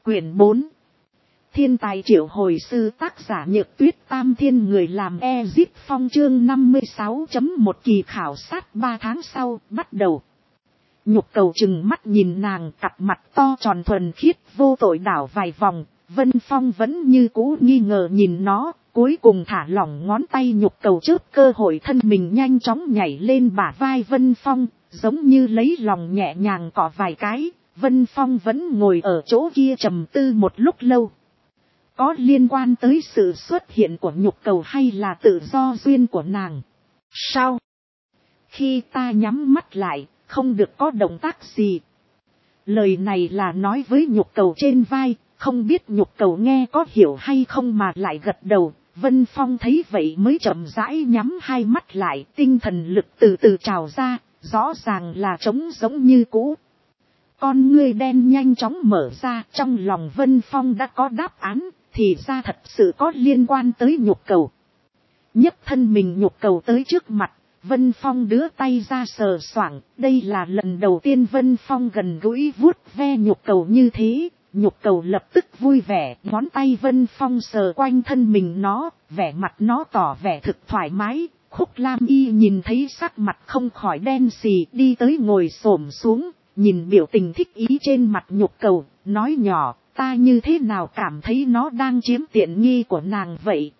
Quyển 4. Thiên tài triệu hồi sư, tác giả Nhược Tuyết, Tam Thiên người làm Ezip Phong, chương 56.1 kỳ khảo sát 3 tháng sau, bắt đầu. Nhục Cầu trừng mắt nhìn nàng, cặp mặt to tròn thuần khiết vô tội đảo vài vòng. Vân Phong vẫn như cũ nghi ngờ nhìn nó, cuối cùng thả lỏng ngón tay. Nhục Cầu chớp cơ hội thân mình nhanh chóng nhảy lên bả vai Vân Phong, giống như lấy lòng nhẹ nhàng cọ vài cái. Vân Phong vẫn ngồi ở chỗ kia trầm tư một lúc lâu. Có liên quan tới sự xuất hiện của Nhục Cầu hay là tự do duyên của nàng? Sao? Khi ta nhắm mắt lại, không được có động tác gì. Lời này là nói với Nhục Cầu trên vai, không biết Nhục Cầu nghe có hiểu hay không mà lại gật đầu. Vân Phong thấy vậy mới chậm rãi nhắm hai mắt lại, tinh thần lực từ từ trào ra, rõ ràng là trống giống như cũ. Con ngươi đen nhanh chóng mở ra, trong lòng Vân Phong đã có đáp án, thì ra thật sự có liên quan tới Nhục Cầu. Nhấc thân mình Nhục Cầu tới trước mặt, Vân Phong đưa tay ra sờ soạng, đây là lần đầu tiên Vân Phong gần gũi vuốt ve Nhục Cầu như thế. Nhục Cầu lập tức vui vẻ, ngón tay Vân Phong sờ quanh thân mình nó, vẻ mặt nó tỏ vẻ thực thoải mái. Khúc Lam Y nhìn thấy sắc mặt không khỏi đen xì, đi tới ngồi xổm xuống, nhìn biểu tình thích ý trên mặt Nhục Cầu, nói nhỏ, ta như thế nào cảm thấy nó đang chiếm tiện nghi của nàng vậy?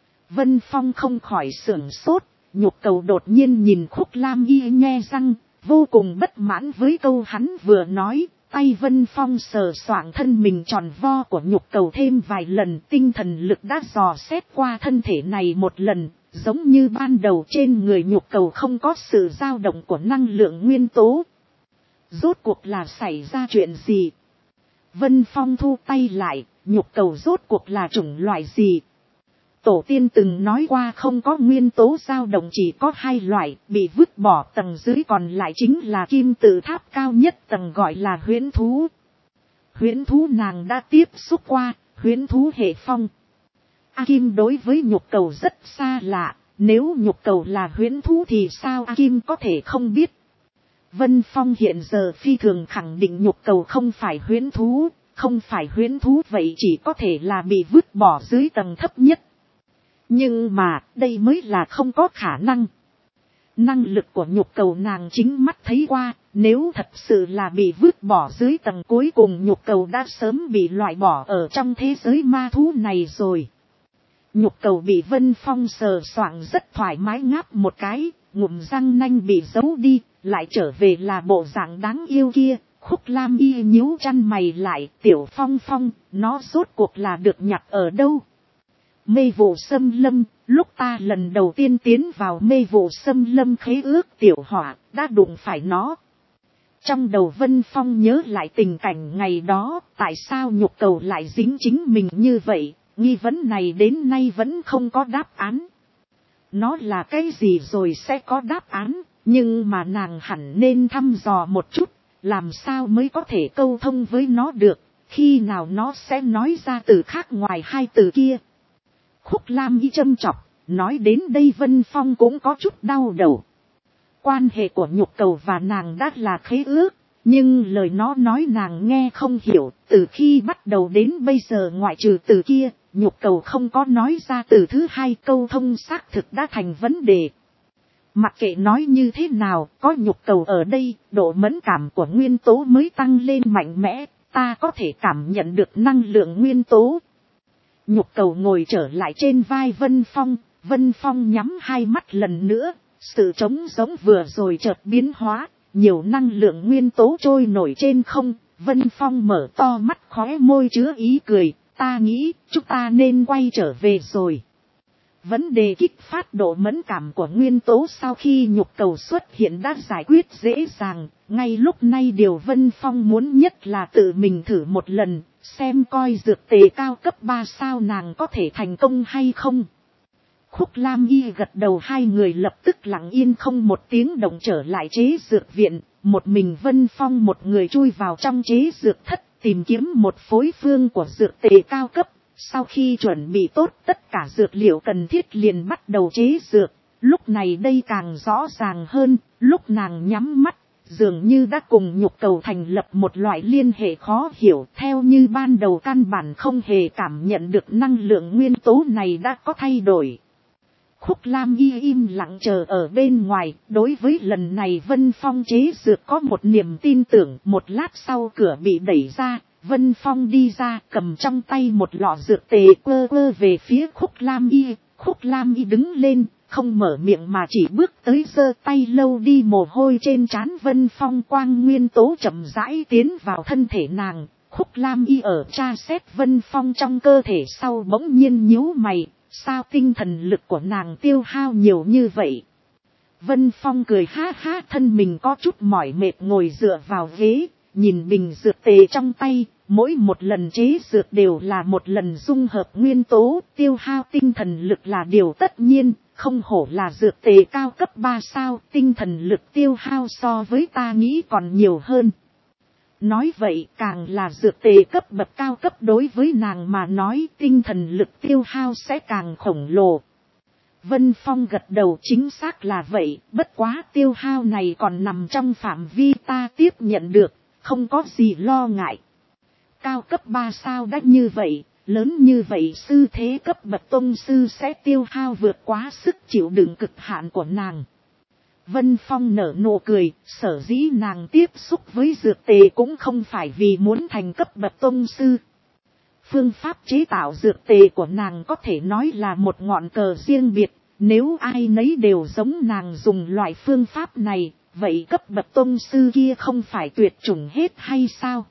Vân Phong không khỏi sửng sốt, Nhục Cầu đột nhiên nhìn Khúc Lam Y nhe răng, vô cùng bất mãn với câu hắn vừa nói. Tay Vân Phong sờ soạng thân mình tròn vo của Nhục Cầu thêm vài lần, tinh thần lực đã dò xét qua thân thể này một lần, giống như ban đầu trên người Nhục Cầu không có sự dao động của năng lượng nguyên tố. Rốt cuộc là xảy ra chuyện gì? Vân Phong thu tay lại, Nhục Cầu rốt cuộc là chủng loại gì? Tổ tiên từng nói qua không có nguyên tố dao động, chỉ có hai loại, bị vứt bỏ tầng dưới còn lại chính là kim tự tháp cao nhất tầng gọi là huyễn thú. Huyễn thú nàng đã tiếp xúc qua, huyễn thú hệ phong. A Kim đối với Nhục Cầu rất xa lạ, nếu Nhục Cầu là huyễn thú thì sao A Kim có thể không biết. Vân Phong hiện giờ phi thường khẳng định Nhục Cầu không phải huyễn thú, không phải huyễn thú vậy chỉ có thể là bị vứt bỏ dưới tầng thấp nhất. Nhưng mà, đây mới là không có khả năng. Năng lực của Nhục Cầu nàng chính mắt thấy qua, nếu thật sự là bị vứt bỏ dưới tầng cuối cùng Nhục Cầu đã sớm bị loại bỏ ở trong thế giới ma thú này rồi. Nhục Cầu bị Vân Phong sờ soạng rất thoải mái ngáp một cái, ngụm răng nanh bị giấu đi, lại trở về là bộ dạng đáng yêu kia. Khúc Lam Y nhíu chăn mày lại, Tiểu Phong Phong, nó rốt cuộc là được nhặt ở đâu? Mê vụ xâm lâm, lúc ta lần đầu tiên tiến vào mê vụ xâm lâm khế ước Tiểu Hỏa, đã đụng phải nó. Trong đầu Vân Phong nhớ lại tình cảnh ngày đó, tại sao Nhục Cầu lại dính chính mình như vậy, nghi vấn này đến nay vẫn không có đáp án. Nó là cái gì rồi sẽ có đáp án, nhưng mà nàng hẳn nên thăm dò một chút, làm sao mới có thể câu thông với nó được, khi nào nó sẽ nói ra từ khác ngoài hai từ kia. Khúc Lam Y châm chọc, nói đến đây Vân Phong cũng có chút đau đầu. Quan hệ của Nhục Cầu và nàng đã là khế ước, nhưng lời nó nói nàng nghe không hiểu, từ khi bắt đầu đến bây giờ ngoại trừ từ kia, Nhục Cầu không có nói ra từ thứ hai, câu thông xác thực đã thành vấn đề. Mặc kệ nói như thế nào, có Nhục Cầu ở đây, độ mẫn cảm của nguyên tố mới tăng lên mạnh mẽ, ta có thể cảm nhận được năng lượng nguyên tố. Nhục Cầu ngồi trở lại trên vai Vân Phong, Vân Phong nhắm hai mắt lần nữa, sự trống giống vừa rồi chợt biến hóa, nhiều năng lượng nguyên tố trôi nổi trên không. Vân Phong mở to mắt khóe môi chứa ý cười, ta nghĩ chúng ta nên quay trở về rồi. Vấn đề kích phát độ mẫn cảm của nguyên tố sau khi Nhục Cầu xuất hiện đã giải quyết dễ dàng, ngay lúc này điều Vân Phong muốn nhất là tự mình thử một lần, xem coi dược tề cao cấp 3 sao nàng có thể thành công hay không. Khúc Lam Y gật đầu, hai người lập tức lặng yên không một tiếng động trở lại chế dược viện, một mình Vân Phong một người chui vào trong chế dược thất, tìm kiếm một phối phương của dược tề cao cấp. Sau khi chuẩn bị tốt tất cả dược liệu cần thiết liền bắt đầu chế dược, lúc này đây càng rõ ràng hơn, lúc nàng nhắm mắt, dường như đã cùng nhục cầu thành lập một loại liên hệ khó hiểu, theo như ban đầu căn bản không hề cảm nhận được năng lượng nguyên tố này đã có thay đổi. Khúc Lam Y im lặng chờ ở bên ngoài, đối với lần này Vân Phong chế dược có một niềm tin tưởng. Một lát sau cửa bị đẩy ra, Vân Phong đi ra cầm trong tay một lọ dược tề quơ quơ về phía Khúc Lam Y. Khúc Lam Y đứng lên, không mở miệng mà chỉ bước tới giơ tay lâu đi mồ hôi trên trán Vân Phong quang nguyên tố chậm rãi tiến vào thân thể nàng. Khúc Lam Y ở tra xét Vân Phong trong cơ thể sau bỗng nhiên nhíu mày, sao tinh thần lực của nàng tiêu hao nhiều như vậy? Vân Phong cười ha ha, thân mình có chút mỏi mệt ngồi dựa vào ghế, nhìn bình dược tề trong tay, mỗi một lần chế dược đều là một lần dung hợp nguyên tố, tiêu hao tinh thần lực là điều tất nhiên, không hổ là dược tề cao cấp 3 sao, tinh thần lực tiêu hao so với ta nghĩ còn nhiều hơn. Nói vậy càng là dược tề cấp bậc cao cấp đối với nàng mà nói tinh thần lực tiêu hao sẽ càng khổng lồ. Vân Phong gật đầu, chính xác là vậy, bất quá tiêu hao này còn nằm trong phạm vi ta tiếp nhận được, không có gì lo ngại. Cao cấp 3 sao đã như vậy, lớn như vậy sư thế cấp bậc tông sư sẽ tiêu hao vượt quá sức chịu đựng cực hạn của nàng. Vân Phong nở nụ cười, sở dĩ nàng tiếp xúc với dược tề cũng không phải vì muốn thành cấp bậc tông sư. Phương pháp chế tạo dược tề của nàng có thể nói là một ngọn cờ riêng biệt, nếu ai nấy đều giống nàng dùng loại phương pháp này, vậy cấp bậc tông sư kia không phải tuyệt chủng hết hay sao?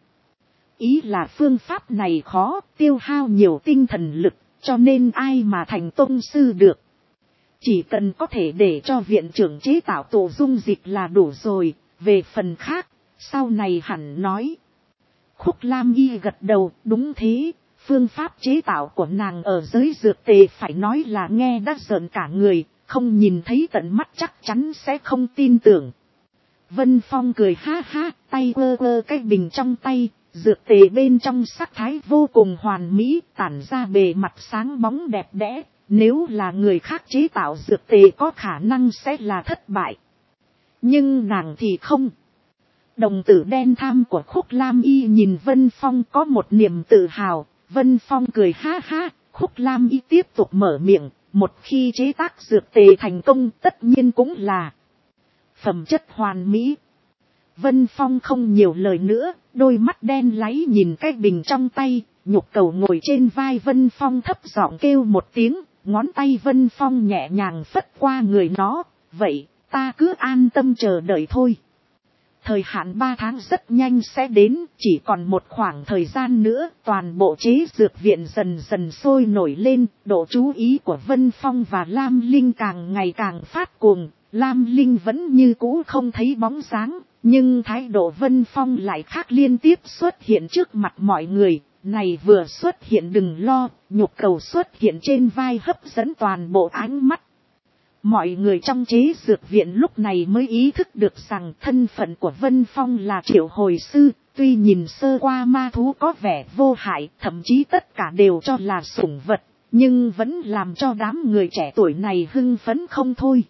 Ý là phương pháp này khó, tiêu hao nhiều tinh thần lực, cho nên ai mà thành tông sư được. Chỉ cần có thể để cho viện trưởng chế tạo tổ dung dịch là đủ rồi, về phần khác, sau này hẳn nói. Khúc Lam Y gật đầu, đúng thế, phương pháp chế tạo của nàng ở giới dược tề phải nói là nghe đã rợn cả người, không nhìn thấy tận mắt chắc chắn sẽ không tin tưởng. Vân Phong cười ha ha, tay quơ quơ cái bình trong tay, dược tề bên trong sắc thái vô cùng hoàn mỹ, tản ra bề mặt sáng bóng đẹp đẽ. Nếu là người khác chế tạo dược tề có khả năng sẽ là thất bại. Nhưng nàng thì không. Đồng tử đen tham của Khúc Lam Y nhìn Vân Phong có một niềm tự hào. Vân Phong cười ha ha. Khúc Lam Y tiếp tục mở miệng. Một khi chế tác dược tề thành công tất nhiên cũng là phẩm chất hoàn mỹ. Vân Phong không nhiều lời nữa. Đôi mắt đen láy nhìn cái bình trong tay. Nhục cầu ngồi trên vai Vân Phong thấp giọng kêu một tiếng. Ngón tay Vân Phong nhẹ nhàng phất qua người nó, vậy, ta cứ an tâm chờ đợi thôi. Thời hạn 3 tháng rất nhanh sẽ đến, chỉ còn một khoảng thời gian nữa, toàn bộ chế dược viện dần dần sôi nổi lên, độ chú ý của Vân Phong và Lam Linh càng ngày càng phát cuồng, Lam Linh vẫn như cũ không thấy bóng dáng, nhưng thái độ Vân Phong lại khác liên tiếp xuất hiện trước mặt mọi người. Này vừa xuất hiện đừng lo, nhục cầu xuất hiện trên vai hấp dẫn toàn bộ ánh mắt. Mọi người trong chế dược viện lúc này mới ý thức được rằng thân phận của Vân Phong là triệu hồi sư, tuy nhìn sơ qua ma thú có vẻ vô hại, thậm chí tất cả đều cho là sủng vật, nhưng vẫn làm cho đám người trẻ tuổi này hưng phấn không thôi.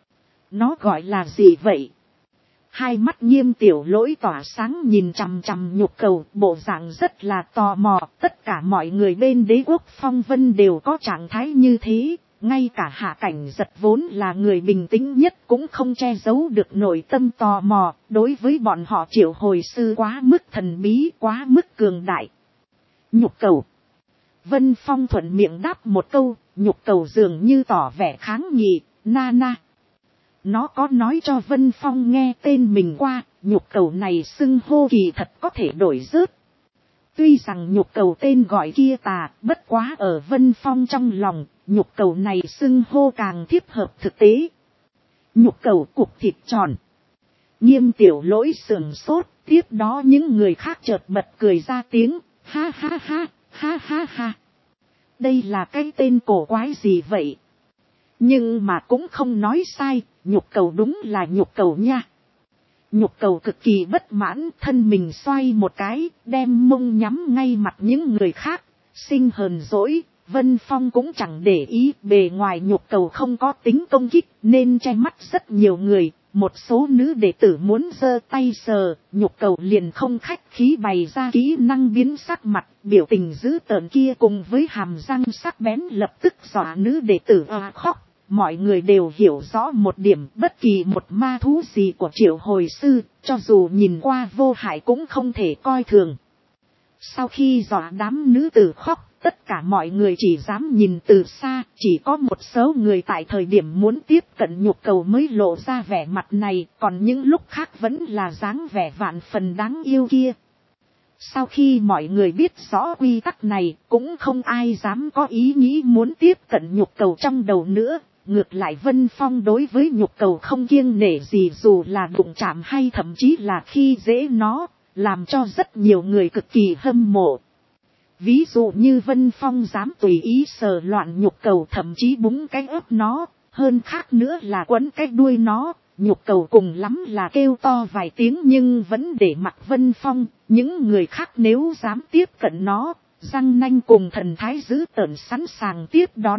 Nó gọi là gì vậy? Hai mắt Nghiêm Tiểu Lỗi tỏa sáng nhìn chằm chằm nhục cầu, bộ dạng rất là tò mò, tất cả mọi người bên Đế quốc Phong Vân đều có trạng thái như thế, ngay cả Hạ Cảnh Giật vốn là người bình tĩnh nhất cũng không che giấu được nội tâm tò mò, đối với bọn họ triệu hồi sư quá mức thần bí, quá mức cường đại. Nhục cầu. Vân Phong thuận miệng đáp một câu, nhục cầu dường như tỏ vẻ kháng nghị, na. Nó có nói cho Vân Phong nghe tên mình qua, nhục cầu này xưng hô kỳ thật có thể đổi rớt. Tuy rằng nhục cầu tên gọi kia tà, bất quá ở Vân Phong trong lòng, nhục cầu này xưng hô càng thiếp hợp thực tế. Nhục cầu cục thịt tròn. Nghiêm Tiểu Lỗi sườn sốt, tiếp đó những người khác chợt bật cười ra tiếng, ha ha ha, ha ha ha. Đây là cái tên cổ quái gì vậy? Nhưng mà cũng không nói sai, nhục cầu đúng là nhục cầu nha. Nhục cầu cực kỳ bất mãn, thân mình xoay một cái, đem mông nhắm ngay mặt những người khác, sinh hờn dỗi. Vân Phong cũng chẳng để ý, bề ngoài nhục cầu không có tính công kích nên che mắt rất nhiều người, một số nữ đệ tử muốn giơ tay sờ, Nhục Cầu liền không khách khí bày ra kỹ năng biến sắc mặt, biểu tình dữ tợn kia cùng với hàm răng sắc bén lập tức dọa nữ đệ tử khóc. Mọi người đều hiểu rõ một điểm, bất kỳ một ma thú gì của Triệu Hồi Sư, cho dù nhìn qua vô hại cũng không thể coi thường. Sau khi dọa đám nữ tử khóc, tất cả mọi người chỉ dám nhìn từ xa, chỉ có một số người tại thời điểm muốn tiếp cận Nhục Cầu mới lộ ra vẻ mặt này, còn những lúc khác vẫn là dáng vẻ vạn phần đáng yêu kia. Sau khi mọi người biết rõ quy tắc này, cũng không ai dám có ý nghĩ muốn tiếp cận Nhục Cầu trong đầu nữa. Ngược lại Vân Phong đối với Nhục Cầu không kiêng nể gì, dù là đụng chạm hay thậm chí là khi dễ nó, làm cho rất nhiều người cực kỳ hâm mộ. Ví dụ như Vân Phong dám tùy ý sờ loạn Nhục Cầu, thậm chí búng cái ớt nó, hơn khác nữa là quấn cái đuôi nó. Nhục Cầu cùng lắm là kêu to vài tiếng nhưng vẫn để mặc Vân Phong. Những người khác nếu dám tiếp cận nó, răng nanh cùng thần thái dữ tợn sẵn sàng tiếp đón.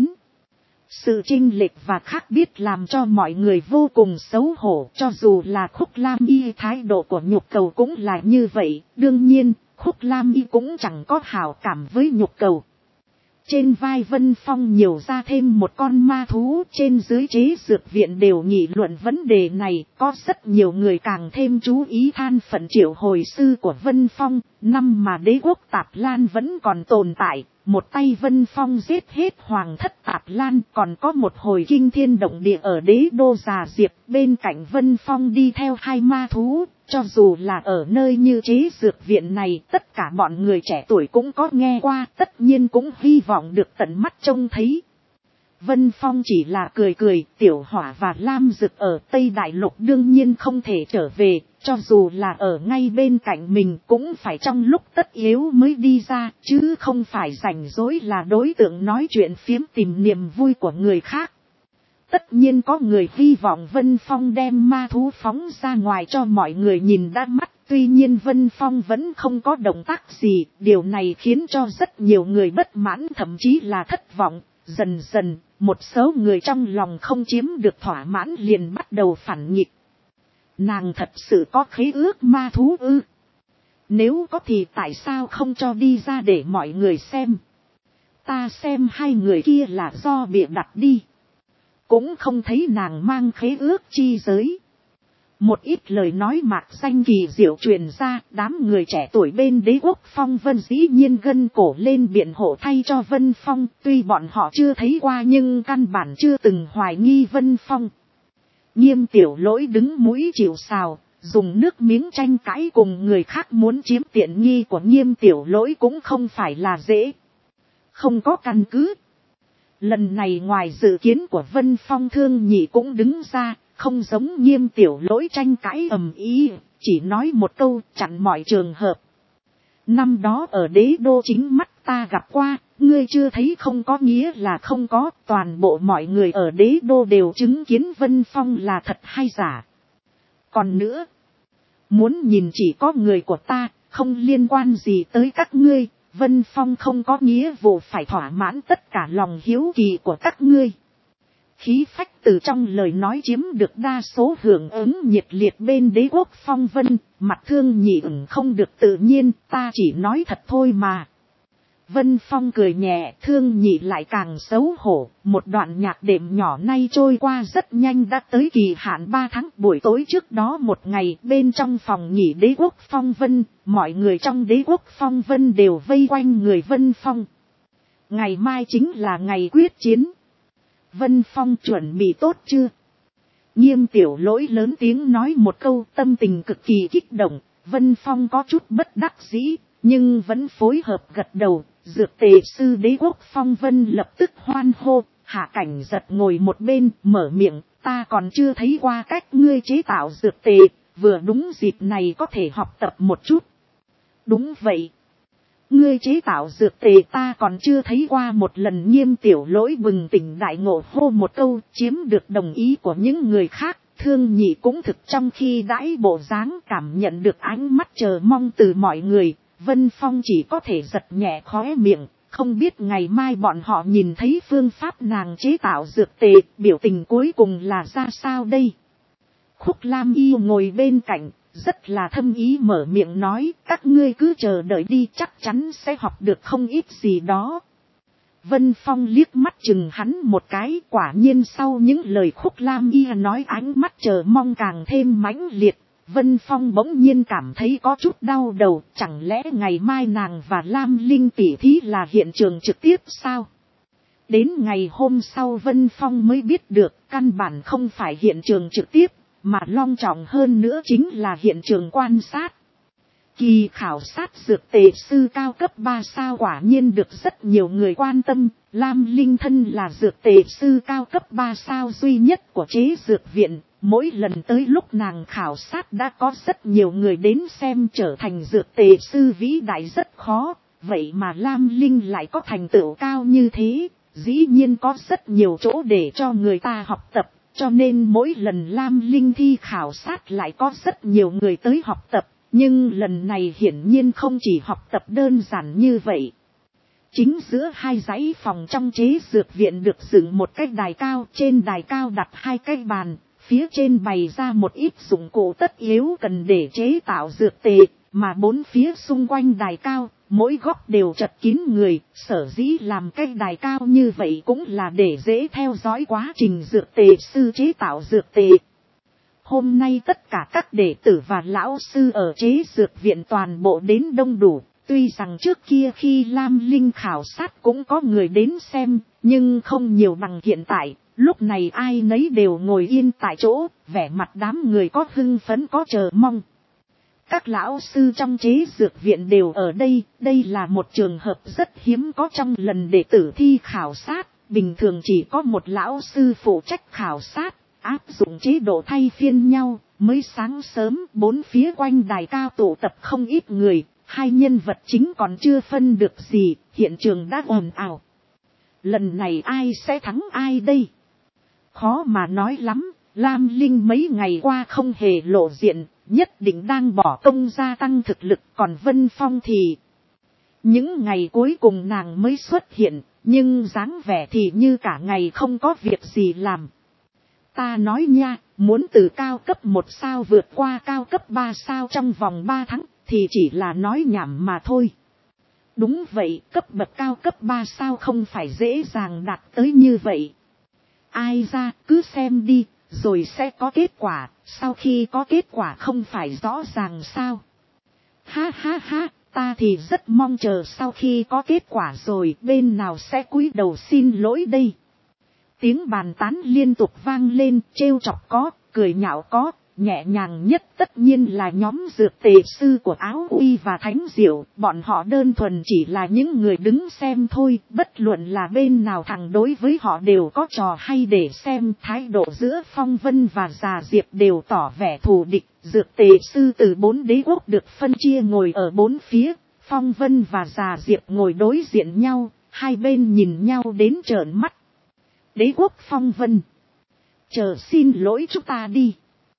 Sự chênh lệch và khác biệt làm cho mọi người vô cùng xấu hổ, cho dù là Khúc Lam Y thái độ của Nhục Cầu cũng là như vậy. Đương nhiên, Khúc Lam Y cũng chẳng có hảo cảm với Nhục Cầu. Trên vai Vân Phong nhiều ra thêm một con ma thú, trên dưới chế dược viện đều nghị luận vấn đề này, có rất nhiều người càng thêm chú ý than phận Triệu Hồi Sư của Vân Phong. Năm mà đế quốc Tạp Lan vẫn còn tồn tại, một tay Vân Phong giết hết hoàng thất Tạp Lan, còn có một hồi kinh thiên động địa ở đế đô Già Diệp, bên cạnh Vân Phong đi theo hai ma thú. Cho dù là ở nơi như chế dược viện này, tất cả bọn người trẻ tuổi cũng có nghe qua, tất nhiên cũng hy vọng được tận mắt trông thấy. Vân Phong chỉ là cười cười, Tiểu Hỏa và Lam Dực ở Tây Đại Lục đương nhiên không thể trở về, cho dù là ở ngay bên cạnh mình cũng phải trong lúc tất yếu mới đi ra, chứ không phải rảnh rỗi là đối tượng nói chuyện phiếm tìm niềm vui của người khác. Tất nhiên có người hy vọng Vân Phong đem ma thú phóng ra ngoài cho mọi người nhìn đã mắt, tuy nhiên Vân Phong vẫn không có động tác gì, điều này khiến cho rất nhiều người bất mãn thậm chí là thất vọng. Dần dần, một số người trong lòng không chiếm được thỏa mãn liền bắt đầu phản nghịch. Nàng thật sự có khế ước ma thú ư? Nếu có thì tại sao không cho đi ra để mọi người xem? Ta xem hai người kia là do bịa đặt đi. Cũng không thấy nàng mang khế ước chi giới. Một ít lời nói mạc danh kỳ diệu truyền ra, đám người trẻ tuổi bên đế quốc Phong Vân dĩ nhiên gân cổ lên biện hộ thay cho Vân Phong, tuy bọn họ chưa thấy qua nhưng căn bản chưa từng hoài nghi Vân Phong. Nghiêm Tiểu Lỗi đứng mũi chịu sào, dùng nước miếng tranh cãi cùng người khác muốn chiếm tiện nghi của Nghiêm Tiểu Lỗi cũng không phải là dễ. Không có căn cứ. Lần này ngoài dự kiến của Vân Phong, Thương Nhị cũng đứng ra, không giống Nghiêm Tiểu Lỗi tranh cãi ầm ĩ, chỉ nói một câu chặn mọi trường hợp. Năm đó ở đế đô chính mắt ta gặp qua, ngươi chưa thấy không có nghĩa là không có, toàn bộ mọi người ở đế đô đều chứng kiến Vân Phong là thật hay giả. Còn nữa, muốn nhìn chỉ có người của ta, không liên quan gì tới các ngươi. Vân Phong không có nghĩa vụ phải thỏa mãn tất cả lòng hiếu kỳ của các ngươi. Khí phách từ trong lời nói chiếm được đa số hưởng ứng nhiệt liệt bên đế quốc Phong Vân, mặt Thương Nhị ửng không được tự nhiên, ta chỉ nói thật thôi mà. Vân Phong cười nhẹ, Thương Nhị lại càng xấu hổ, một đoạn nhạc đệm nhỏ nay trôi qua rất nhanh đã tới kỳ hạn 3 tháng. Buổi tối trước đó một ngày, bên trong phòng nghỉ đế quốc Phong Vân, mọi người trong đế quốc Phong Vân đều vây quanh người Vân Phong. Ngày mai chính là ngày quyết chiến. Vân Phong chuẩn bị tốt chưa? Nghiêm Tiểu Lỗi lớn tiếng nói một câu, tâm tình cực kỳ kích động. Vân Phong có chút bất đắc dĩ, nhưng vẫn phối hợp gật đầu. Dược tề sư đế quốc Phong Vân lập tức hoan hô. Hạ Cảnh Giật ngồi một bên mở miệng, ta còn chưa thấy qua cách ngươi chế tạo dược tề, vừa đúng dịp này có thể học tập một chút. Đúng vậy. Ngươi chế tạo dược tề ta còn chưa thấy qua một lần. Nghiêm Tiểu Lỗi bừng tỉnh đại ngộ hô một câu, chiếm được đồng ý của những người khác. Thương Nhị cũng thực trong khi đãi bộ dáng cảm nhận được ánh mắt chờ mong từ mọi người. Vân Phong chỉ có thể giật nhẹ khóe miệng, không biết ngày mai bọn họ nhìn thấy phương pháp nàng chế tạo dược tề, biểu tình cuối cùng là ra sao đây. Khúc Lam Y ngồi bên cạnh, rất là thâm ý mở miệng nói, các ngươi cứ chờ đợi đi, chắc chắn sẽ học được không ít gì đó. Vân Phong liếc mắt chừng hắn một cái, quả nhiên sau những lời Khúc Lam Y nói ánh mắt chờ mong càng thêm mãnh liệt. Vân Phong bỗng nhiên cảm thấy có chút đau đầu, chẳng lẽ ngày mai nàng và Lam Linh tỉ thí là hiện trường trực tiếp sao? Đến ngày hôm sau Vân Phong mới biết được căn bản không phải hiện trường trực tiếp, mà long trọng hơn nữa chính là hiện trường quan sát. Kỳ khảo sát dược tề sư cao cấp 3 sao quả nhiên được rất nhiều người quan tâm. Lam Linh thân là dược tề sư cao cấp 3 sao duy nhất của chế dược viện. Mỗi lần tới lúc nàng khảo sát đã có rất nhiều người đến xem, trở thành dược tề sư vĩ đại rất khó. Vậy mà Lam Linh lại có thành tựu cao như thế, dĩ nhiên có rất nhiều chỗ để cho người ta học tập. Cho nên mỗi lần Lam Linh thi khảo sát lại có rất nhiều người tới học tập. Nhưng lần này hiển nhiên không chỉ học tập đơn giản như vậy. Chính giữa hai dãy phòng trong chế dược viện được dựng một cái đài cao, trên đài cao đặt hai cái bàn, phía trên bày ra một ít dụng cụ tất yếu cần để chế tạo dược tề, mà bốn phía xung quanh đài cao, mỗi góc đều chật kín người, sở dĩ làm cái đài cao như vậy cũng là để dễ theo dõi quá trình dược tề sư chế tạo dược tề. Hôm nay tất cả các đệ tử và lão sư ở chế dược viện toàn bộ đến đông đủ, tuy rằng trước kia khi Lam Linh khảo sát cũng có người đến xem, nhưng không nhiều bằng hiện tại, lúc này ai nấy đều ngồi yên tại chỗ, vẻ mặt đám người có hưng phấn có chờ mong. Các lão sư trong chế dược viện đều ở đây, đây là một trường hợp rất hiếm có trong lần đệ tử thi khảo sát, bình thường chỉ có một lão sư phụ trách khảo sát. Áp dụng chế độ thay phiên nhau, mới sáng sớm bốn phía quanh đài cao tụ tập không ít người, hai nhân vật chính còn chưa phân được gì, hiện trường đã ồn ào. Lần này ai sẽ thắng ai đây? Khó mà nói lắm, Lam Linh mấy ngày qua không hề lộ diện, nhất định đang bỏ công gia tăng thực lực, còn Vân Phong thì... Những ngày cuối cùng nàng mới xuất hiện, nhưng dáng vẻ thì như cả ngày không có việc gì làm. Ta nói nha, muốn từ cao cấp 1 sao vượt qua cao cấp 3 sao trong vòng 3 tháng, thì chỉ là nói nhảm mà thôi. Đúng vậy, cấp bậc cao cấp 3 sao không phải dễ dàng đạt tới như vậy. Ai ra, cứ xem đi, rồi sẽ có kết quả, sau khi có kết quả không phải rõ ràng sao. Ha ha ha, ta thì rất mong chờ sau khi có kết quả rồi bên nào sẽ cúi đầu xin lỗi đây. Tiếng bàn tán liên tục vang lên, trêu chọc có, cười nhạo có, nhẹ nhàng nhất tất nhiên là nhóm dược tề sư của Áo Uy và Thánh Diệu, bọn họ đơn thuần chỉ là những người đứng xem thôi, bất luận là bên nào thằng đối với họ đều có trò hay để xem. Thái độ giữa Phong Vân và Già Diệp đều tỏ vẻ thù địch, dược tề sư từ 4 đế quốc được phân chia ngồi ở 4 phía, Phong Vân và Già Diệp ngồi đối diện nhau, hai bên nhìn nhau đến trợn mắt. Đế quốc Phong Vân, chờ xin lỗi chúng ta đi.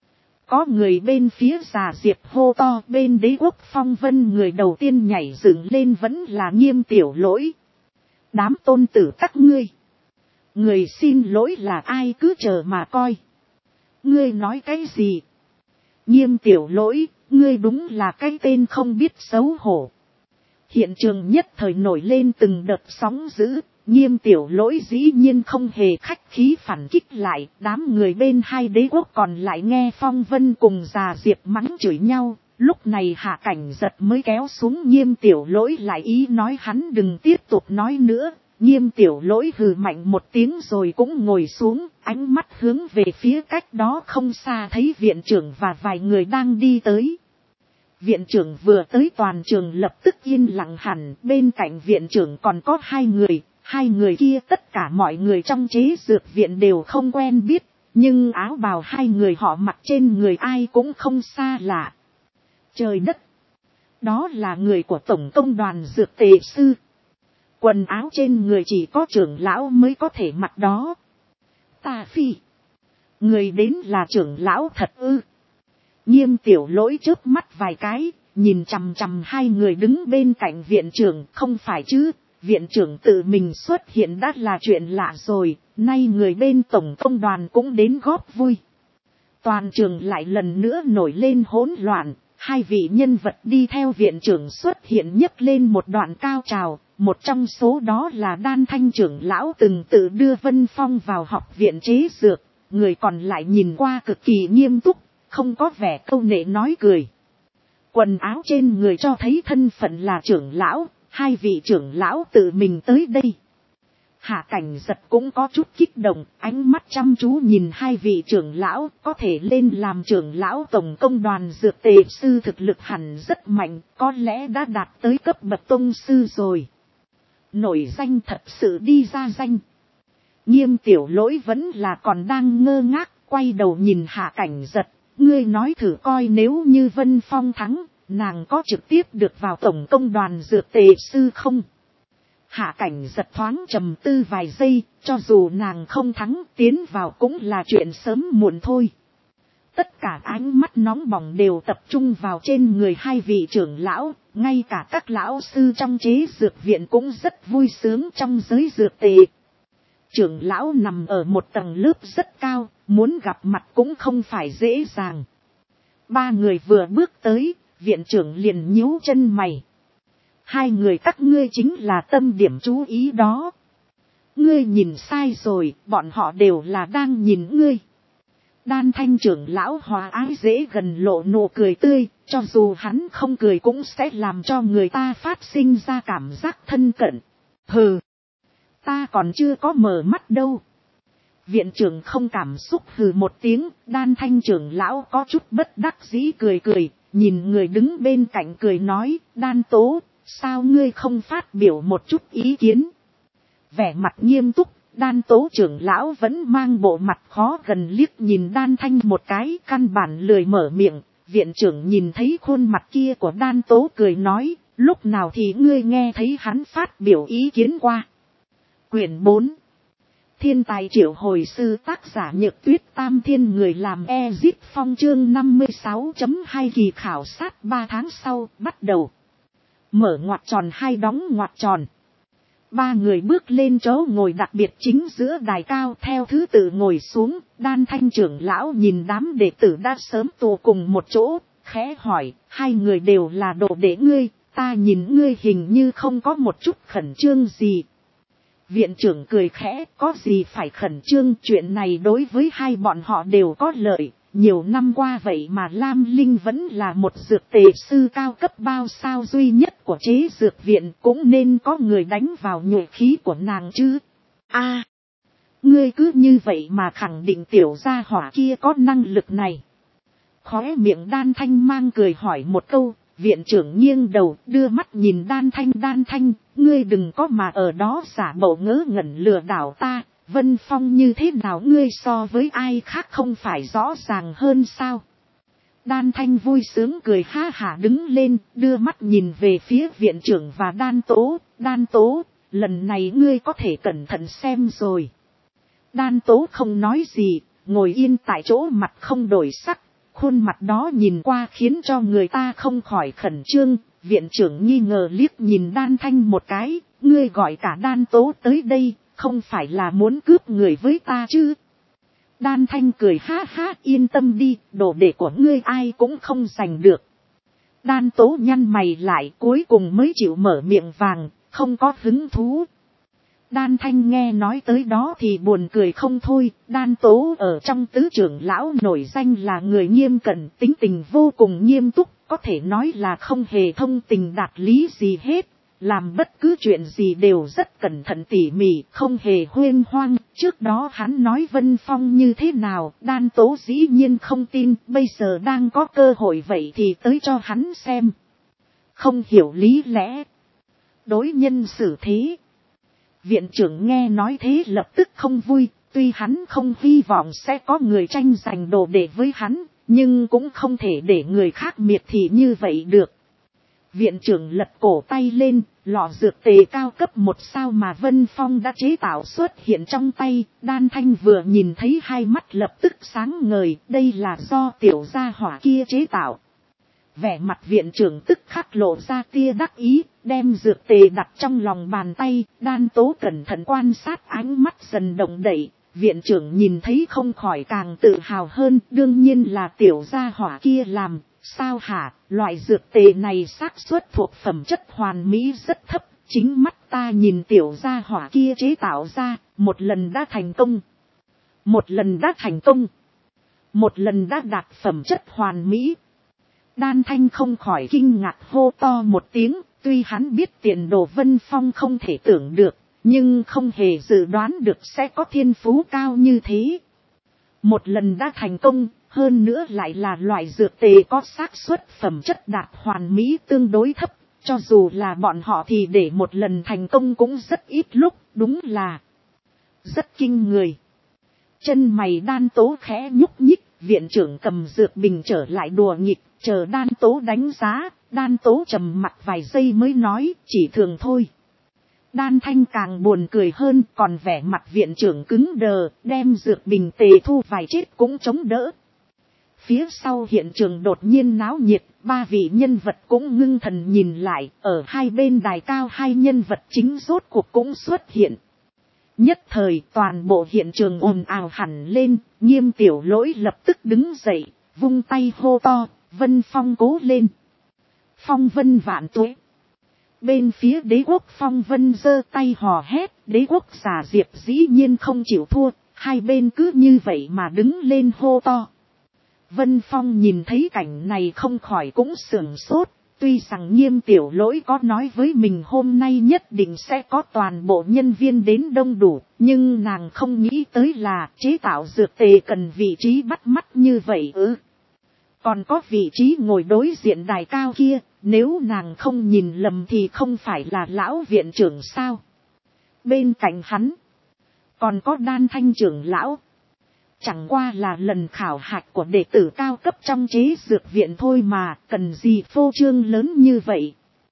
Có người bên phía Già Diệp hô to, bên đế quốc Phong Vân người đầu tiên nhảy dựng lên vẫn là Nghiêm Tiểu Lỗi. Đám tôn tử các ngươi. Người xin lỗi là ai cứ chờ mà coi. Ngươi nói cái gì? Nghiêm Tiểu Lỗi, ngươi đúng là cái tên không biết xấu hổ. Hiện trường nhất thời nổi lên từng đợt sóng dữ. Nghiêm Tiểu Lỗi dĩ nhiên không hề khách khí phản kích lại, đám người bên hai đế quốc còn lại nghe Phong Vân cùng Già Diệp mắng chửi nhau, lúc này Hạ Cảnh Giật mới kéo xuống Nghiêm Tiểu Lỗi lại ý nói hắn đừng tiếp tục nói nữa. Nghiêm Tiểu Lỗi hừ mạnh một tiếng rồi cũng ngồi xuống, ánh mắt hướng về phía cách đó không xa thấy viện trưởng và vài người đang đi tới. Viện trưởng vừa tới toàn trường lập tức yên lặng hẳn, bên cạnh viện trưởng còn có hai người. Hai người kia tất cả mọi người trong chế dược viện đều không quen biết, nhưng áo bào hai người họ mặc trên người ai cũng không xa lạ. Trời đất! Đó là người của Tổng Công đoàn Dược Tề Sư. Quần áo trên người chỉ có trưởng lão mới có thể mặc đó. Ta phi! Người đến là trưởng lão thật ư? Nghiêm Tiểu Lỗi chớp mắt vài cái, nhìn chằm chằm hai người đứng bên cạnh viện trưởng, không phải chứ? Viện trưởng tự mình xuất hiện đã là chuyện lạ rồi, nay người bên Tổng Công đoàn cũng đến góp vui. Toàn trường lại lần nữa nổi lên hỗn loạn, hai vị nhân vật đi theo viện trưởng xuất hiện nhấc lên một đoạn cao trào, một trong số đó là Đan Thanh trưởng lão từng tự đưa Vân Phong vào học viện chế dược, người còn lại nhìn qua cực kỳ nghiêm túc, không có vẻ câu nệ nói cười. Quần áo trên người cho thấy thân phận là trưởng lão, hai vị trưởng lão tự mình tới đây. Hạ Cảnh Giật cũng có chút kích động, ánh mắt chăm chú nhìn hai vị trưởng lão, có thể lên làm trưởng lão tổng công đoàn dược tề sư thực lực hẳn rất mạnh, có lẽ đã đạt tới cấp bậc tông sư rồi. Nổi danh thật sự đi ra danh. Nghiêm Tiểu Lỗi vẫn là còn đang ngơ ngác, quay đầu nhìn Hạ Cảnh Giật, ngươi nói thử coi nếu như Vân Phong thắng, nàng có trực tiếp được vào tổng công đoàn dược tề sư không? Hạ Cảnh Giật thoáng trầm tư vài giây, cho dù nàng không thắng, tiến vào cũng là chuyện sớm muộn thôi. Tất cả ánh mắt nóng bỏng đều tập trung vào trên người hai vị trưởng lão, ngay cả các lão sư trong chế dược viện cũng rất vui sướng trong giới dược tề. Trưởng lão nằm ở một tầng lớp rất cao, muốn gặp mặt cũng không phải dễ dàng. Ba người vừa bước tới, viện trưởng liền nhíu chân mày. Hai người các ngươi chính là tâm điểm chú ý đó. Ngươi nhìn sai rồi, bọn họ đều là đang nhìn ngươi. Đan Thanh trưởng lão hòa ái dễ gần lộ nụ cười tươi, cho dù hắn không cười cũng sẽ làm cho người ta phát sinh ra cảm giác thân cận. Hừ, ta còn chưa có mở mắt đâu. Viện trưởng không cảm xúc hừ một tiếng, Đan Thanh trưởng lão có chút bất đắc dĩ cười cười, nhìn người đứng bên cạnh cười nói, Đan Tố, sao ngươi không phát biểu một chút ý kiến? Vẻ mặt nghiêm túc, Đan Tố trưởng lão vẫn mang bộ mặt khó gần liếc nhìn Đan Thanh một cái, căn bản lười mở miệng. Viện trưởng nhìn thấy khuôn mặt kia của Đan Tố cười nói, lúc nào thì ngươi nghe thấy hắn phát biểu ý kiến qua. Quyển 4. Thiên tài triệu hồi sư, tác giả Nhược Tuyết, Tam Thiên người làm Ezip Phong, chương 56.2 kỳ khảo sát 3 tháng sau, bắt đầu. Mở ngoặc tròn hai đóng ngoặc tròn. Ba người bước lên chỗ ngồi đặc biệt chính giữa đài cao theo thứ tự ngồi xuống. Đan Thanh trưởng lão nhìn đám đệ tử đã sớm tụ cùng một chỗ, khẽ hỏi, hai người đều là đồ đệ ngươi, ta nhìn ngươi hình như không có một chút khẩn trương gì. Viện trưởng cười khẽ, có gì phải khẩn trương, chuyện này đối với hai bọn họ đều có lợi. Nhiều năm qua vậy mà Lam Linh vẫn là một dược tề sư cao cấp bao sao duy nhất của chế dược viện, cũng nên có người đánh vào nhuệ khí của nàng chứ. A, ngươi cứ như vậy mà khẳng định tiểu gia hỏa kia có năng lực này. Khóe miệng Đan Thanh mang cười hỏi một câu, viện trưởng nghiêng đầu đưa mắt nhìn Đan Thanh, ngươi đừng có mà ở đó giả bộ ngớ ngẩn lừa đảo ta. Vân Phong như thế nào ngươi so với ai khác không phải rõ ràng hơn sao? Đan Thanh vui sướng cười ha hả đứng lên, đưa mắt nhìn về phía viện trưởng và Đan Tố, lần này ngươi có thể cẩn thận xem rồi. Đan Tố không nói gì, ngồi yên tại chỗ mặt không đổi sắc, khuôn mặt đó nhìn qua khiến cho người ta không khỏi khẩn trương. Viện trưởng nghi ngờ liếc nhìn Đan Thanh một cái, ngươi gọi cả Đan Tố tới đây, không phải là muốn cướp người với ta chứ? Đan Thanh cười ha ha, yên tâm đi, đồ đệ của ngươi ai cũng không giành được. Đan Tố nhăn mày lại, cuối cùng mới chịu mở miệng vàng, không có hứng thú. Đan Thanh nghe nói tới đó thì buồn cười không thôi. Đan Tố ở trong tứ trưởng lão nổi danh là người nghiêm cẩn, tính tình vô cùng nghiêm túc, có thể nói là không hề thông tình đạt lý gì hết. Làm bất cứ chuyện gì đều rất cẩn thận tỉ mỉ, không hề huênh hoang. Trước đó hắn nói Vân Phong như thế nào, Đan Tố dĩ nhiên không tin, bây giờ đang có cơ hội vậy thì tới cho hắn xem. Không hiểu lý lẽ, đối nhân xử thế. Viện trưởng nghe nói thế lập tức không vui, tuy hắn không hy vọng sẽ có người tranh giành đồ đệ với hắn, nhưng cũng không thể để người khác miệt thị như vậy được. Viện trưởng lật cổ tay lên, lọ dược tề cao cấp 1 sao mà Vân Phong đã chế tạo xuất hiện trong tay. Đan Thanh vừa nhìn thấy hai mắt lập tức sáng ngời, đây là do tiểu gia hỏa kia chế tạo. Vẻ mặt viện trưởng tức khắc lộ ra tia đắc ý, đem dược tề đặt trong lòng bàn tay. Đan Tố cẩn thận quan sát, ánh mắt dần động đậy, Viện trưởng nhìn thấy không khỏi càng tự hào hơn, đương nhiên là tiểu gia hỏa kia làm, sao hả, loại dược tề này xác suất thuộc phẩm chất hoàn mỹ rất thấp, chính mắt ta nhìn tiểu gia hỏa kia chế tạo ra, một lần đã thành công. Một lần đã thành công. Một lần đã đạt phẩm chất hoàn mỹ. Đan Thanh không khỏi kinh ngạc hô to một tiếng, tuy hắn biết tiền đồ Vân Phong không thể tưởng được, nhưng không hề dự đoán được sẽ có thiên phú cao như thế. Một lần đã thành công, hơn nữa lại là loại dược tề có xác suất phẩm chất đạt hoàn mỹ tương đối thấp, cho dù là bọn họ thì để một lần thành công cũng rất ít lúc, đúng là rất kinh người. Chân mày Đan Tố khẽ nhúc nhích, viện trưởng cầm dược bình trở lại đùa nghịch, chờ Đan Tố đánh giá, Đan Tố trầm mặt vài giây mới nói, chỉ thường thôi. Đan Thanh càng buồn cười hơn, còn vẻ mặt viện trưởng cứng đờ, đem dược bình tề thu vài chết cũng chống đỡ. Phía sau hiện trường đột nhiên náo nhiệt, ba vị nhân vật cũng ngưng thần nhìn lại, ở hai bên đài cao hai nhân vật chính rốt cuộc cũng xuất hiện. Nhất thời toàn bộ hiện trường ồn ào hẳn lên, Nghiêm Tiểu Lỗi lập tức đứng dậy, vung tay hô to, Vân Phong cố lên. Phong Vân vạn tuế. Bên phía đế quốc Phong Vân giơ tay hò hét, đế quốc giả Diệp dĩ nhiên không chịu thua, hai bên cứ như vậy mà đứng lên hô to. Vân Phong nhìn thấy cảnh này không khỏi cũng sửng sốt, tuy rằng Nghiêm Tiểu Lỗi có nói với mình hôm nay nhất định sẽ có toàn bộ nhân viên đến đông đủ, nhưng nàng không nghĩ tới là chế tạo dược tề cần vị trí bắt mắt như vậy ư. Còn có vị trí ngồi đối diện đài cao kia, nếu nàng không nhìn lầm thì không phải là lão viện trưởng sao. Bên cạnh hắn, còn có Đan Thanh trưởng lão. Chẳng qua là lần khảo hạch của đệ tử cao cấp trong chế dược viện thôi mà, cần gì phô trương lớn như vậy.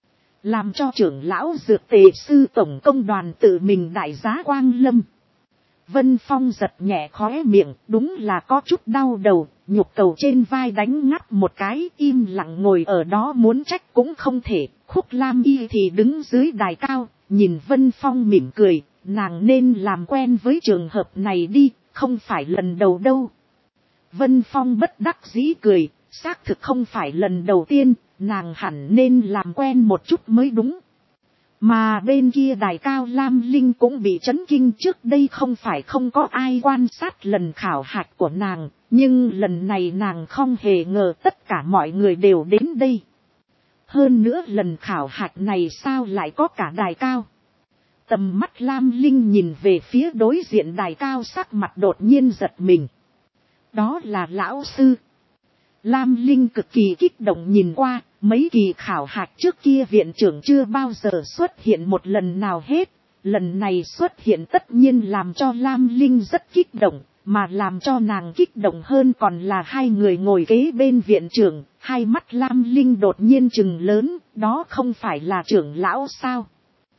Làm cho trưởng lão dược tề sư tổng công đoàn tự mình đại giá quang lâm. Vân Phong giật nhẹ khóe miệng, đúng là có chút đau đầu, nhục cầu trên vai đánh ngắt một cái, im lặng ngồi ở đó muốn trách cũng không thể. Khúc Lam Y thì đứng dưới đài cao, nhìn Vân Phong mỉm cười, nàng nên làm quen với trường hợp này đi, không phải lần đầu đâu. Vân Phong bất đắc dĩ cười, xác thực không phải lần đầu tiên, nàng hẳn nên làm quen một chút mới đúng. Mà bên kia đài cao Lam Linh cũng bị chấn kinh, trước đây không phải không có ai quan sát lần khảo hạch của nàng, nhưng lần này nàng không hề ngờ tất cả mọi người đều đến đây. Hơn nữa lần khảo hạch này sao lại có cả đài cao. Tầm mắt Lam Linh nhìn về phía đối diện đài cao, sắc mặt đột nhiên giật mình. Đó là lão sư. Lam Linh cực kỳ kích động nhìn qua, mấy kỳ khảo hạch trước kia viện trưởng chưa bao giờ xuất hiện một lần nào hết. Lần này xuất hiện tất nhiên làm cho Lam Linh rất kích động, mà làm cho nàng kích động hơn còn là hai người ngồi kế bên viện trưởng. Hai mắt Lam Linh đột nhiên trừng lớn, đó không phải là trưởng lão sao?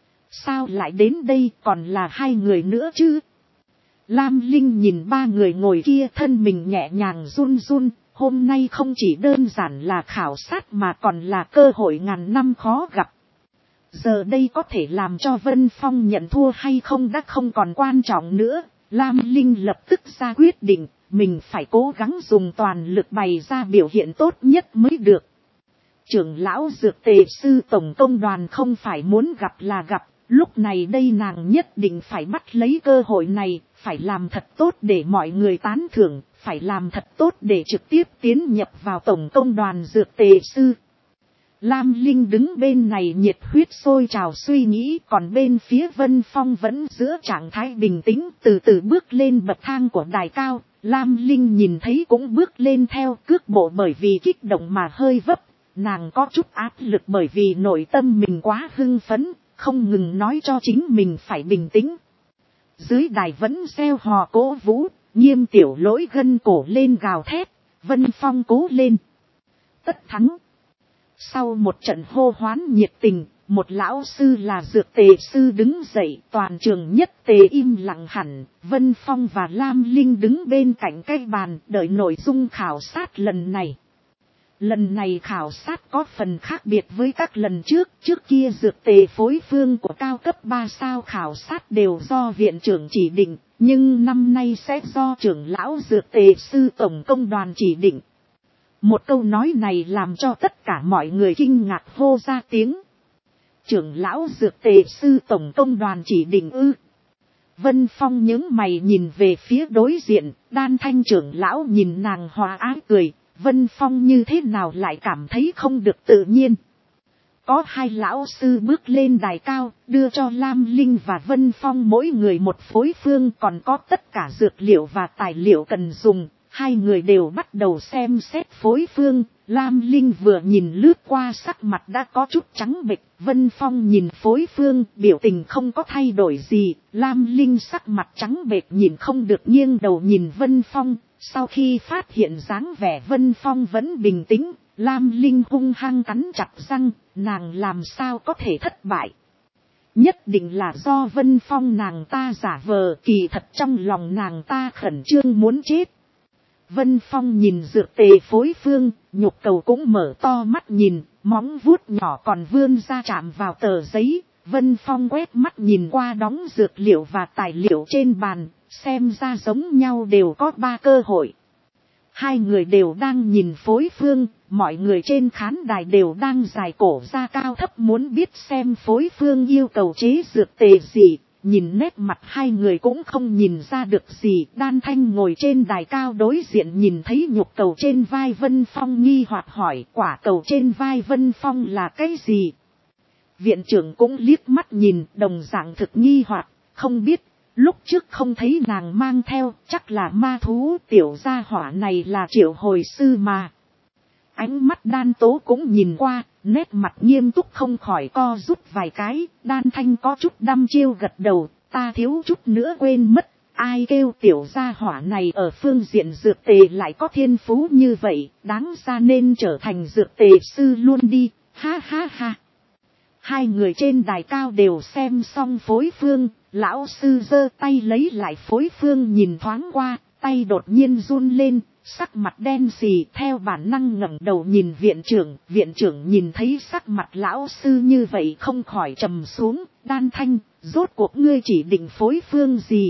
Sao lại đến đây, còn là hai người nữa chứ? Lam Linh nhìn ba người ngồi kia, thân mình nhẹ nhàng run run. Hôm nay không chỉ đơn giản là khảo sát mà còn là cơ hội ngàn năm khó gặp. Giờ đây có thể làm cho Vân Phong nhận thua hay không đã không còn quan trọng nữa. Lam Linh lập tức ra quyết định, mình phải cố gắng dùng toàn lực bày ra biểu hiện tốt nhất mới được. Trưởng lão dược tề sư tổng công đoàn không phải muốn gặp là gặp. Lúc này đây nàng nhất định phải bắt lấy cơ hội này, phải làm thật tốt để mọi người tán thưởng, phải làm thật tốt để trực tiếp tiến nhập vào tổng công đoàn dược tề sư. Lam Linh đứng bên này nhiệt huyết sôi trào suy nghĩ, còn bên phía Vân Phong vẫn giữa trạng thái bình tĩnh, từ từ bước lên bậc thang của đài cao. Lam Linh nhìn thấy cũng bước lên theo, cước bộ bởi vì kích động mà hơi vấp, nàng có chút áp lực bởi vì nội tâm mình quá hưng phấn. Không ngừng nói cho chính mình phải bình tĩnh. Dưới đài vẫn reo hò cố vũ, Nghiêm Tiểu Lỗi gân cổ lên gào thét, Vân Phong cố lên. Tất thắng. Sau một trận hô hoán nhiệt tình, một lão sư là dược tề sư đứng dậy, toàn trường nhất tề im lặng hẳn. Vân Phong và Lam Linh đứng bên cạnh cái bàn đợi nội dung khảo sát lần này. Lần này khảo sát có phần khác biệt với các lần trước kia dược tề phối phương của cao cấp 3 sao khảo sát đều do viện trưởng chỉ định, Nhưng năm nay sẽ do trưởng lão dược tề sư tổng công đoàn chỉ định. Một câu nói này làm cho tất cả mọi người kinh ngạc hô ra tiếng. Trưởng lão dược tề sư tổng công đoàn chỉ định ư? Vân Phong nhướng mày nhìn về phía đối diện, Đan Thanh trưởng lão nhìn nàng hòa ái cười, Vân Phong như thế nào lại cảm thấy không được tự nhiên. Có hai lão sư bước lên đài cao, đưa cho Lam Linh và Vân Phong mỗi người một phối phương, còn có tất cả dược liệu và tài liệu cần dùng. Hai người đều bắt đầu xem xét phối phương, Lam Linh vừa nhìn lướt qua sắc mặt đã có chút trắng bệch, Vân Phong nhìn phối phương, biểu tình không có thay đổi gì, Lam Linh sắc mặt trắng bệch nhìn không được nghiêng đầu nhìn Vân Phong, sau khi phát hiện dáng vẻ Vân Phong vẫn bình tĩnh, Lam Linh hung hăng cắn chặt răng, nàng làm sao có thể thất bại. Nhất định là do Vân Phong nàng ta giả vờ, kỳ thật trong lòng nàng ta khẩn trương muốn chết. Vân Phong nhìn dược tề phối phương, nhục cầu cũng mở to mắt nhìn, móng vuốt nhỏ còn vươn ra chạm vào tờ giấy. Vân Phong quét mắt nhìn qua đóng dược liệu và tài liệu trên bàn, xem ra giống nhau đều có 3 cơ hội. Hai người đều đang nhìn phối phương, mọi người trên khán đài đều đang dài cổ ra cao thấp muốn biết xem phối phương yêu cầu chế dược tề gì. Nhìn nét mặt hai người cũng không nhìn ra được gì. Đan Thanh ngồi trên đài cao đối diện nhìn thấy nhục cầu trên vai Vân Phong nghi hoặc hỏi quả cầu trên vai Vân Phong là cái gì. Viện trưởng cũng liếc mắt nhìn đồng dạng thực nghi hoặc không biết. Lúc trước không thấy nàng mang theo chắc là ma thú, tiểu gia hỏa này là triệu hồi sư mà. Ánh mắt Đan Tố cũng nhìn qua, nét mặt nghiêm túc không khỏi co rút vài cái, Đan Thanh có chút đăm chiêu gật đầu, ta thiếu chút nữa quên mất, ai kêu tiểu gia hỏa này ở phương diện dược tề lại có thiên phú như vậy, đáng ra nên trở thành dược tề sư luôn đi, ha ha ha. Hai người trên đài cao đều xem xong phối phương, lão sư giơ tay lấy lại phối phương nhìn thoáng qua, tay đột nhiên run lên. Sắc mặt đen xì theo bản năng ngẩng đầu nhìn viện trưởng nhìn thấy sắc mặt lão sư như vậy không khỏi trầm xuống, Đan Thanh, rốt cuộc ngươi chỉ định phối phương gì.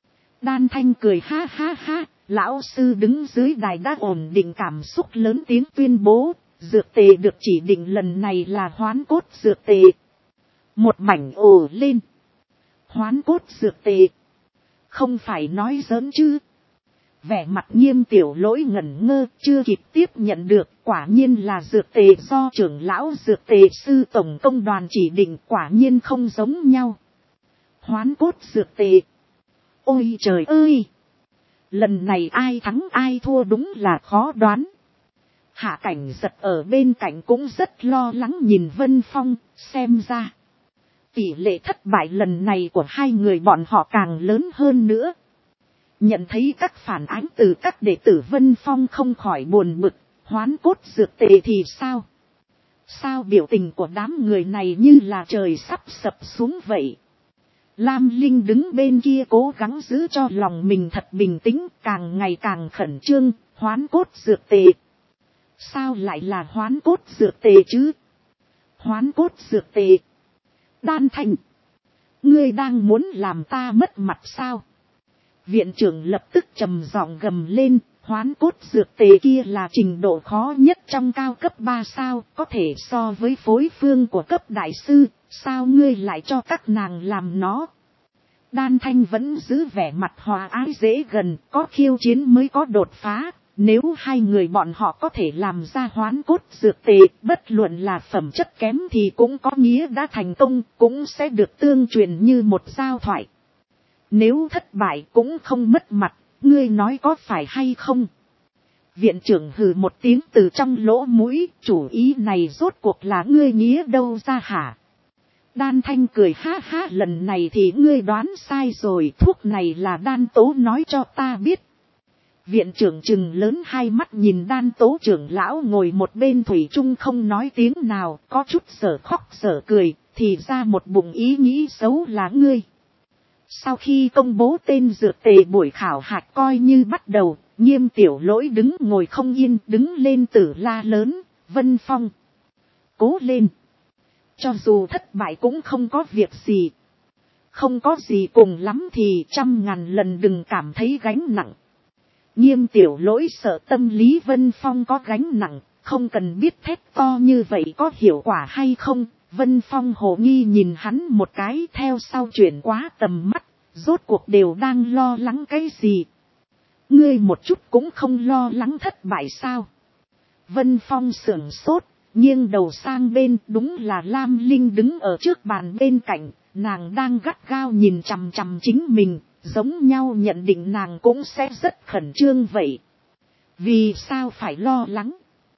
Đan Thanh cười ha ha ha, lão sư đứng dưới đài đã ổn định cảm xúc lớn tiếng tuyên bố, dược tề được chỉ định lần này là hoán cốt dược tề. Một mảnh ồ lên. Hoán cốt dược tề. Không phải nói giỡn chứ. Vẻ mặt Nghiêm Tiểu Lỗi ngẩn ngơ, chưa kịp tiếp nhận được, quả nhiên là dược tề do trưởng lão dược tề sư tổng công đoàn chỉ định, quả nhiên không giống nhau. Hoán cốt dược tề. Ôi trời ơi! Lần này ai thắng ai thua đúng là khó đoán. Hạ Cảnh Giật ở bên cạnh cũng rất lo lắng nhìn Vân Phong, xem ra tỷ lệ thất bại lần này của hai người bọn họ càng lớn hơn nữa. Nhận thấy các phản ánh từ các đệ tử Vân Phong không khỏi buồn bực, hoán cốt dược tề thì sao? Sao biểu tình của đám người này như là trời sắp sập xuống vậy? Lam Linh đứng bên kia cố gắng giữ cho lòng mình thật bình tĩnh, càng ngày càng khẩn trương, hoán cốt dược tề. Sao lại là hoán cốt dược tề chứ? Hoán cốt dược tề. Đan Thanh, ngươi đang muốn làm ta mất mặt sao? Viện trưởng lập tức trầm giọng gầm lên, hoán cốt dược tề kia là trình độ khó nhất trong cao cấp 3 sao, có thể so với phối phương của cấp đại sư, sao ngươi lại cho các nàng làm nó? Đan Thanh vẫn giữ vẻ mặt hòa ái dễ gần, có khiêu chiến mới có đột phá, nếu hai người bọn họ có thể làm ra hoán cốt dược tề, bất luận là phẩm chất kém thì cũng có nghĩa đã thành công, cũng sẽ được tương truyền như một giao thoại. Nếu thất bại cũng không mất mặt, ngươi nói có phải hay không? Viện trưởng hừ một tiếng từ trong lỗ mũi, chủ ý này rốt cuộc là ngươi nghĩa đâu ra hả? Đan Thanh cười ha ha, lần này thì ngươi đoán sai rồi, thuốc này là Đan Tố nói cho ta biết. Viện trưởng trừng lớn hai mắt nhìn Đan Tố trưởng lão ngồi một bên thủy chung không nói tiếng nào, có chút sở khóc sở cười, thì ra một bụng ý nghĩ xấu là ngươi. Sau khi công bố tên dược tề buổi khảo hạch coi như bắt đầu, Nghiêm Tiểu Lỗi đứng ngồi không yên, đứng lên tử la lớn, Vân Phong. Cố lên. Cho dù thất bại cũng không có việc gì. không có gì, cùng lắm thì 100.000 lần đừng cảm thấy gánh nặng. Nghiêm Tiểu Lỗi sợ tâm lý Vân Phong có gánh nặng, không cần biết thét to như vậy có hiệu quả hay không. Vân Phong hồ nghi nhìn hắn một cái, theo sau chuyển quá tầm mắt, rốt cuộc đều đang lo lắng cái gì. Ngươi một chút cũng không lo lắng thất bại sao? Vân Phong sưởng sốt, nghiêng đầu sang bên, đúng là Lam Linh đứng ở trước bàn bên cạnh, nàng đang gắt gao nhìn chằm chằm chính mình, giống nhau nhận định nàng cũng sẽ rất khẩn trương vậy. Vì sao phải lo lắng?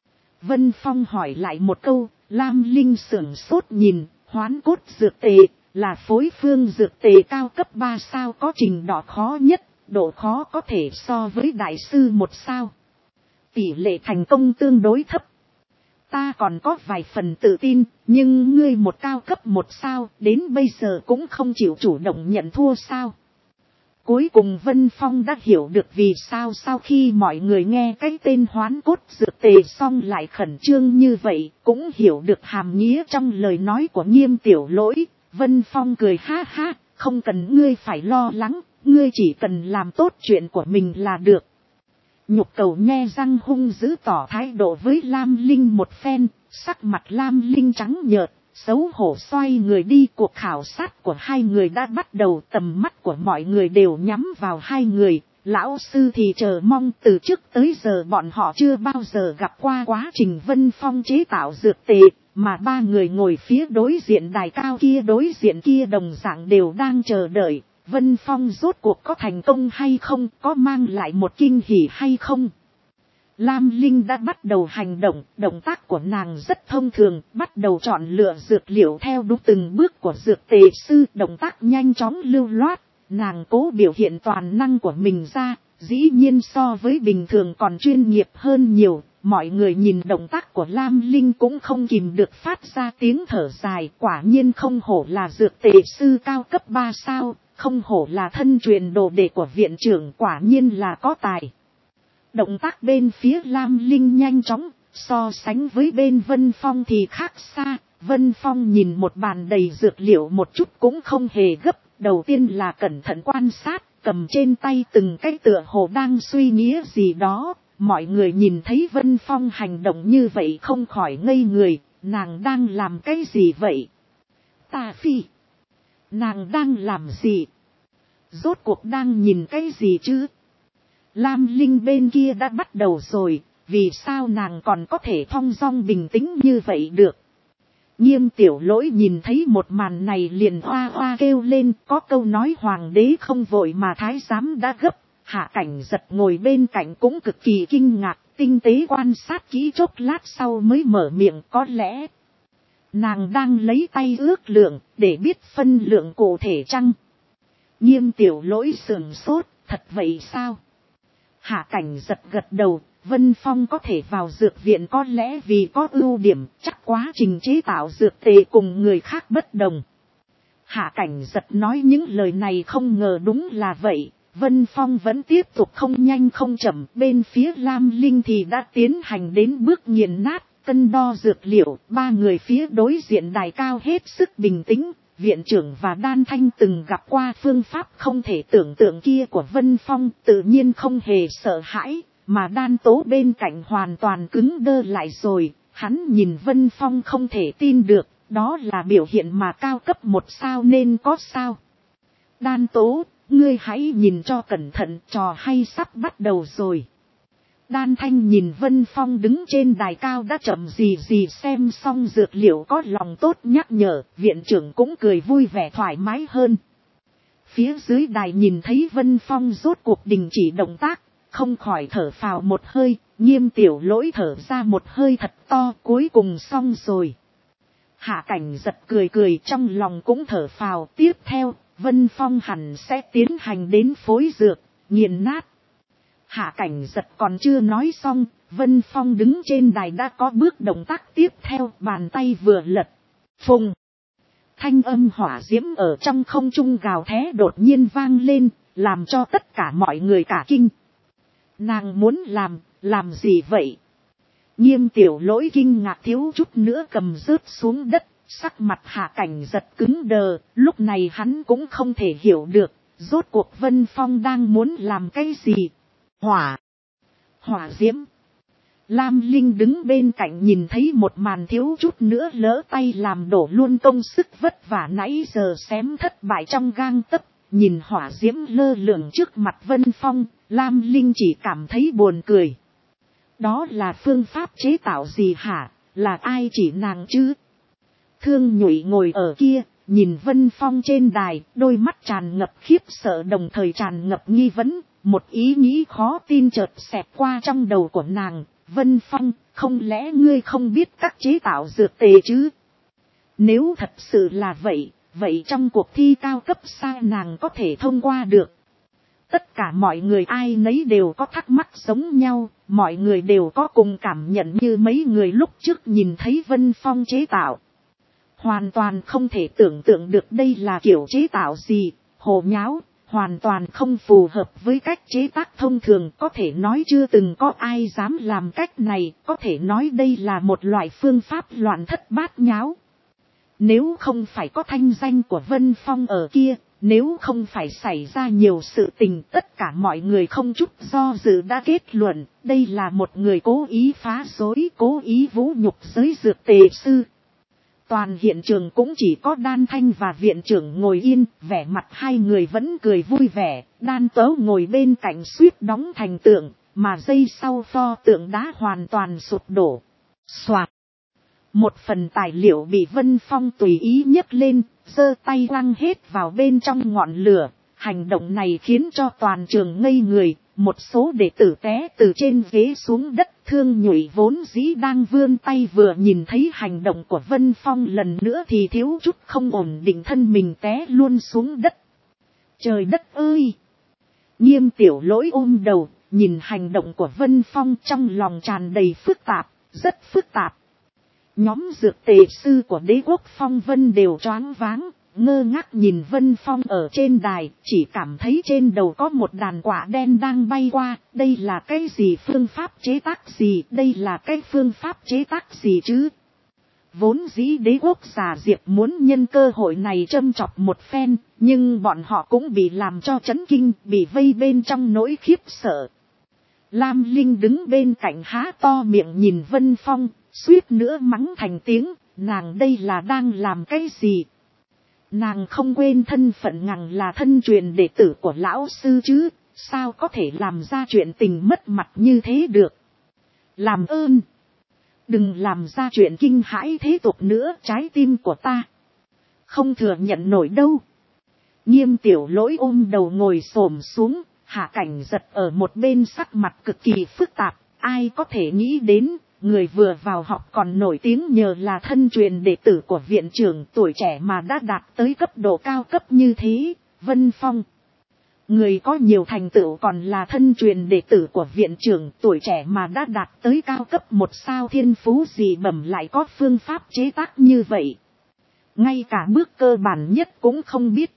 Vân Phong hỏi lại một câu. Lam Linh sưởng sốt nhìn, hoán cốt dược tề, là phối phương dược tề cao cấp 3 sao có trình độ khó nhất, độ khó có thể so với đại sư 1 sao. Tỷ lệ thành công tương đối thấp. Ta còn có vài phần tự tin, nhưng ngươi một cao cấp 1 sao, đến bây giờ cũng không chịu chủ động nhận thua sao. Cuối cùng Vân Phong đã hiểu được vì sao sau khi mọi người nghe cái tên hoán cốt dược tề xong lại khẩn trương như vậy, cũng hiểu được hàm nghĩa trong lời nói của Nghiêm Tiểu Lỗi. Vân Phong cười ha ha, không cần ngươi phải lo lắng, ngươi chỉ cần làm tốt chuyện của mình là được. Nhục Cầu nhe răng hung dữ tỏ thái độ với Lam Linh một phen, sắc mặt Lam Linh trắng nhợt. Xấu hổ xoay người đi. Cuộc khảo sát của hai người đã bắt đầu, tầm mắt của mọi người đều nhắm vào hai người. Lão sư thì chờ mong, từ trước tới giờ bọn họ chưa bao giờ gặp qua quá trình Vân Phong chế tạo dược tề, mà ba người ngồi phía đối diện đài cao kia đối diện kia đồng dạng đều đang chờ đợi. Vân Phong rốt cuộc có thành công hay không, có mang lại một kinh hỉ hay không. Lam Linh đã bắt đầu hành động, động tác của nàng rất thông thường, bắt đầu chọn lựa dược liệu theo đúng từng bước của dược tề sư, động tác nhanh chóng lưu loát, nàng cố biểu hiện toàn năng của mình ra, dĩ nhiên so với bình thường còn chuyên nghiệp hơn nhiều. Mọi người nhìn động tác của Lam Linh cũng không kìm được phát ra tiếng thở dài, quả nhiên không hổ là dược tề sư cao cấp 3 sao, không hổ là thân truyền đồ đệ của viện trưởng, quả nhiên là có tài. Động tác bên phía Lam Linh nhanh chóng, so sánh với bên Vân Phong thì khác xa. Vân Phong nhìn một bàn đầy dược liệu một chút cũng không hề gấp. Đầu tiên là cẩn thận quan sát, cầm trên tay từng cái tựa hồ đang suy nghĩ gì đó. Mọi người nhìn thấy Vân Phong hành động như vậy không khỏi ngây người, nàng đang làm cái gì vậy? Tà Phi, nàng đang làm gì? Rốt cuộc đang nhìn cái gì chứ? Lam Linh bên kia đã bắt đầu rồi, vì sao nàng còn có thể thong dong bình tĩnh như vậy được? Nghiêm Tiểu Lỗi nhìn thấy một màn này liền hoa hoa kêu lên, có câu nói hoàng đế không vội mà thái giám đã gấp. Hạ Cảnh Giật ngồi bên cạnh cũng cực kỳ kinh ngạc, tinh tế quan sát kỹ chốc lát sau mới mở miệng, có lẽ nàng đang lấy tay ước lượng để biết phân lượng cụ thể chăng? Nghiêm Tiểu Lỗi sườn sốt, thật vậy sao? Hạ Cảnh Giật gật đầu, Vân Phong có thể vào dược viện có lẽ vì có ưu điểm, chắc quá trình chế tạo dược tề cùng người khác bất đồng. Hạ Cảnh Giật nói những lời này không ngờ đúng là vậy. Vân Phong vẫn tiếp tục không nhanh không chậm, bên phía Lam Linh thì đã tiến hành đến bước nghiền nát, cân đo dược liệu. Ba người phía đối diện đài cao hết sức bình tĩnh. Viện trưởng và Đan Thanh từng gặp qua phương pháp không thể tưởng tượng kia của Vân Phong, tự nhiên không hề sợ hãi, mà Đan Tố bên cạnh hoàn toàn cứng đơ lại rồi. Hắn nhìn Vân Phong không thể tin được, đó là biểu hiện mà cao cấp 1 sao nên có sao. Đan Tố, ngươi hãy nhìn cho cẩn thận, trò hay sắp bắt đầu rồi. Đan Thanh nhìn Vân Phong đứng trên đài cao đã chậm gì gì xem xong dược liệu có lòng tốt nhắc nhở, viện trưởng cũng cười vui vẻ thoải mái hơn. Phía dưới đài nhìn thấy Vân Phong rốt cuộc đình chỉ động tác, không khỏi thở phào một hơi, Nghiêm Tiểu Lỗi thở ra một hơi thật to, cuối cùng xong rồi. Hạ Cảnh Giật cười cười trong lòng cũng thở phào, tiếp theo, Vân Phong hẳn sẽ tiến hành đến phối dược, nghiền nát. Hạ Cảnh Giật còn chưa nói xong, Vân Phong đứng trên đài đã có bước động tác tiếp theo, bàn tay vừa lật. Phùng! Thanh âm hỏa diễm ở trong không trung gào thét đột nhiên vang lên, làm cho tất cả mọi người cả kinh. Nàng muốn làm gì vậy? Nghiêm Tiểu Lỗi kinh ngạc thiếu chút nữa cầm rớt xuống đất, Sắc mặt Hạ Cảnh Giật cứng đờ, lúc này hắn cũng không thể hiểu được, rốt cuộc Vân Phong đang muốn làm cái gì. Hỏa diễm. Lam Linh đứng bên cạnh nhìn thấy một màn thiếu chút nữa lỡ tay làm đổ luôn công sức vất vả nãy giờ xém thất bại trong gang tấc. Nhìn hỏa diễm lơ lửng trước mặt Vân Phong, Lam Linh chỉ cảm thấy buồn cười. Đó là phương pháp chế tạo gì hả, là ai chỉ nàng chứ? Thương Nhụy ngồi ở kia, nhìn Vân Phong trên đài, đôi mắt tràn ngập khiếp sợ đồng thời tràn ngập nghi vấn, một ý nghĩ khó tin chợt xẹt qua trong đầu của nàng. Vân Phong, không lẽ ngươi không biết cách chế tạo dược tề chứ? Nếu thật sự là vậy trong cuộc thi cao cấp sao nàng có thể thông qua được? Tất cả mọi người ai nấy đều có thắc mắc giống nhau, mọi người đều có cùng cảm nhận như mấy người lúc trước nhìn thấy Vân Phong chế tạo. Hoàn toàn không thể tưởng tượng được đây là kiểu chế tạo gì, hồ nháo, hoàn toàn không phù hợp với cách chế tác thông thường, có thể nói chưa từng có ai dám làm cách này, có thể nói đây là một loại phương pháp loạn thất bát nháo. Nếu không phải có thanh danh của Vân Phong ở kia, nếu không phải xảy ra nhiều sự tình, tất cả mọi người không chút do dự đã kết luận, đây là một người cố ý phá rối, cố ý vũ nhục giới dược tề sư. Toàn hiện trường cũng chỉ có Đan Thanh và viện trưởng ngồi yên, vẻ mặt hai người vẫn cười vui vẻ, Đan Tớ ngồi bên cạnh suýt đóng thành tượng, mà giây sau pho tượng đá hoàn toàn sụp đổ. Soạt. Một phần tài liệu bị Vân Phong tùy ý nhấc lên, giơ tay quăng hết vào bên trong ngọn lửa. Hành động này khiến cho toàn trường ngây người, một số đệ tử té từ trên ghế xuống đất. Thương Nhụy vốn dĩ đang vươn tay vừa nhìn thấy hành động của Vân Phong lần nữa thì thiếu chút không ổn định thân mình té luôn xuống đất. Trời đất ơi! Nghiêm Tiểu Lỗi ôm đầu, nhìn hành động của Vân Phong trong lòng tràn đầy phức tạp, rất phức tạp. Nhóm dược tề sư của Đế quốc Phong Vân đều choáng váng, ngơ ngác nhìn Vân Phong ở trên đài, chỉ cảm thấy trên đầu có một đàn quả đen đang bay qua, đây là cái gì, phương pháp chế tác gì, đây là cái phương pháp chế tác gì chứ? Vốn dĩ Đế quốc giả Diệp muốn nhân cơ hội này châm chọc một phen, nhưng bọn họ cũng bị làm cho chấn kinh, bị vây bên trong nỗi khiếp sợ. Lam Linh đứng bên cạnh há to miệng nhìn Vân Phong, suýt nữa mắng thành tiếng, nàng đây là đang làm cái gì? Nàng không quên thân phận nàng là thân truyền đệ tử của lão sư chứ, sao có thể làm ra chuyện tình mất mặt như thế được? Làm ơn! Đừng làm ra chuyện kinh hãi thế tục nữa, trái tim của ta không thừa nhận nổi đâu. Nghiêm Tiểu Lỗi ôm đầu ngồi xổm xuống, Hạ Cảnh Giật ở một bên sắc mặt cực kỳ phức tạp, ai có thể nghĩ đến, người vừa vào học còn nổi tiếng nhờ là thân truyền đệ tử của viện trưởng tuổi trẻ mà đã đạt tới cấp độ cao cấp như thế, Vân Phong. Người có nhiều thành tựu còn là thân truyền đệ tử của viện trưởng tuổi trẻ mà đã đạt tới cao cấp một sao thiên phú gì bẩm lại có phương pháp chế tác như vậy. Ngay cả bước cơ bản nhất cũng không biết.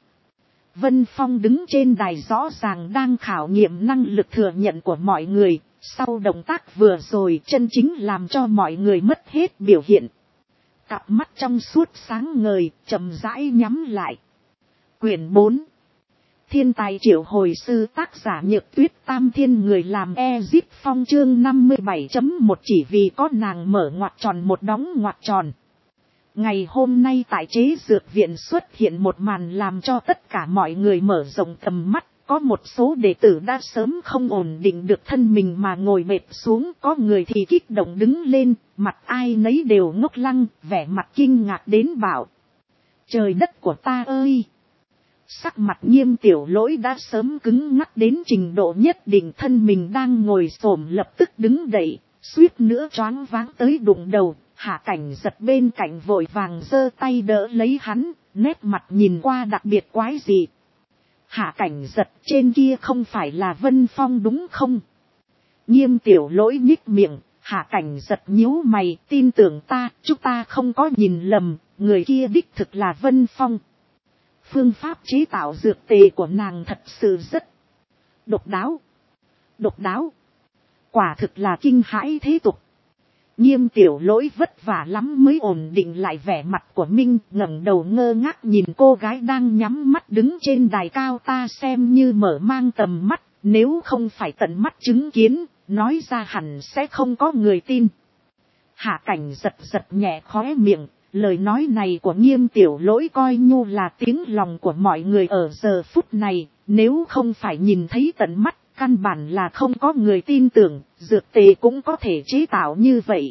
Vân Phong đứng trên đài rõ ràng đang khảo nghiệm năng lực thừa nhận của mọi người, sau động tác vừa rồi chân chính làm cho mọi người mất hết biểu hiện. Cặp mắt trong suốt sáng ngời, chậm rãi nhắm lại. Quyển 4. Thiên tài triệu hồi sư, tác giả Nhược Tuyết, Tam Thiên người làm Ezip Phong, chương 57.1 chỉ vì có nàng mở ngoặc tròn một đóng ngoặc tròn. Ngày hôm nay tại chế dược viện xuất hiện một màn làm cho tất cả mọi người mở rộng tầm mắt. Có một số đệ tử đã sớm không ổn định được thân mình mà ngồi mệt xuống, có người thì kích động đứng lên, mặt ai nấy đều ngốc lăng, vẻ mặt kinh ngạc đến bảo. Trời đất của ta ơi! Sắc mặt Nghiêm Tiểu Lỗi đã sớm cứng ngắc đến trình độ nhất định, thân mình đang ngồi xổm lập tức đứng dậy, suýt nữa choáng váng tới đụng đầu. Hạ Cảnh Giật bên cạnh vội vàng giơ tay đỡ lấy hắn, nét mặt nhìn qua đặc biệt quái dị. Hạ Cảnh Giật, trên kia không phải là Vân Phong đúng không? Nghiêm Tiểu Lỗi nhích miệng, Hạ Cảnh Giật nhíu mày, tin tưởng ta, chúng ta không có nhìn lầm, người kia đích thực là Vân Phong. Phương pháp chế tạo dược tề của nàng thật sự rất độc đáo. Độc đáo. Quả thực là kinh hãi thế tục. Nghiêm Tiểu Lỗi vất vả lắm mới ổn định lại vẻ mặt của mình, ngẩng đầu ngơ ngác nhìn cô gái đang nhắm mắt đứng trên đài cao. Ta xem như mở mang tầm mắt, nếu không phải tận mắt chứng kiến, nói ra hẳn sẽ không có người tin. Hạ Cảnh giật giật nhẹ khóe miệng, lời nói này của Nghiêm Tiểu Lỗi coi như là tiếng lòng của mọi người ở giờ phút này, nếu không phải nhìn thấy tận mắt, căn bản là không có người tin tưởng, dược tề cũng có thể chế tạo như vậy.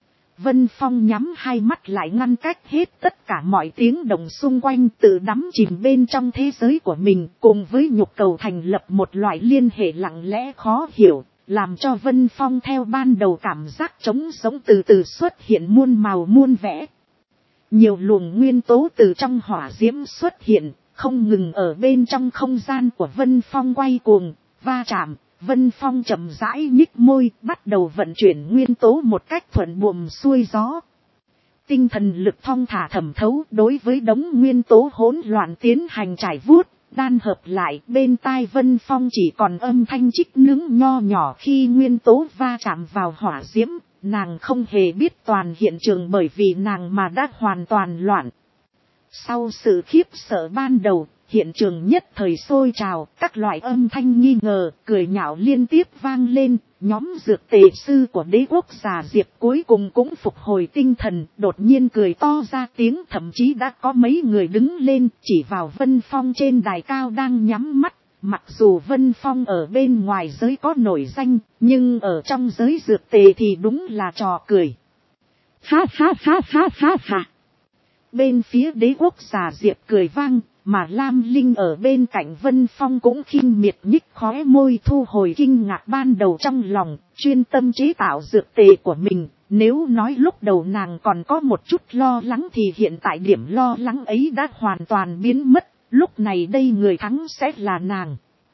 Vân Phong nhắm hai mắt lại ngăn cách hết tất cả mọi tiếng động xung quanh, tự đắm chìm bên trong thế giới của mình, cùng với nhục cầu thành lập một loại liên hệ lặng lẽ khó hiểu, làm cho Vân Phong theo ban đầu cảm giác trống sống từ từ xuất hiện muôn màu muôn vẻ. Nhiều luồng nguyên tố từ trong hỏa diễm xuất hiện, không ngừng ở bên trong không gian của Vân Phong quay cuồng, va chạm. Vân Phong chậm rãi nhích môi, bắt đầu vận chuyển nguyên tố một cách thuận buồm xuôi gió. Tinh thần lực thong thả thẩm thấu đối với đống nguyên tố hỗn loạn tiến hành trải vuốt, đan hợp lại. Bên tai Vân Phong chỉ còn âm thanh chích nướng nho nhỏ khi nguyên tố va chạm vào hỏa diễm. Nàng không hề biết toàn hiện trường bởi vì nàng mà đã hoàn toàn loạn. Sau sự khiếp sợ ban đầu, hiện trường nhất thời sôi trào, các loại âm thanh nghi ngờ, cười nhạo liên tiếp vang lên. Nhóm dược tề sư của đế quốc già Diệp cuối cùng cũng phục hồi tinh thần, đột nhiên cười to ra tiếng, thậm chí đã có mấy người đứng lên chỉ vào Vân Phong trên đài cao đang nhắm mắt. Mặc dù Vân Phong ở bên ngoài giới có nổi danh, nhưng ở trong giới dược tề thì đúng là trò cười. Ha ha ha ha ha ha. Bên phía đế quốc già Diệp cười vang, mà Lam Linh ở bên cạnh Vân Phong cũng khinh miệt nhích khóe môi thu hồi kinh ngạc ban đầu trong lòng, chuyên tâm chế tạo dược tề của mình. Nếu nói lúc đầu nàng còn có một chút lo lắng thì hiện tại điểm lo lắng ấy đã hoàn toàn biến mất, lúc này đây người thắng sẽ là nàng.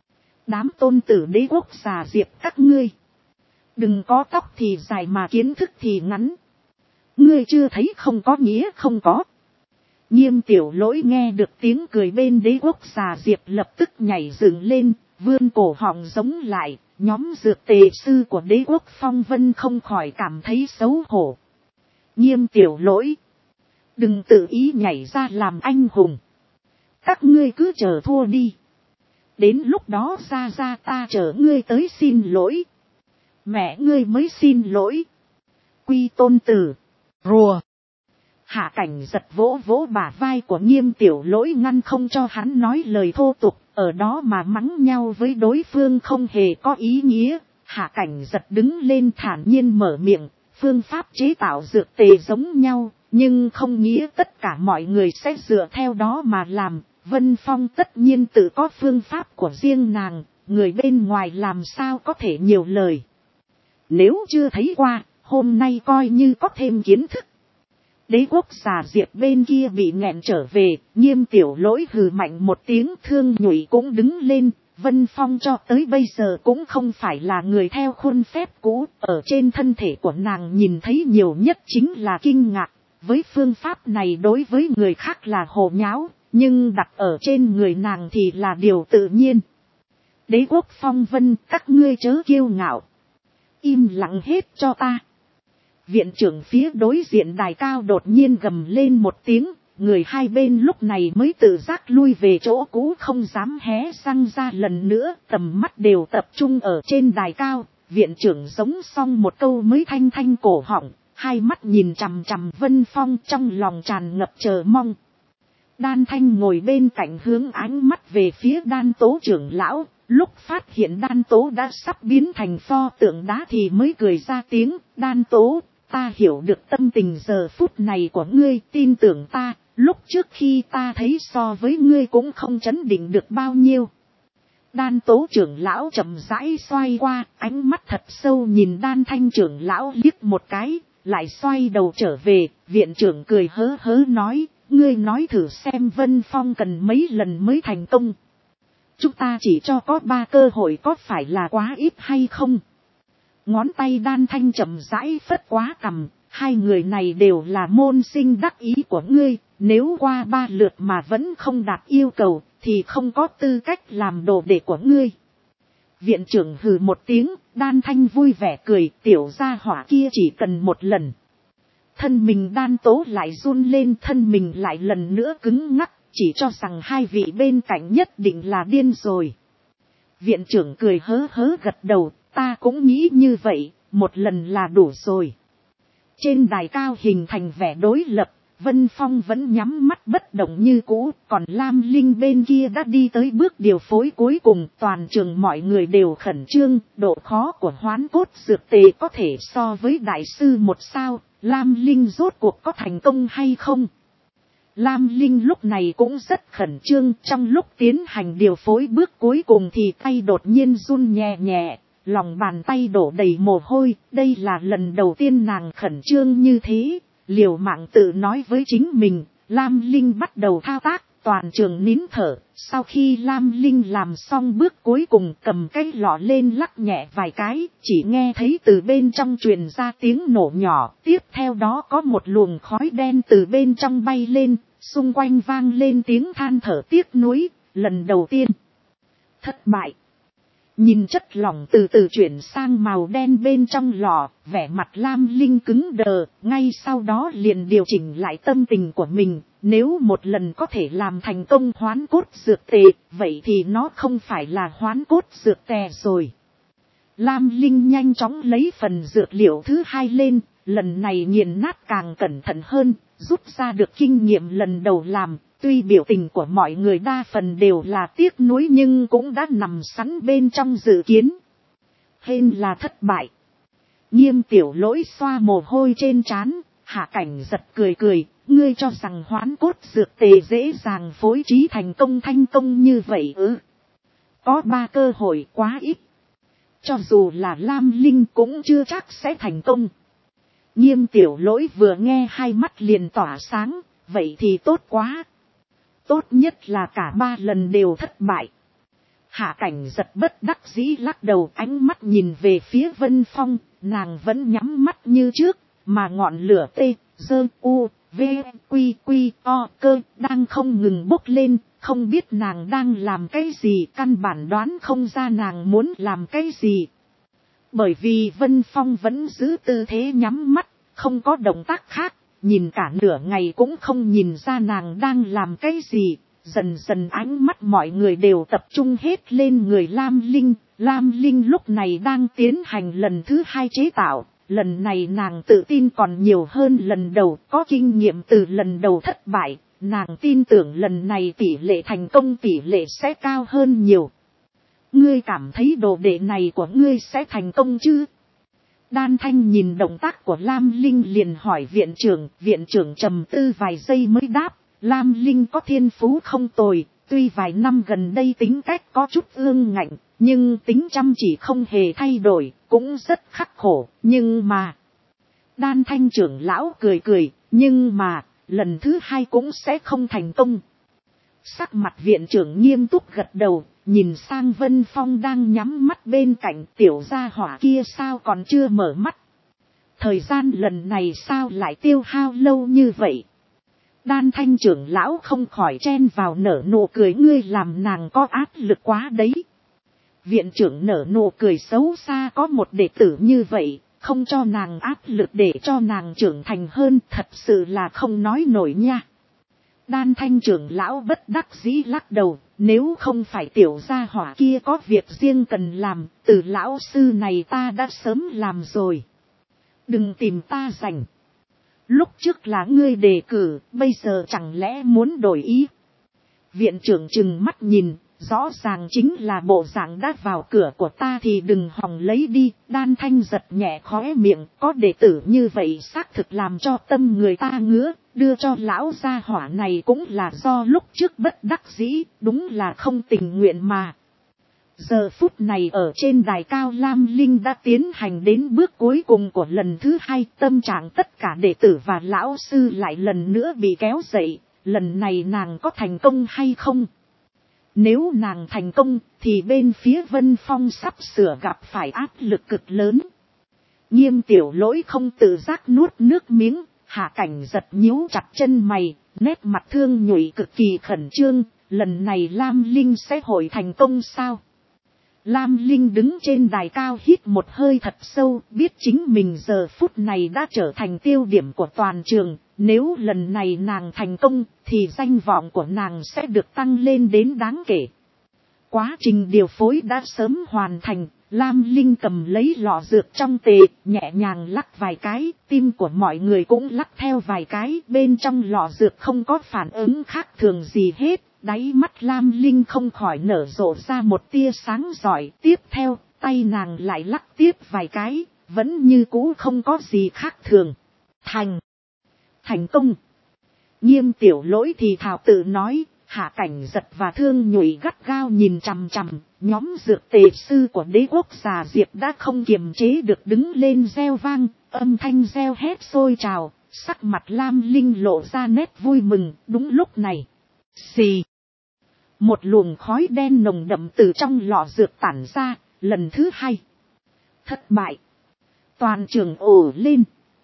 Đám tôn tử đế quốc già Diệp các ngươi, đừng có tóc thì dài mà kiến thức thì ngắn. Ngươi chưa thấy không có nghĩa không có. Nghiêm Tiểu Lỗi nghe được tiếng cười bên đế quốc già Diệp lập tức nhảy dựng lên, vươn cổ họng giống lại. Nhóm dược tề sư của đế quốc Phong Vân không khỏi cảm thấy xấu hổ. Nghiêm Tiểu Lỗi, đừng tự ý nhảy ra làm anh hùng. Các ngươi cứ chờ thua đi. Đến lúc đó ra ta chở ngươi tới xin lỗi. Mẹ ngươi mới xin lỗi. Quy tôn tử. Rùa. Hạ Cảnh giật vỗ vỗ bả vai của Nghiêm Tiểu Lỗi ngăn không cho hắn nói lời thô tục, ở đó mà mắng nhau với đối phương không hề có ý nghĩa. Hạ Cảnh giật đứng lên thản nhiên mở miệng, phương pháp chế tạo dược tề giống nhau, nhưng không nghĩa tất cả mọi người sẽ dựa theo đó mà làm. Vân Phong tất nhiên tự có phương pháp của riêng nàng, người bên ngoài làm sao có thể nhiều lời. Nếu chưa thấy qua, hôm nay coi như có thêm kiến thức. Đế quốc già Diệp bên kia bị nghẹn trở về, Nghiêm Tiểu Lỗi hừ mạnh một tiếng, Thương Nhụy cũng đứng lên. Vân Phong cho tới bây giờ cũng không phải là người theo khuôn phép cũ, ở trên thân thể của nàng nhìn thấy nhiều nhất chính là kinh ngạc. Với phương pháp này đối với người khác là hồ nháo, nhưng đặt ở trên người nàng thì là điều tự nhiên. Đế quốc Phong Vân, các ngươi chớ kiêu ngạo. Im lặng hết cho ta. Viện trưởng phía đối diện đài cao đột nhiên gầm lên một tiếng, người hai bên lúc này mới tự giác lui về chỗ cũ, không dám hé răng ra lần nữa, tầm mắt đều tập trung ở trên đài cao. Viện trưởng giống xong một câu mới thanh thanh cổ họng, hai mắt nhìn chằm chằm Vân Phong, trong lòng tràn ngập chờ mong. Đan Thanh ngồi bên cạnh hướng ánh mắt về phía Đan Tố trưởng lão, lúc phát hiện Đan Tố đã sắp biến thành pho tượng đá thì mới cười ra tiếng. Đan Tố, ta hiểu được tâm tình giờ phút này của ngươi, tin tưởng ta, lúc trước khi ta thấy so với ngươi cũng không chấn định được bao nhiêu. Đan Tố trưởng lão chậm rãi xoay qua, ánh mắt thật sâu nhìn Đan Thanh trưởng lão liếc một cái, lại xoay đầu trở về. Viện trưởng cười hớ hớ nói, ngươi nói thử xem Vân Phong cần mấy lần mới thành công. Chúng ta chỉ cho có 3 cơ hội có phải là quá ít hay không? Ngón tay Đan Thanh chậm rãi phất quá cằm, hai người này đều là môn sinh đắc ý của ngươi, nếu qua 3 lượt mà vẫn không đạt yêu cầu, thì không có tư cách làm đồ đệ của ngươi. Viện trưởng hừ một tiếng, Đan Thanh vui vẻ cười, tiểu gia hỏa kia chỉ cần một lần. Thân mình Đan Tố lại run lên, thân mình lại lần nữa cứng ngắc, chỉ cho rằng hai vị bên cạnh nhất định là điên rồi. Viện trưởng cười hớ hớ gật đầu, ta cũng nghĩ như vậy, một lần là đủ rồi. Trên đài cao hình thành vẻ đối lập, Vân Phong vẫn nhắm mắt bất động như cũ, còn Lam Linh bên kia đã đi tới bước điều phối cuối cùng. Toàn trường mọi người đều khẩn trương, độ khó của hoán cốt dược tề có thể so với đại sư một sao, Lam Linh rốt cuộc có thành công hay không? Lam Linh lúc này cũng rất khẩn trương, trong lúc tiến hành điều phối bước cuối cùng thì tay đột nhiên run nhẹ nhẹ, lòng bàn tay đổ đầy mồ hôi, đây là lần đầu tiên nàng khẩn trương như thế. Liều mạng tự nói với chính mình, Lam Linh bắt đầu thao tác, toàn trường nín thở. Sau khi Lam Linh làm xong bước cuối cùng, cầm cái lọ lên lắc nhẹ vài cái, chỉ nghe thấy từ bên trong truyền ra tiếng nổ nhỏ. Tiếp theo đó có một luồng khói đen từ bên trong bay lên, xung quanh vang lên tiếng than thở tiếc nuối, lần đầu tiên thất bại. Nhìn chất lỏng từ từ chuyển sang màu đen bên trong lò, vẻ mặt Lam Linh cứng đờ, ngay sau đó liền điều chỉnh lại tâm tình của mình. Nếu một lần có thể làm thành công hoán cốt dược tề, vậy thì nó không phải là hoán cốt dược tề rồi. Lam Linh nhanh chóng lấy phần dược liệu thứ hai lên, lần này nghiền nát càng cẩn thận hơn, rút ra được kinh nghiệm lần đầu làm. Tuy biểu tình của mọi người đa phần đều là tiếc nuối nhưng cũng đã nằm sẵn bên trong dự kiến. Hên là thất bại. Nghiêm Tiểu Lỗi xoa mồ hôi trên trán, Hạ Cảnh Giật cười cười, ngươi cho rằng hoán cốt dược tề dễ dàng phối trí thành công thành công như vậy ư? Có 3 cơ hội quá ít. Cho dù là Lam Linh cũng chưa chắc sẽ thành công. Nghiêm Tiểu Lỗi vừa nghe hai mắt liền tỏa sáng, vậy thì tốt quá. Tốt nhất là cả 3 lần đều thất bại. Hạ Cảnh Giật bất đắc dĩ lắc đầu, ánh mắt nhìn về phía Vân Phong, nàng vẫn nhắm mắt như trước, mà ngọn lửa T, Dơ, U, V, Quy, Quy, O, Cơ đang không ngừng bốc lên, không biết nàng đang làm cái gì, căn bản đoán không ra nàng muốn làm cái gì. Bởi vì Vân Phong vẫn giữ tư thế nhắm mắt, không có động tác khác. Nhìn cả nửa ngày cũng không nhìn ra nàng đang làm cái gì, dần dần ánh mắt mọi người đều tập trung hết lên người Lam Linh. Lam Linh lúc này đang tiến hành lần thứ 2 chế tạo, lần này nàng tự tin còn nhiều hơn lần đầu, có kinh nghiệm từ lần đầu thất bại, nàng tin tưởng lần này tỷ lệ thành công tỷ lệ sẽ cao hơn nhiều. Ngươi cảm thấy đồ đệ này của ngươi sẽ thành công chứ? Đan Thanh nhìn động tác của Lam Linh liền hỏi viện trưởng trầm tư vài giây mới đáp, Lam Linh có thiên phú không tồi, tuy vài năm gần đây tính cách có chút ương ngạnh, nhưng tính chăm chỉ không hề thay đổi, cũng rất khắc khổ, nhưng mà... Đan Thanh trưởng lão cười cười, nhưng mà, lần thứ 2 cũng sẽ không thành công. Sắc mặt viện trưởng nghiêm túc gật đầu, nhìn sang Vân Phong đang nhắm mắt bên cạnh, tiểu gia hỏa kia sao còn chưa mở mắt. Thời gian lần này sao lại tiêu hao lâu như vậy. Đan Thanh trưởng lão không khỏi chen vào nở nụ cười, ngươi làm nàng có áp lực quá đấy. Viện trưởng nở nụ cười xấu xa, có một đệ tử như vậy, không cho nàng áp lực để cho nàng trưởng thành hơn, thật sự là không nói nổi nha. Đan Thanh trưởng lão bất đắc dĩ lắc đầu, nếu không phải tiểu gia hỏa kia có việc riêng cần làm, từ lão sư này ta đã sớm làm rồi. Đừng tìm ta giành. Lúc trước là ngươi đề cử, bây giờ chẳng lẽ muốn đổi ý? Viện trưởng trừng mắt nhìn, rõ ràng chính là bộ dạng đã vào cửa của ta thì đừng hòng lấy đi. Đan Thanh giật nhẹ khóe miệng, có đệ tử như vậy xác thực làm cho tâm người ta ngứa, đưa cho lão gia hỏa này cũng là do lúc trước bất đắc dĩ, đúng là không tình nguyện mà. Giờ phút này ở trên đài cao Lam Linh đã tiến hành đến bước cuối cùng của lần thứ 2, tâm trạng tất cả đệ tử và lão sư lại lần nữa bị kéo dậy, lần này nàng có thành công hay không? Nếu nàng thành công thì bên phía Vân Phong sắp sửa gặp phải áp lực cực lớn. Nghiêm Tiểu Lỗi không tự giác nuốt nước miếng, Hạ Cảnh giật nhíu chặt chân mày, nét mặt thương nhụy cực kỳ khẩn trương, lần này Lam Linh sẽ hội thành công sao? Lam Linh đứng trên đài cao hít một hơi thật sâu, biết chính mình giờ phút này đã trở thành tiêu điểm của toàn trường. Nếu lần này nàng thành công, thì danh vọng của nàng sẽ được tăng lên đến đáng kể. Quá trình điều phối đã sớm hoàn thành, Lam Linh cầm lấy lọ dược trong tề, nhẹ nhàng lắc vài cái, tim của mọi người cũng lắc theo vài cái, bên trong lọ dược không có phản ứng khác thường gì hết. Đáy mắt Lam Linh không khỏi nở rộ ra một tia sáng rọi. Tiếp theo, tay nàng lại lắc tiếp vài cái, vẫn như cũ không có gì khác thường. Thành công. Nghiêm Tiểu Lỗi thì thào tự nói. Hạ Cảnh Giật và Thương Nhụy gắt gao nhìn chằm chằm. Nhóm dược tề sư của đế quốc già Diệp đã không kiềm chế được đứng lên reo vang. Âm thanh reo hét sôi trào. Sắc mặt Lam Linh lộ ra nét vui mừng. Đúng lúc này. Xì. Một luồng khói đen nồng đậm từ trong lọ dược tản ra. Lần thứ hai. Thất bại. Toàn trường ồ lên.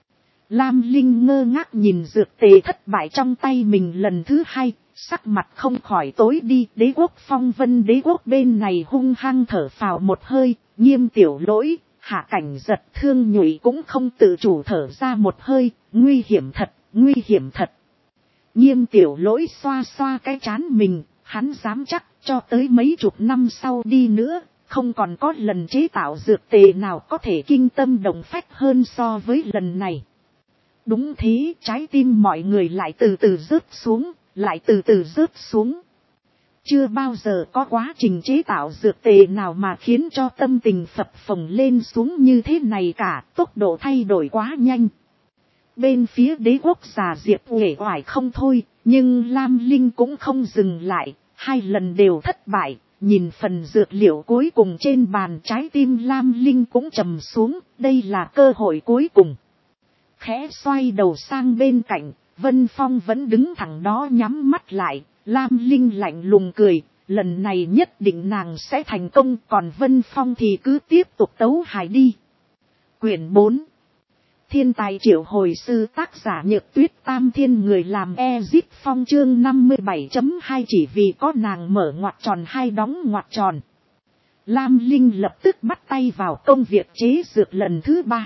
Lam Linh ngơ ngác nhìn dược tề thất bại trong tay mình lần thứ hai. Sắc mặt không khỏi tối đi. Đế quốc Phong Vân đế quốc bên này hung hăng thở phào một hơi. Nghiêm Tiểu Lỗi, Hạ Cảnh Giật, Thương Nhụy cũng không tự chủ thở ra một hơi. Nguy hiểm thật, nguy hiểm thật. Nghiêm Tiểu Lỗi xoa xoa cái trán mình. Hắn dám chắc cho tới mấy chục năm sau đi nữa, không còn có lần chế tạo dược tề nào có thể kinh tâm động phách hơn so với lần này. Đúng thế, trái tim mọi người lại từ từ rớt xuống, lại từ từ rớt xuống. Chưa bao giờ có quá trình chế tạo dược tề nào mà khiến cho tâm tình phập phồng lên xuống như thế này cả, tốc độ thay đổi quá nhanh. Bên phía đế quốc già Diệp uể oải không thôi, nhưng Lam Linh cũng không dừng lại, 2 lần đều thất bại. Nhìn phần dược liệu cuối cùng trên bàn, trái tim Lam Linh cũng trầm xuống, đây là cơ hội cuối cùng. Khẽ xoay đầu sang bên cạnh, Vân Phong vẫn đứng thẳng đó nhắm mắt lại. Lam Linh lạnh lùng cười, lần này nhất định nàng sẽ thành công, còn Vân Phong thì cứ tiếp tục tấu hài đi. Quyển 4. Thiên tài triệu hồi sư, tác giả Nhược Tuyết, Tam Thiên người làm Ezip Phong, chương 57.2 chỉ vì có nàng mở ngoặc tròn hay đóng ngoặc tròn. Lam Linh lập tức bắt tay vào công việc chế dược lần thứ 3.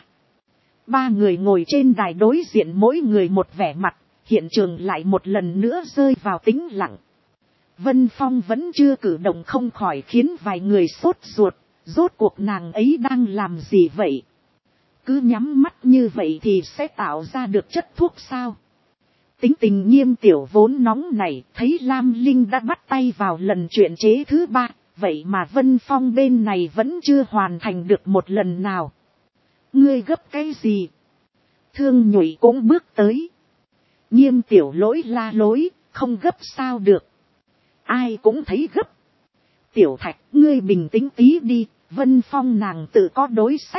3 người ngồi trên đài đối diện mỗi người một vẻ mặt, hiện trường lại một lần nữa rơi vào tĩnh lặng. Vân Phong vẫn chưa cử động không khỏi khiến vài người sốt ruột, rốt cuộc nàng ấy đang làm gì vậy? Cứ nhắm mắt như vậy thì sẽ tạo ra được chất thuốc sao? Tính tình Nghiêm Tiểu vốn nóng này, thấy Lam Linh đã bắt tay vào lần chuyện chế thứ 3, vậy mà Vân Phong bên này vẫn chưa hoàn thành được một lần nào. Ngươi gấp cái gì? Thương Nhụy cũng bước tới. Nghiêm Tiểu Lỗi la lối, không gấp sao được. Ai cũng thấy gấp. Tiểu Thạch, ngươi bình tĩnh tí đi, Vân Phong nàng tự có đối sách.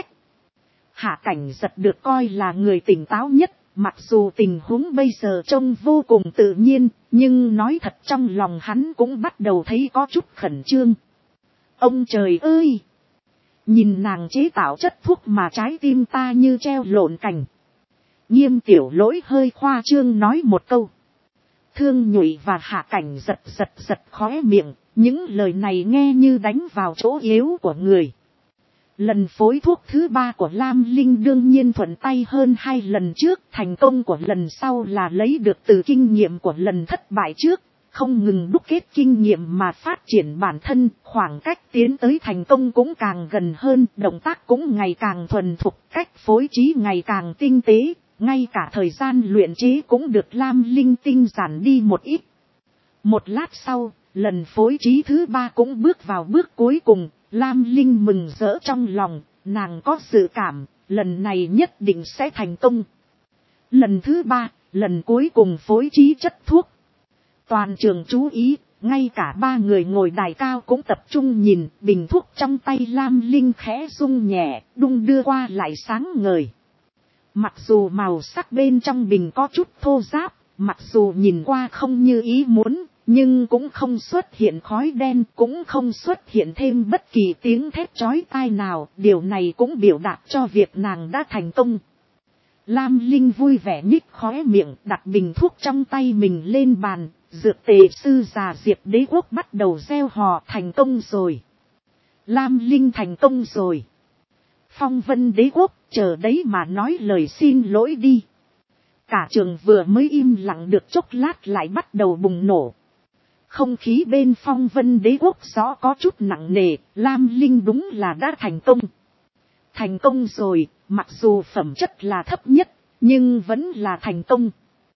Hạ Cảnh Giật được coi là người tỉnh táo nhất, mặc dù tình huống bây giờ trông vô cùng tự nhiên, nhưng nói thật trong lòng hắn cũng bắt đầu thấy có chút khẩn trương. Ông trời ơi! Nhìn nàng chế tạo chất thuốc mà trái tim ta như treo lộn cành. Nghiêm Tiểu Lỗi hơi khoa trương nói một câu. Thương Nhụy và Hạ Cảnh giật khóe miệng, những lời này nghe như đánh vào chỗ yếu của người. Lần phối thuốc thứ 3 của Lam Linh đương nhiên thuận tay hơn 2 lần trước, thành công của lần sau là lấy được từ kinh nghiệm của lần thất bại trước, không ngừng đúc kết kinh nghiệm mà phát triển bản thân, khoảng cách tiến tới thành công cũng càng gần hơn, động tác cũng ngày càng thuần thục, cách phối trí ngày càng tinh tế, ngay cả thời gian luyện chế cũng được Lam Linh tinh giản đi một ít. Một lát sau, lần phối trí thứ 3 cũng bước vào bước cuối cùng. Lam Linh mừng rỡ trong lòng, nàng có dự cảm, lần này nhất định sẽ thành công. Lần thứ 3, lần cuối cùng phối trí chất thuốc. Toàn trường chú ý, ngay cả 3 người ngồi đài cao cũng tập trung nhìn, bình thuốc trong tay Lam Linh khẽ rung nhẹ, đung đưa qua lại sáng ngời. Mặc dù màu sắc bên trong bình có chút thô ráp, mặc dù nhìn qua không như ý muốn, nhưng cũng không xuất hiện khói đen, cũng không xuất hiện thêm bất kỳ tiếng thét chói tai nào, điều này cũng biểu đạt cho việc nàng đã thành công. Lam Linh vui vẻ nhích khóe miệng, đặt bình thuốc trong tay mình lên bàn, dược tề sư già Diệp đế quốc bắt đầu gieo hò thành công rồi. Lam Linh thành công rồi. Phong Vân Đế Quốc, chờ đấy mà nói lời xin lỗi đi. Cả trường vừa mới im lặng được chốc lát lại bắt đầu bùng nổ. Không khí bên Phong Vân Đế Quốc rõ có chút nặng nề, Lam Linh đúng là đã thành công. Thành công rồi, mặc dù phẩm chất là thấp nhất, nhưng vẫn là thành công.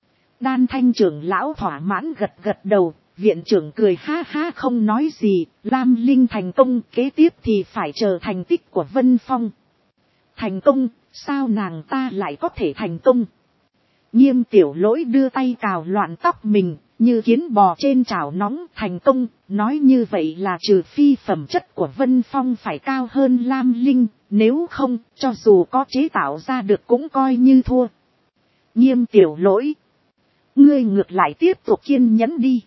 Đan Thanh trưởng lão thỏa mãn gật gật đầu, viện trưởng cười ha ha không nói gì, Lam Linh thành công, kế tiếp thì phải chờ thành tích của Vân Phong. Thành công, sao nàng ta lại có thể thành công? Nghiêm Tiểu Lỗi đưa tay cào loạn tóc mình, như kiến bò trên chảo nóng. Thành công, nói như vậy là trừ phi phẩm chất của Vân Phong phải cao hơn Lam Linh, nếu không, cho dù có chế tạo ra được cũng coi như thua. Nghiêm Tiểu Lỗi, ngươi ngược lại tiếp tục kiên nhẫn đi.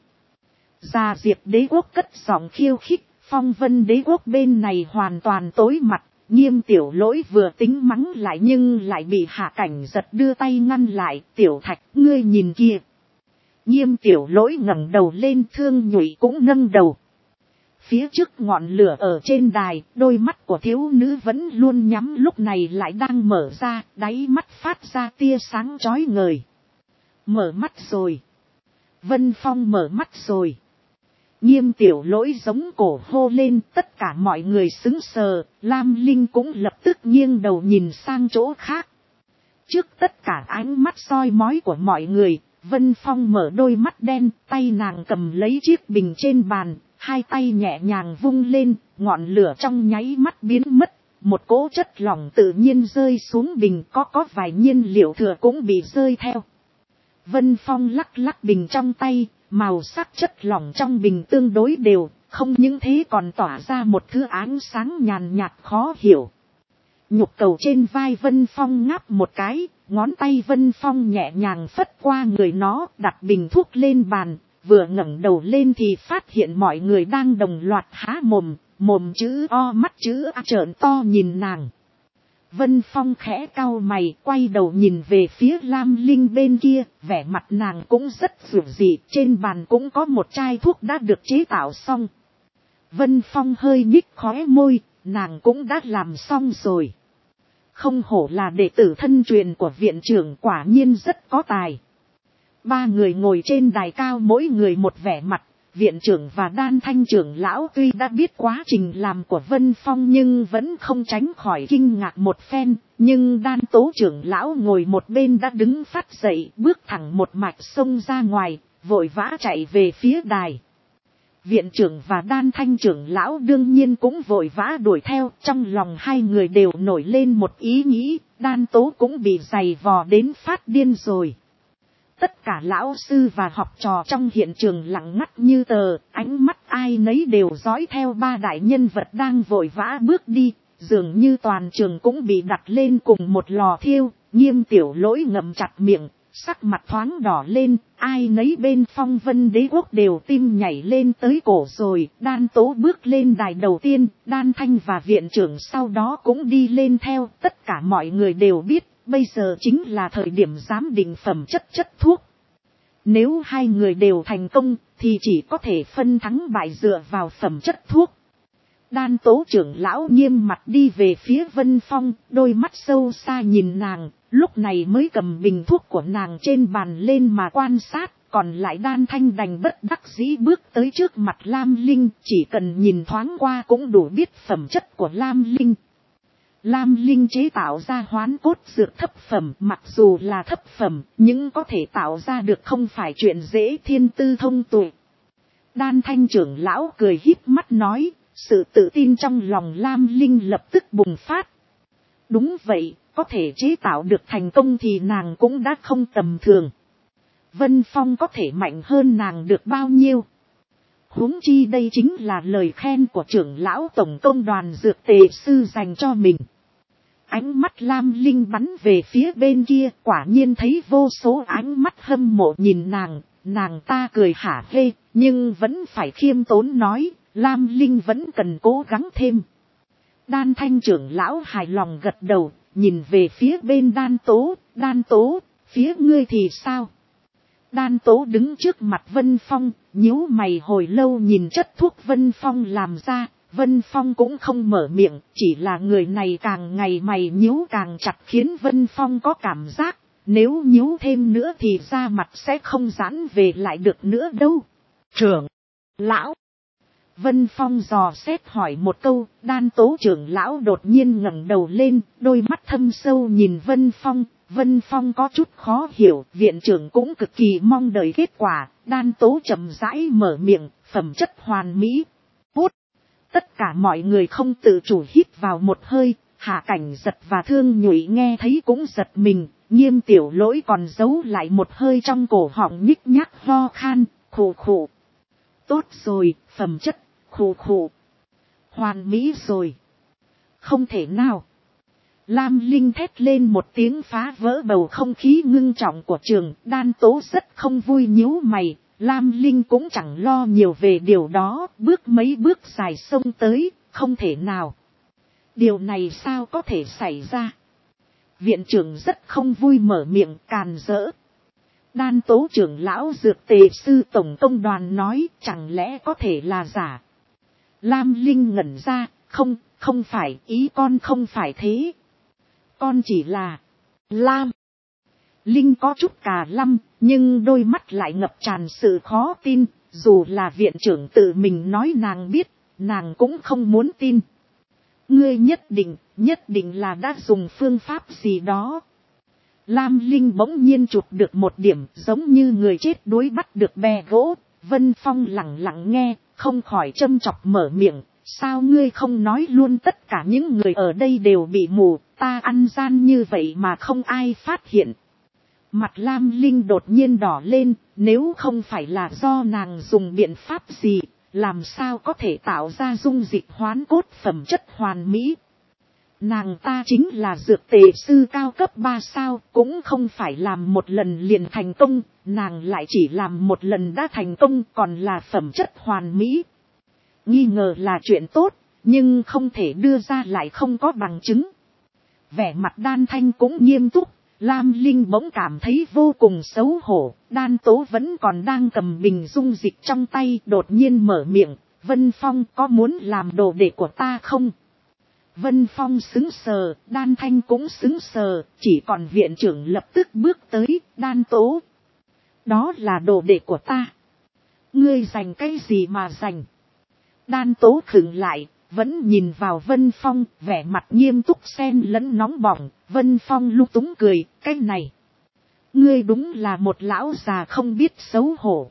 Gia Diệp Đế Quốc cất giọng khiêu khích, Phong Vân Đế Quốc bên này hoàn toàn tối mặt. Nghiêm Tiểu Lỗi vừa tính mắng lại nhưng lại bị Hạ Cảnh Giật đưa tay ngăn lại. Tiểu Thạch, ngươi nhìn kia. Nghiêm Tiểu Lỗi ngẩng đầu lên, Thương Nhụy cũng nâng đầu. Phía trước ngọn lửa ở trên đài, đôi mắt của thiếu nữ vẫn luôn nhắm, lúc này lại đang mở ra, đáy mắt phát ra tia sáng chói ngời. Mở mắt rồi. Vân Phong mở mắt rồi. Nghiêm Tiểu Lỗi giống cổ hô lên, tất cả mọi người sững sờ, Lam Linh cũng lập tức nghiêng đầu nhìn sang chỗ khác. Trước tất cả ánh mắt soi mói của mọi người, Vân Phong mở đôi mắt đen, tay nàng cầm lấy chiếc bình trên bàn, hai tay nhẹ nhàng vung lên, ngọn lửa trong nháy mắt biến mất, một cỗ chất lỏng tự nhiên rơi xuống bình, có vài nhiên liệu thừa cũng bị rơi theo. Vân Phong lắc lắc bình trong tay, màu sắc chất lỏng trong bình tương đối đều, không những thế còn tỏa ra một thứ ánh sáng nhàn nhạt khó hiểu. Nhục cầu trên vai Vân Phong ngáp một cái, ngón tay Vân Phong nhẹ nhàng phất qua người nó, đặt bình thuốc lên bàn, vừa ngẩng đầu lên thì phát hiện mọi người đang đồng loạt há mồm, mồm chữ O mắt chữ A trợn to nhìn nàng. Vân Phong khẽ cau mày, quay đầu nhìn về phía Lam Linh bên kia, vẻ mặt nàng cũng rất dịu dị, trên bàn cũng có một chai thuốc đã được chế tạo xong. Vân Phong hơi nhích khóe môi, nàng cũng đã làm xong rồi. Không hổ là đệ tử thân truyền của viện trưởng, quả nhiên rất có tài. Ba người ngồi trên đài cao mỗi người một vẻ mặt. Viện trưởng và Đan Thanh trưởng lão tuy đã biết quá trình làm của Vân Phong nhưng vẫn không tránh khỏi kinh ngạc một phen. Nhưng Đan Tố trưởng lão ngồi một bên đã đứng phát dậy, bước thẳng một mạch xông ra ngoài, vội vã chạy về phía đài. Viện trưởng và Đan Thanh trưởng lão đương nhiên cũng vội vã đuổi theo, trong lòng hai người đều nổi lên một ý nghĩ, Đan Tố cũng bị giày vò đến phát điên rồi. Tất cả lão sư và học trò trong hiện trường lặng ngắt như tờ, ánh mắt ai nấy đều dõi theo ba đại nhân vật đang vội vã bước đi, dường như toàn trường cũng bị đặt lên cùng một lò thiêu. Nghiêm Tiểu Lỗi ngậm chặt miệng, sắc mặt thoáng đỏ lên, ai nấy bên Phong Vân Đế Quốc đều tim nhảy lên tới cổ rồi. Đan Tố bước lên đài đầu tiên, Đan Thanh và viện trưởng sau đó cũng đi lên theo, tất cả mọi người đều biết. Bây giờ chính là thời điểm giám định phẩm chất thuốc. Nếu hai người đều thành công, thì chỉ có thể phân thắng bại dựa vào phẩm chất thuốc. Đan Tố trưởng lão nghiêm mặt đi về phía Vân Phong, đôi mắt sâu xa nhìn nàng, lúc này mới cầm bình thuốc của nàng trên bàn lên mà quan sát. Còn lại Đan Thanh đành bất đắc dĩ bước tới trước mặt Lam Linh, chỉ cần nhìn thoáng qua cũng đủ biết phẩm chất của Lam Linh. Lam Linh chế tạo ra hoán cốt dược thấp phẩm, mặc dù là thấp phẩm, nhưng có thể tạo ra được không phải chuyện dễ, thiên tư thông tuệ. Đan Thanh trưởng lão cười híp mắt nói, sự tự tin trong lòng Lam Linh lập tức bùng phát. Đúng vậy, có thể chế tạo được thành công thì nàng cũng đã không tầm thường. Vân Phong có thể mạnh hơn nàng được bao nhiêu? Huống chi đây chính là lời khen của trưởng lão tổng công đoàn dược tề sư dành cho mình. Ánh mắt Lam Linh bắn về phía bên kia, quả nhiên thấy vô số ánh mắt hâm mộ nhìn nàng ta cười hả hê, nhưng vẫn phải khiêm tốn nói, Lam Linh vẫn cần cố gắng thêm. Đan Thanh trưởng lão hài lòng gật đầu, nhìn về phía bên Đan Tố, phía ngươi thì sao? Đan Tố đứng trước mặt Vân Phong, nhíu mày hồi lâu nhìn chất thuốc Vân Phong làm ra, Vân Phong cũng không mở miệng, chỉ là người này càng ngày mày nhíu càng chặt khiến Vân Phong có cảm giác, nếu nhíu thêm nữa thì da mặt sẽ không giãn về lại được nữa đâu. Trưởng lão. Vân Phong dò xét hỏi một câu, Đan Tố trưởng lão đột nhiên ngẩng đầu lên, đôi mắt thâm sâu nhìn Vân Phong. Vân Phong có chút khó hiểu, viện trưởng cũng cực kỳ mong đợi kết quả. Đan Tố chậm rãi mở miệng, phẩm chất hoàn mỹ. Hút. Tất cả mọi người không tự chủ hít vào một hơi, Hạ Cảnh Giật và Thương Nhụy nghe thấy cũng giật mình. Nghiêm Tiểu Lỗi còn giấu lại một hơi trong cổ họng nhích nhác ho khan, khụ khụ. Tốt rồi, phẩm chất, khụ khụ. Hoàn mỹ rồi. Không thể nào. Lam Linh thét lên một tiếng phá vỡ bầu không khí ngưng trọng của trường. Đan Tố rất không vui nhíu mày. Lam Linh cũng chẳng lo nhiều về điều đó. Bước mấy bước dài xông tới. Không thể nào. Điều này sao có thể xảy ra. Viện trưởng rất không vui mở miệng càn rỡ. Đan Tố trưởng lão dược tề sư tổng công đoàn nói chẳng lẽ có thể là giả. Lam Linh ngẩn ra. Không phải, ý con không phải thế. Con chỉ là Lam. Linh có chút cà lăm, nhưng đôi mắt lại ngập tràn sự khó tin, dù là viện trưởng tự mình nói nàng biết, nàng cũng không muốn tin. Ngươi nhất định là đã dùng phương pháp gì đó. Lam Linh bỗng nhiên chụp được một điểm giống như người chết đuối bắt được bè gỗ. Vân Phong lặng lặng nghe, không khỏi châm chọc mở miệng. Sao ngươi không nói luôn tất cả những người ở đây đều bị mù, ta ăn gian như vậy mà không ai phát hiện. Mặt Lam Linh đột nhiên đỏ lên, nếu không phải là do nàng dùng biện pháp gì, làm sao có thể tạo ra dung dịch hoán cốt phẩm chất hoàn mỹ. Nàng ta chính là dược tề sư cao cấp 3 sao, cũng không phải làm một lần liền thành công, nàng lại chỉ làm một lần đã thành công còn là phẩm chất hoàn mỹ. Nghi ngờ là chuyện tốt, nhưng không thể đưa ra lại không có bằng chứng. Vẻ mặt Đan Thanh cũng nghiêm túc, Lam Linh bỗng cảm thấy vô cùng xấu hổ. Đan Tố vẫn còn đang cầm bình dung dịch trong tay, đột nhiên mở miệng, Vân Phong có muốn làm đồ đệ của ta không? Vân Phong sững sờ, Đan Thanh cũng sững sờ, chỉ còn viện trưởng lập tức bước tới, Đan Tố. Đó là đồ đệ của ta. Ngươi giành cái gì mà giành? Đan Tố khựng lại, vẫn nhìn vào Vân Phong, vẻ mặt nghiêm túc xen lẫn nóng bỏng. Vân Phong lung túng cười, cái này. Ngươi đúng là một lão già không biết xấu hổ.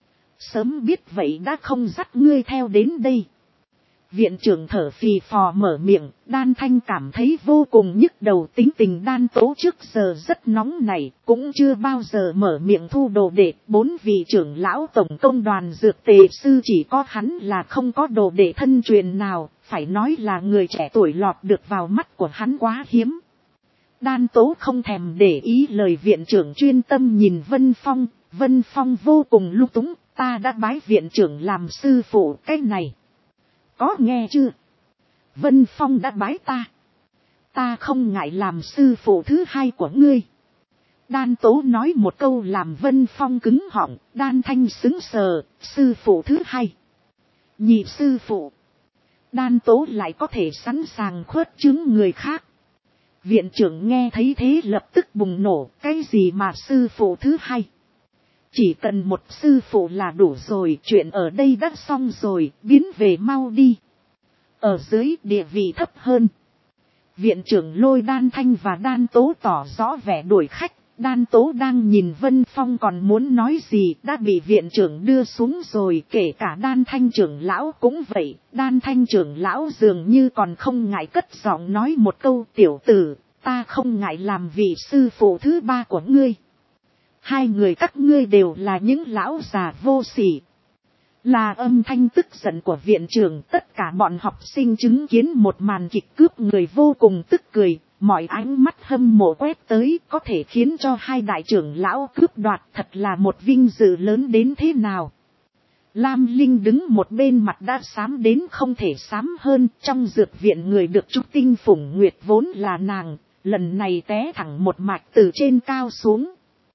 Sớm biết vậy đã không dắt ngươi theo đến đây. Viện trưởng thở phì phò mở miệng, Đan Thanh cảm thấy vô cùng nhức đầu. Tính tình Đan Tố trước giờ rất nóng này, cũng chưa bao giờ mở miệng thu đồ đệ. 4 vị trưởng lão tổng công đoàn dược tề sư chỉ có hắn là không có đồ đệ thân truyền nào, phải nói là người trẻ tuổi lọt được vào mắt của hắn quá hiếm. Đan Tố không thèm để ý lời viện trưởng, chuyên tâm nhìn Vân Phong. Vân Phong vô cùng lung túng, ta đã bái viện trưởng làm sư phụ, cái này. Có nghe chưa? Vân Phong đã bái ta. Ta không ngại làm sư phụ thứ hai của ngươi. Đan Tố nói một câu làm Vân Phong cứng họng. Đan Thanh sững sờ, sư phụ thứ hai. Nhị sư phụ. Đan Tố lại có thể sẵn sàng khuất chứng người khác. Viện trưởng nghe thấy thế lập tức bùng nổ, cái gì mà sư phụ thứ hai? Chỉ cần một sư phụ là đủ rồi, chuyện ở đây đã xong rồi, biến về mau đi. Ở dưới địa vị thấp hơn. Viện trưởng lôi Đan Thanh và Đan Tố tỏ rõ vẻ đuổi khách. Đan Tố đang nhìn Vân Phong còn muốn nói gì đã bị viện trưởng đưa xuống rồi, kể cả Đan Thanh trưởng lão cũng vậy. Đan Thanh trưởng lão dường như còn không ngại cất giọng nói một câu, tiểu tử, ta không ngại làm vị sư phụ thứ ba của ngươi. Hai người các ngươi đều là những lão già vô sỉ. Là âm thanh tức giận của viện trưởng. Tất cả bọn học sinh chứng kiến một màn kịch cướp người vô cùng tức cười. Mọi ánh mắt hâm mộ quét tới, có thể khiến cho hai đại trưởng lão cướp đoạt, thật là một vinh dự lớn đến thế nào. Lam Linh đứng một bên, mặt đã xám đến không thể xám hơn. Trong dược viện người được trúc tinh phủng nguyệt vốn là nàng, lần này té thẳng một mạch từ trên cao xuống.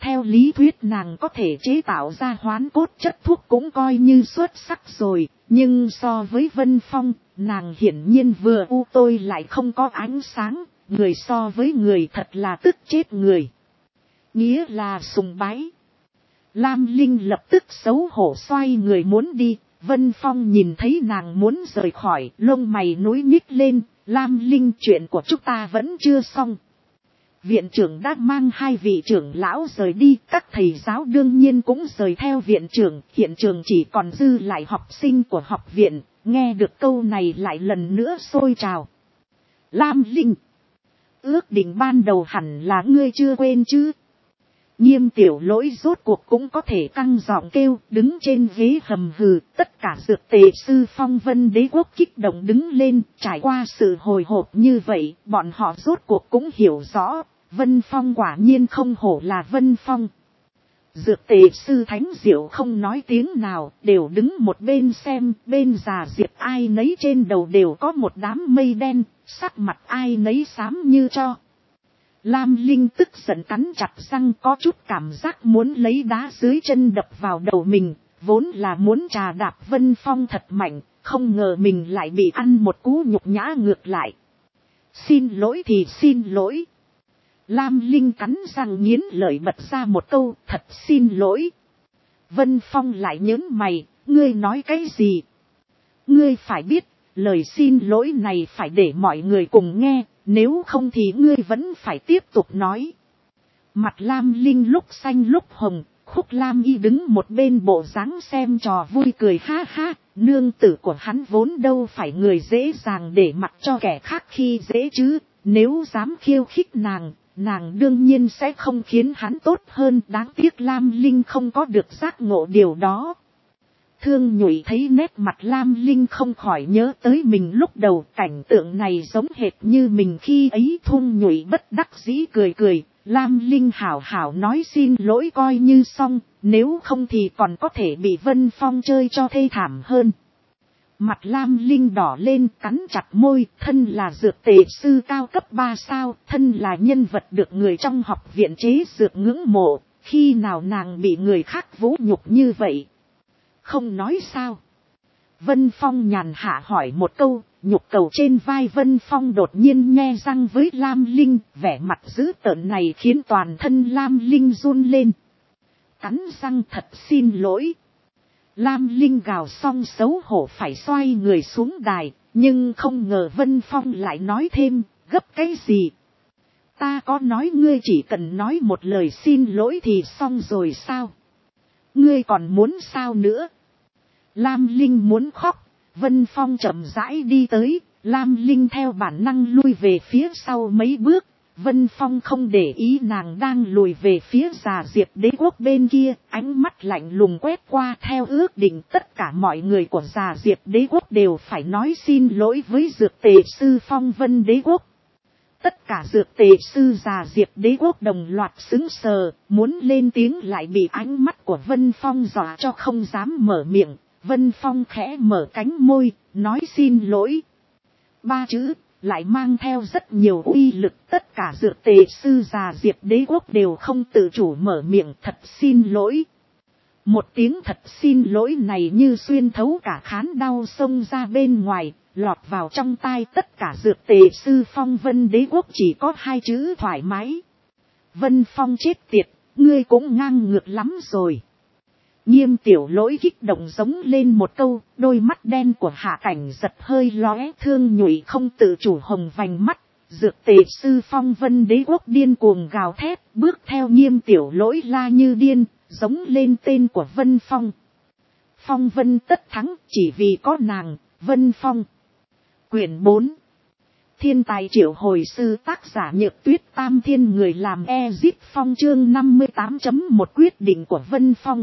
theo lý thuyết nàng có thể chế tạo ra hoán cốt chất thuốc cũng coi như xuất sắc rồi, nhưng so với Vân Phong, nàng hiển nhiên vừa u tôi lại không có ánh sáng, người so với người thật là tức chết người. Nghĩa là sùng bái. Lam Linh lập tức xấu hổ xoay người muốn đi, Vân Phong nhìn thấy nàng muốn rời khỏi, lông mày nối nhích lên, Lam Linh chuyện của chúng ta vẫn chưa xong. Viện trưởng đã mang 2 vị trưởng lão rời đi, các thầy giáo đương nhiên cũng rời theo viện trưởng, hiện trường chỉ còn dư lại học sinh của học viện, nghe được câu này lại lần nữa sôi trào. Lam Linh, ước định ban đầu hẳn là ngươi chưa quên chứ? Nghiêm Tiểu Lỗi rốt cuộc cũng có thể căng giọng kêu, đứng trên ghế hầm hừ, tất cả dược tề sư Phong Vân Đế Quốc kích động đứng lên, trải qua sự hồi hộp như vậy, bọn họ rốt cuộc cũng hiểu rõ, Vân Phong quả nhiên không hổ là Vân Phong. Dược tề sư Thánh Diệu không nói tiếng nào, đều đứng một bên xem, bên già Diệp ai nấy trên đầu đều có một đám mây đen, sắc mặt ai nấy xám như cho. Lam Linh tức giận cắn chặt răng, có chút cảm giác muốn lấy đá dưới chân đập vào đầu mình, vốn là muốn trà đạp Vân Phong thật mạnh, không ngờ mình lại bị ăn một cú nhục nhã ngược lại. Xin lỗi thì xin lỗi. Lam Linh cắn răng nghiến lợi bật ra một câu, thật xin lỗi. Vân Phong lại nhớn mày, ngươi nói cái gì? Ngươi phải biết, lời xin lỗi này phải để mọi người cùng nghe, nếu không thì ngươi vẫn phải tiếp tục nói. Mặt Lam Linh lúc xanh lúc hồng, Khúc Lam Y đứng một bên bộ dáng xem trò vui cười ha ha, nương tử của hắn vốn đâu phải người dễ dàng để mặc cho kẻ khác khi dễ chứ, nếu dám khiêu khích nàng đương nhiên sẽ không khiến hắn tốt hơn, đáng tiếc Lam Linh không có được giác ngộ điều đó. Thương Nhụy thấy nét mặt Lam Linh không khỏi nhớ tới mình lúc đầu, cảnh tượng này giống hệt như mình khi ấy. Thương Nhụy bất đắc dĩ cười cười, Lam Linh hảo hảo nói xin lỗi coi như xong, nếu không thì còn có thể bị Vân Phong chơi cho thê thảm hơn. Mặt Lam Linh đỏ lên, cắn chặt môi, thân là dược tề sư cao cấp 3 sao, thân là nhân vật được người trong học viện chế dược ngưỡng mộ, khi nào nàng bị người khác vũ nhục như vậy? Không nói sao? Vân Phong nhàn hạ hỏi một câu, nhục cầu trên vai Vân Phong đột nhiên nhe răng với Lam Linh, vẻ mặt dữ tợn này khiến toàn thân Lam Linh run lên. Cắn răng thật xin lỗi. Lam Linh gào xong xấu hổ phải xoay người xuống đài, nhưng không ngờ Vân Phong lại nói thêm, gấp cái gì? Ta có nói ngươi chỉ cần nói một lời xin lỗi thì xong rồi sao? Ngươi còn muốn sao nữa? Lam Linh muốn khóc, Vân Phong chậm rãi đi tới, Lam Linh theo bản năng lui về phía sau mấy bước, Vân Phong không để ý nàng đang lùi về phía già Diệp Đế Quốc bên kia, ánh mắt lạnh lùng quét qua. Theo ước định tất cả mọi người của già Diệp Đế Quốc đều phải nói xin lỗi với dược tề sư Phong Vân Đế Quốc. Tất cả dược tề sư già Diệp Đế Quốc đồng loạt sững sờ, muốn lên tiếng lại bị ánh mắt của Vân Phong dọa cho không dám mở miệng. Vân Phong khẽ mở cánh môi, nói xin lỗi. 3 chữ, lại mang theo rất nhiều uy lực. Tất cả dược tề sư già Diệp Đế Quốc đều không tự chủ mở miệng, thật xin lỗi. Một tiếng thật xin lỗi này như xuyên thấu cả khán đau xông ra bên ngoài, lọt vào trong tai tất cả dược tề sư Phong Vân Đế Quốc chỉ có 2 chữ thoải mái. Vân Phong chết tiệt, ngươi cũng ngang ngược lắm rồi. Nghiêm Tiểu Lỗi kích động giống lên một câu, đôi mắt đen của Hạ Cảnh giật hơi lóe. Thương Nhụy không tự chủ hồng vành mắt, dược tề sư Phong Vân Đế Quốc điên cuồng gào thét, bước theo Nghiêm Tiểu Lỗi la như điên, giống lên tên của Vân Phong. Phong Vân tất thắng, chỉ vì có nàng, Vân Phong. Quyển 4. Thiên tài triệu hồi sư, tác giả Nhược Tuyết, Tam Thiên người làm Ezip Phong, chương 58.1 quyết định của Vân Phong.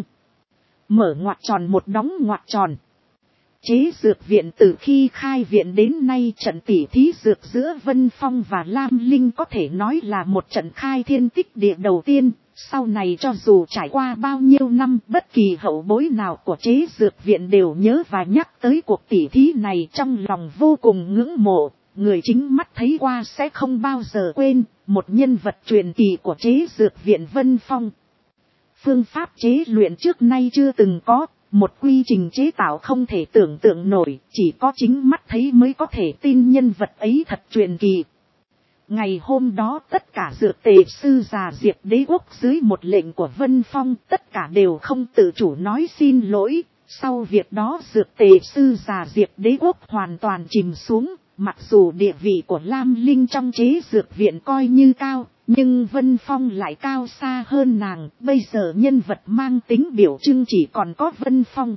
Mở ngoặc tròn một đóng ngoặc tròn. Chế dược viện từ khi khai viện đến nay, trận tỉ thí dược giữa Vân Phong và Lam Linh có thể nói là một trận khai thiên tích địa đầu tiên. Sau này cho dù trải qua bao nhiêu năm, bất kỳ hậu bối nào của chế dược viện đều nhớ và nhắc tới cuộc tỉ thí này trong lòng vô cùng ngưỡng mộ. Người chính mắt thấy qua sẽ không bao giờ quên, một nhân vật truyền kỳ của chế dược viện Vân Phong. phương pháp chế luyện trước nay chưa từng có, một quy trình chế tạo không thể tưởng tượng nổi, chỉ có chính mắt thấy mới có thể tin nhân vật ấy thật truyền kỳ. Ngày hôm đó tất cả dược tề sư già Diệp Đế Quốc dưới một lệnh của Vân Phong tất cả đều không tự chủ nói xin lỗi. Sau việc đó dược tề sư già Diệp Đế Quốc hoàn toàn chìm xuống. Mặc dù địa vị của Lam Linh trong chế dược viện coi như cao, nhưng Vân Phong lại cao xa hơn nàng. Bây giờ nhân vật mang tính biểu trưng chỉ còn có Vân Phong.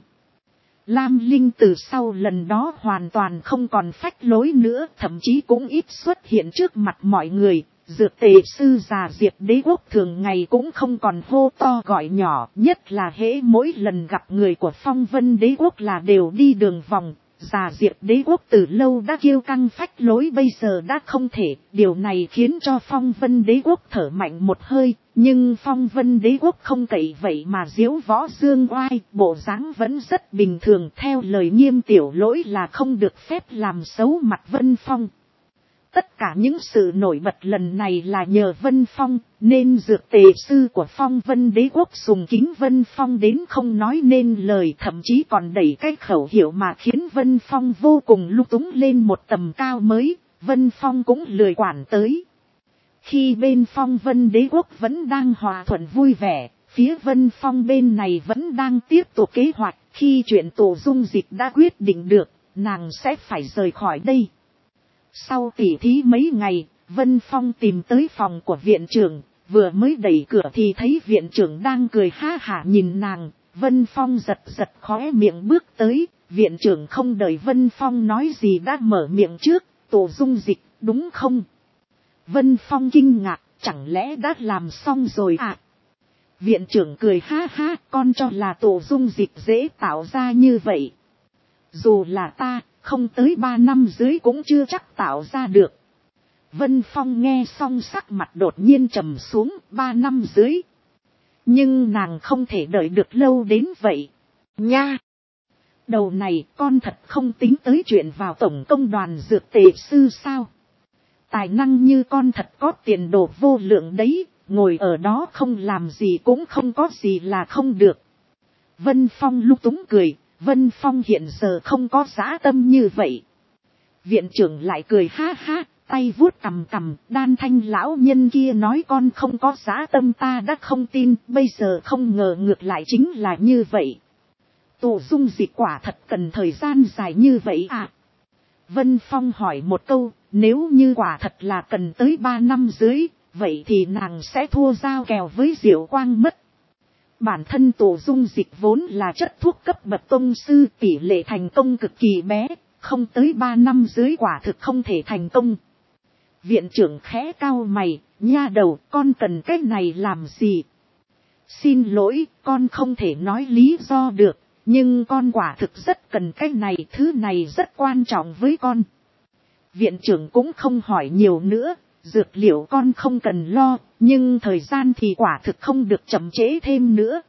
Lam Linh từ sau lần đó hoàn toàn không còn phách lối nữa, thậm chí cũng ít xuất hiện trước mặt mọi người. Dược tề sư già Diệp Đế Quốc thường ngày cũng không còn hô to gọi nhỏ, nhất là hễ mỗi lần gặp người của Phong Vân Đế Quốc là đều đi đường vòng. Già Diệp Đế Quốc từ lâu đã kiêu căng phách lối, bây giờ đã không thể, điều này khiến cho Phong Vân Đế Quốc thở mạnh một hơi, nhưng Phong Vân Đế Quốc không cậy vậy mà diếu võ dương oai, bộ dáng vẫn rất bình thường, theo lời Nghiêm Tiểu Lỗi là không được phép làm xấu mặt Vân Phong. Tất cả những sự nổi bật lần này là nhờ Vân Phong, nên dược tề sư của Phong Vân Đế Quốc sùng kính Vân Phong đến không nói nên lời, thậm chí còn đẩy cái khẩu hiệu mà khiến Vân Phong vô cùng lung túng lên một tầm cao mới, Vân Phong cũng lười quản tới. Khi bên Phong Vân Đế Quốc vẫn đang hòa thuận vui vẻ, phía Vân Phong bên này vẫn đang tiếp tục kế hoạch, khi chuyện tổ dung dịch đã quyết định được, nàng sẽ phải rời khỏi đây. Sau tỉ thí mấy ngày, Vân Phong tìm tới phòng của viện trưởng, vừa mới đẩy cửa thì thấy viện trưởng đang cười ha hả nhìn nàng. Vân Phong giật giật khóe miệng bước tới, viện trưởng không đợi Vân Phong nói gì đã mở miệng trước, tổ dung dịch, đúng không? Vân Phong kinh ngạc, chẳng lẽ đã làm xong rồi à? Viện trưởng cười ha ha, con cho là tổ dung dịch dễ tạo ra như vậy. Dù là ta, không tới 3 năm dưới cũng chưa chắc tạo ra được. Vân Phong nghe xong sắc mặt đột nhiên trầm xuống, 3 năm dưới. Nhưng nàng không thể đợi được lâu đến vậy. Nha! Đầu này con thật không tính tới chuyện vào tổng công đoàn dược tề sư sao? Tài năng như con thật có tiền đồ vô lượng đấy, ngồi ở đó không làm gì cũng không có gì là không được. Vân Phong lúc túng cười. Vân Phong hiện giờ không có dã tâm như vậy. Viện trưởng lại cười ha ha, tay vuốt cằm cằm, Đan Thanh lão nhân kia nói con không có dã tâm ta đã không tin, bây giờ không ngờ ngược lại chính là như vậy. Tổ dung dịch quả thật cần thời gian dài như vậy à? Vân Phong hỏi một câu, nếu như quả thật là cần tới 3 năm dưới, vậy thì nàng sẽ thua giao kèo với Diệu Quang mất. Bản thân tổ dung dịch vốn là chất thuốc cấp bậc tông sư, tỷ lệ thành công cực kỳ bé, không tới 3 năm dưới quả thực không thể thành công. Viện trưởng khẽ cau mày, nha đầu, con cần cái này làm gì? Xin lỗi, con không thể nói lý do được, nhưng con quả thực rất cần cái này, thứ này rất quan trọng với con. Viện trưởng cũng không hỏi nhiều nữa. Dược liệu con không cần lo, nhưng thời gian thì quả thực không được chậm trễ thêm nữa.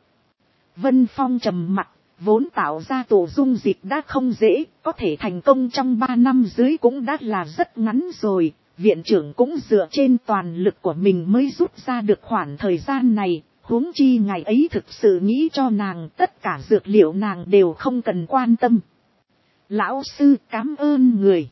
Vân Phong trầm mặt, vốn tạo ra tổ dung dịch đã không dễ, có thể thành công trong 3 năm dưới cũng đã là rất ngắn rồi. Viện trưởng cũng dựa trên toàn lực của mình mới rút ra được khoảng thời gian này, huống chi ngày ấy thực sự nghĩ cho nàng tất cả dược liệu nàng đều không cần quan tâm. Lão sư cảm ơn người.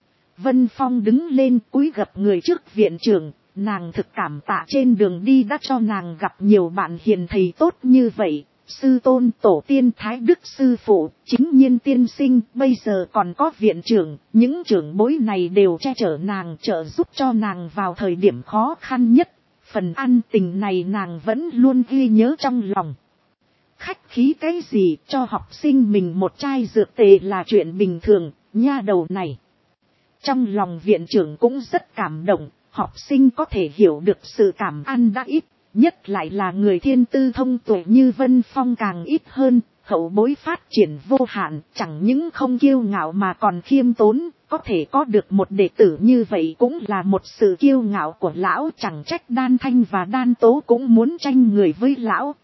Vân Phong đứng lên cúi gập người trước viện trưởng, nàng thực cảm tạ trên đường đi đã cho nàng gặp nhiều bạn hiền thầy tốt như vậy, sư tôn tổ tiên Thái Đức sư phụ, chính nhiên tiên sinh, bây giờ còn có viện trưởng, những trưởng bối này đều che chở nàng, trợ giúp cho nàng vào thời điểm khó khăn nhất, phần ăn tình này nàng vẫn luôn ghi nhớ trong lòng. Khách khí cái gì, cho học sinh mình một chai dược tề là chuyện bình thường, nha đầu này. Trong lòng viện trưởng cũng rất cảm động, học sinh có thể hiểu được sự cảm ăn đã ít, nhất lại là người thiên tư thông tuệ như Vân Phong càng ít hơn, hậu bối phát triển vô hạn, chẳng những không kiêu ngạo mà còn khiêm tốn, có thể có được một đệ tử như vậy cũng là một sự kiêu ngạo của lão, chẳng trách Đan Thanh và Đan Tố cũng muốn tranh người với lão.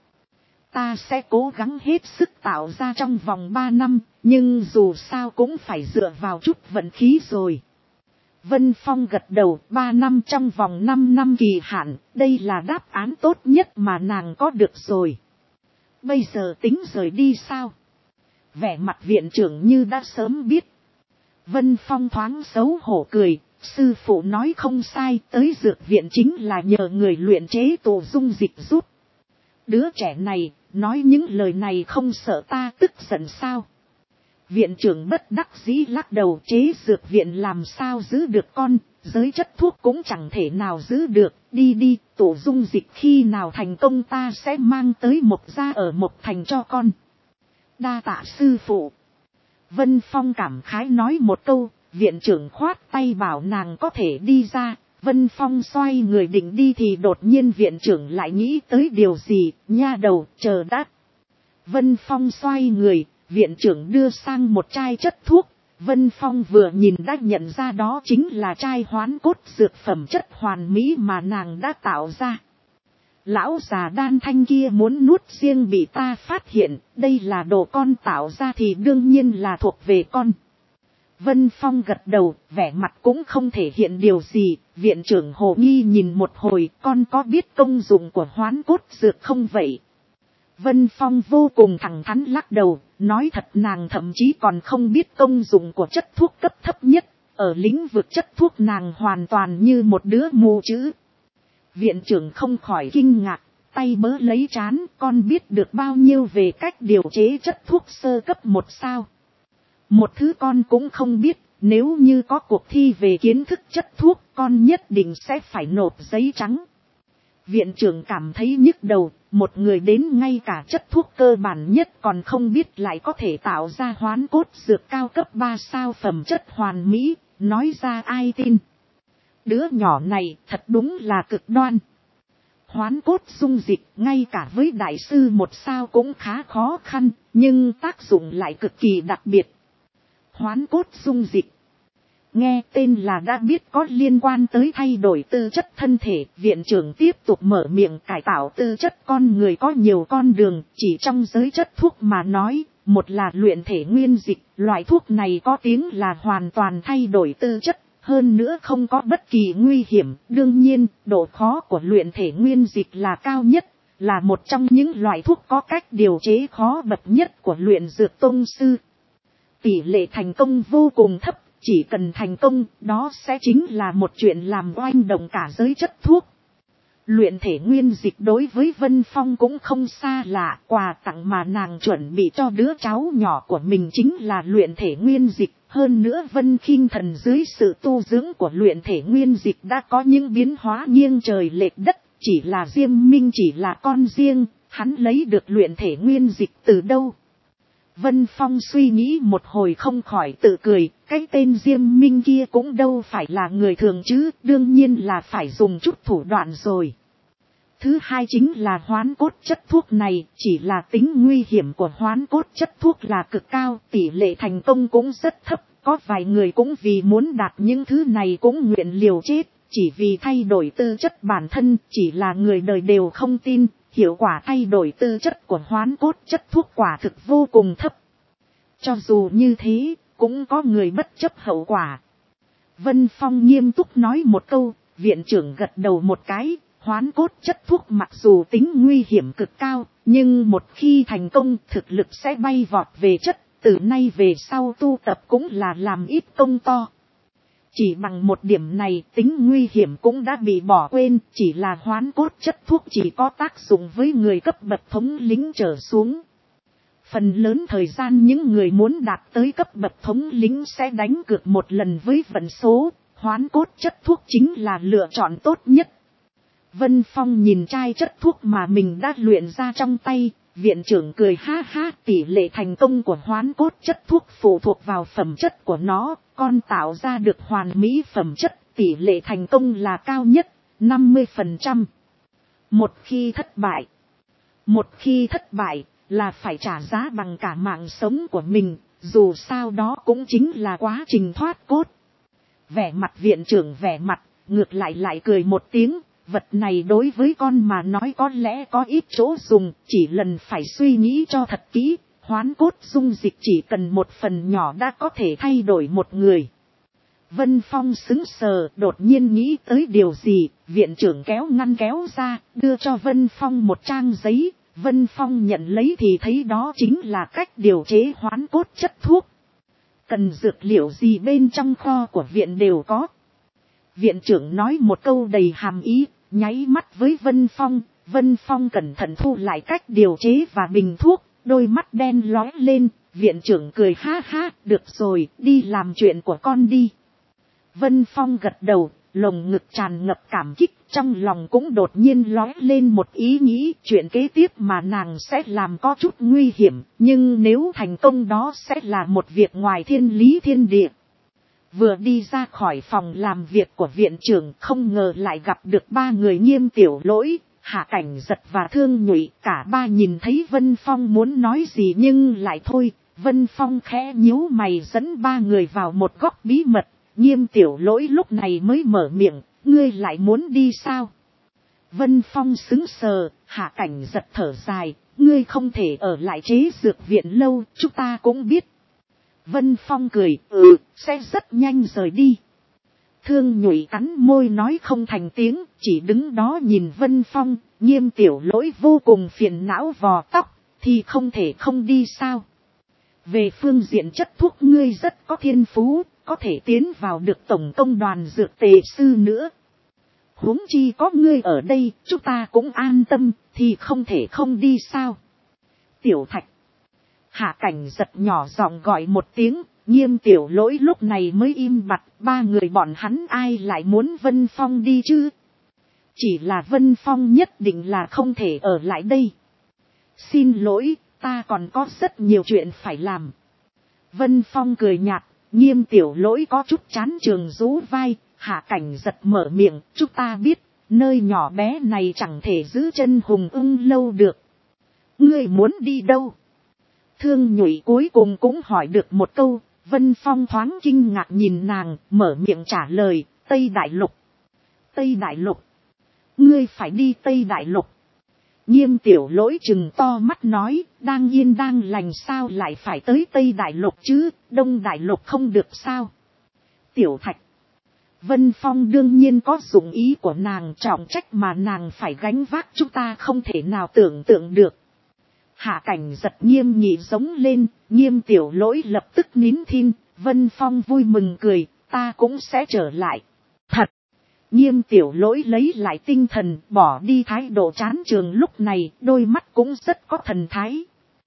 Ta sẽ cố gắng hết sức tạo ra trong vòng 3 năm, nhưng dù sao cũng phải dựa vào chút vận khí rồi. Vân Phong gật đầu, 3 năm trong vòng 5 năm kỳ hạn, đây là đáp án tốt nhất mà nàng có được rồi. Bây giờ tính rời đi sao? Vẻ mặt viện trưởng như đã sớm biết. Vân Phong thoáng xấu hổ cười. Sư phụ nói không sai, tới dược viện chính là nhờ người luyện chế tổ dung dịch giúp. Đứa trẻ này, nói những lời này không sợ ta tức giận sao? Viện trưởng bất đắc dĩ lắc đầu, chế dược viện làm sao giữ được con, giới chất thuốc cũng chẳng thể nào giữ được, đi đi, tổ dung dịch khi nào thành công ta sẽ mang tới Mộc gia ở Mộc Thành cho con. Đa tạ sư phụ. Vân Phong cảm khái nói một câu, viện trưởng khoát tay bảo nàng có thể đi ra. Vân Phong xoay người định đi thì đột nhiên viện trưởng lại nghĩ tới điều gì, nha đầu, chờ đã. Vân Phong xoay người, viện trưởng đưa sang một chai chất thuốc. Vân Phong vừa nhìn đã nhận ra đó chính là chai hoán cốt dược phẩm chất hoàn mỹ mà nàng đã tạo ra. Lão già đan thanh kia muốn nuốt riêng bị ta phát hiện, đây là đồ con tạo ra thì đương nhiên là thuộc về con. Vân Phong gật đầu, vẻ mặt cũng không thể hiện điều gì, viện trưởng hồ nghi nhìn một hồi, con có biết công dụng của hoán cốt dược không vậy? Vân Phong vô cùng thẳng thắn lắc đầu, nói thật nàng thậm chí còn không biết công dụng của chất thuốc cấp thấp nhất, ở lĩnh vực chất thuốc nàng hoàn toàn như một đứa mù chữ. Viện trưởng không khỏi kinh ngạc, tay bớ lấy trán, con biết được bao nhiêu về cách điều chế chất thuốc sơ cấp một sao? Một thứ con cũng không biết, nếu như có cuộc thi về kiến thức chất thuốc, con nhất định sẽ phải nộp giấy trắng. Viện trưởng cảm thấy nhức đầu, một người đến ngay cả chất thuốc cơ bản nhất còn không biết lại có thể tạo ra hoán cốt dược cao cấp 3 sao phẩm chất hoàn mỹ, nói ra ai tin. Đứa nhỏ này thật đúng là cực đoan. Hoán cốt dung dịch ngay cả với đại sư 1 sao cũng khá khó khăn, nhưng tác dụng lại cực kỳ đặc biệt. Hoán cốt dung dịch. Nghe tên là đã biết có liên quan tới thay đổi tư chất thân thể. Viện trưởng tiếp tục mở miệng, cải tạo tư chất con người có nhiều con đường, chỉ trong giới chất thuốc mà nói, một là luyện thể nguyên dịch, loại thuốc này có tiếng là hoàn toàn thay đổi tư chất, hơn nữa không có bất kỳ nguy hiểm. Đương nhiên, độ khó của luyện thể nguyên dịch là cao nhất, là một trong những loại thuốc có cách điều chế khó bậc nhất của luyện dược tông sư. Tỷ lệ thành công vô cùng thấp, chỉ cần thành công, đó sẽ chính là một chuyện làm oanh động cả giới chất thuốc. Luyện thể nguyên dịch đối với Vân Phong cũng không xa lạ, quà tặng mà nàng chuẩn bị cho đứa cháu nhỏ của mình chính là luyện thể nguyên dịch. Hơn nữa Vân Khinh Thần dưới sự tu dưỡng của luyện thể nguyên dịch đã có những biến hóa nghiêng trời lệch đất, chỉ là Diêm Minh chỉ là con riêng, hắn lấy được luyện thể nguyên dịch từ đâu? Vân Phong suy nghĩ một hồi không khỏi tự cười, cái tên Diêm Minh kia cũng đâu phải là người thường chứ, đương nhiên là phải dùng chút thủ đoạn rồi. Thứ hai chính là hoán cốt chất thuốc này, chỉ là tính nguy hiểm của hoán cốt chất thuốc là cực cao, tỷ lệ thành công cũng rất thấp, có vài người cũng vì muốn đạt những thứ này cũng nguyện liều chết, chỉ vì thay đổi tư chất bản thân, chỉ là người đời đều không tin. Hiệu quả thay đổi tư chất của hoán cốt chất thuốc quả thực vô cùng thấp. Cho dù như thế, cũng có người bất chấp hậu quả. Vân Phong nghiêm túc nói một câu, viện trưởng gật đầu một cái, hoán cốt chất thuốc mặc dù tính nguy hiểm cực cao, nhưng một khi thành công thực lực sẽ bay vọt về chất, từ nay về sau tu tập cũng là làm ít công to. Chỉ bằng một điểm này tính nguy hiểm cũng đã bị bỏ quên, chỉ là hoán cốt chất thuốc chỉ có tác dụng với người cấp bậc thống lĩnh trở xuống. Phần lớn thời gian những người muốn đạt tới cấp bậc thống lĩnh sẽ đánh cược một lần với vận số, hoán cốt chất thuốc chính là lựa chọn tốt nhất. Vân Phong nhìn chai chất thuốc mà mình đã luyện ra trong tay, viện trưởng cười ha ha, tỷ lệ thành công của hoán cốt chất thuốc phụ thuộc vào phẩm chất của nó, con tạo ra được hoàn mỹ phẩm chất, tỷ lệ thành công là cao nhất, 50%. Một khi thất bại, là phải trả giá bằng cả mạng sống của mình, dù sao đó cũng chính là quá trình thoát cốt. Vẻ mặt viện trưởng vẻ mặt, ngược lại cười một tiếng. Vật này đối với con mà nói có lẽ có ít chỗ dùng, chỉ lần phải suy nghĩ cho thật kỹ, hoán cốt dung dịch chỉ cần một phần nhỏ đã có thể thay đổi một người. Vân Phong sững sờ, đột nhiên nghĩ tới điều gì, viện trưởng kéo ngăn kéo ra, đưa cho Vân Phong một trang giấy, Vân Phong nhận lấy thì thấy đó chính là cách điều chế hoán cốt chất thuốc. Cần dược liệu gì bên trong kho của viện đều có. Viện trưởng nói một câu đầy hàm ý, nháy mắt với Vân Phong. Vân Phong cẩn thận thu lại cách điều chế và bình thuốc, đôi mắt đen lóe lên. Viện trưởng cười ha ha, được rồi, đi làm chuyện của con đi. Vân Phong gật đầu, lồng ngực tràn ngập cảm kích, trong lòng cũng đột nhiên lóe lên một ý nghĩ, chuyện kế tiếp mà nàng sẽ làm có chút nguy hiểm, nhưng nếu thành công đó sẽ là một việc ngoài thiên lý thiên địa. Vừa đi ra khỏi phòng làm việc của viện trưởng, không ngờ lại gặp được ba người Nghiêm Tiểu Lỗi, Hạ Cảnh Giật và Thương Nhụy. Cả ba nhìn thấy Vân Phong muốn nói gì nhưng lại thôi. Vân Phong khẽ nhíu mày dẫn ba người vào một góc bí mật. Nghiêm Tiểu Lỗi lúc này mới mở miệng, ngươi lại muốn đi sao? Vân Phong sững sờ, Hạ Cảnh Giật thở dài, ngươi không thể ở lại chế dược viện lâu, chúng ta cũng biết. Vân Phong cười, sẽ rất nhanh rời đi. Thương Nhụy cắn môi nói không thành tiếng, chỉ đứng đó nhìn Vân Phong. Nghiêm Tiểu Lỗi vô cùng phiền não vò tóc, thì không thể không đi sao? Về phương diện chất thuốc ngươi rất có thiên phú, có thể tiến vào được tổng công đoàn dược tề sư nữa. Huống chi có ngươi ở đây, chúng ta cũng an tâm, thì không thể không đi sao? Tiểu Thạch. Hạ Cảnh Giật nhỏ giọng gọi một tiếng, Nghiêm Tiểu Lỗi lúc này mới im bặt. Ba người bọn hắn ai lại muốn Vân Phong đi chứ? Chỉ là Vân Phong nhất định là không thể ở lại đây. Xin lỗi, ta còn có rất nhiều chuyện phải làm. Vân Phong cười nhạt, Nghiêm Tiểu Lỗi có chút chán trường rũ vai. Hạ Cảnh Giật mở miệng, chúng ta biết, nơi nhỏ bé này chẳng thể giữ chân hùng ưng lâu được. Ngươi muốn đi đâu? Thương Nhụy cuối cùng cũng hỏi được một câu. Vân Phong thoáng kinh ngạc nhìn nàng, mở miệng trả lời, Tây Đại Lục. Tây Đại Lục? Ngươi phải đi Tây Đại Lục? Nghiêm Tiểu Lỗi trừng to mắt nói, đang yên đang lành sao lại phải tới Tây Đại Lục chứ, Đông Đại Lục không được sao? Tiểu Thạch. Vân Phong đương nhiên có dụng ý của nàng, trọng trách mà nàng phải gánh vác chúng ta không thể nào tưởng tượng được. Hạ Cảnh Giật nghiêm nghị giống lên, Nghiêm Tiểu Lỗi lập tức nín thinh. Vân Phong vui mừng cười, ta cũng sẽ trở lại. Thật. Nghiêm Tiểu Lỗi lấy lại tinh thần, bỏ đi thái độ chán trường lúc này, đôi mắt cũng rất có thần thái.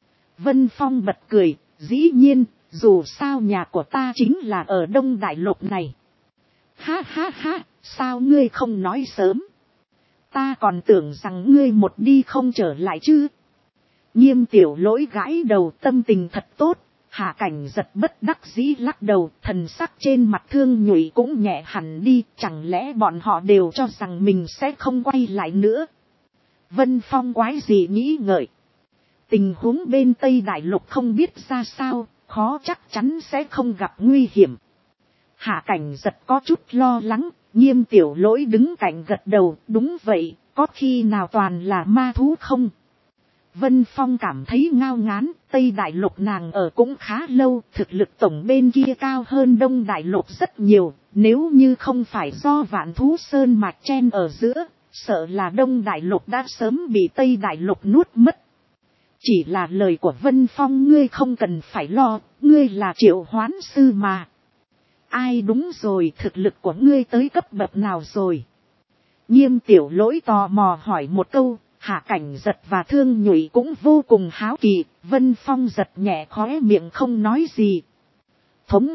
Vân Phong bật cười, dĩ nhiên, dù sao nhà của ta chính là ở Đông Đại Lục này. Ha ha ha, sao ngươi không nói sớm? Ta còn tưởng rằng ngươi một đi không trở lại chứ. Nghiêm Tiểu Lỗi gãi đầu, tâm tình thật tốt. Hạ Cảnh Giật bất đắc dĩ lắc đầu, thần sắc trên mặt Thương Nhụy cũng nhẹ hẳn đi, chẳng lẽ bọn họ đều cho rằng mình sẽ không quay lại nữa. Vân Phong quái gì nghĩ ngợi. Tình huống bên Tây Đại Lục không biết ra sao, khó chắc chắn sẽ không gặp nguy hiểm. Hạ Cảnh Giật có chút lo lắng, Nghiêm Tiểu Lỗi đứng cạnh gật đầu, đúng vậy, có khi nào toàn là ma thú không? Vân Phong cảm thấy ngao ngán, Tây Đại Lục nàng ở cũng khá lâu, thực lực tổng bên kia cao hơn Đông Đại Lục rất nhiều, nếu như không phải do Vạn Thú Sơn mạch chen ở giữa, sợ là Đông Đại Lục đã sớm bị Tây Đại Lục nuốt mất. Chỉ là lời của Vân Phong ngươi không cần phải lo, ngươi là triệu hoán sư mà. Ai đúng rồi, thực lực của ngươi tới cấp bậc nào rồi? Nghiêm Tiểu Lỗi tò mò hỏi một câu. Hạ Cảnh Giật và Thương Nhụy cũng vô cùng háo kỳ, Vân Phong giật nhẹ khóe miệng không nói gì. Thống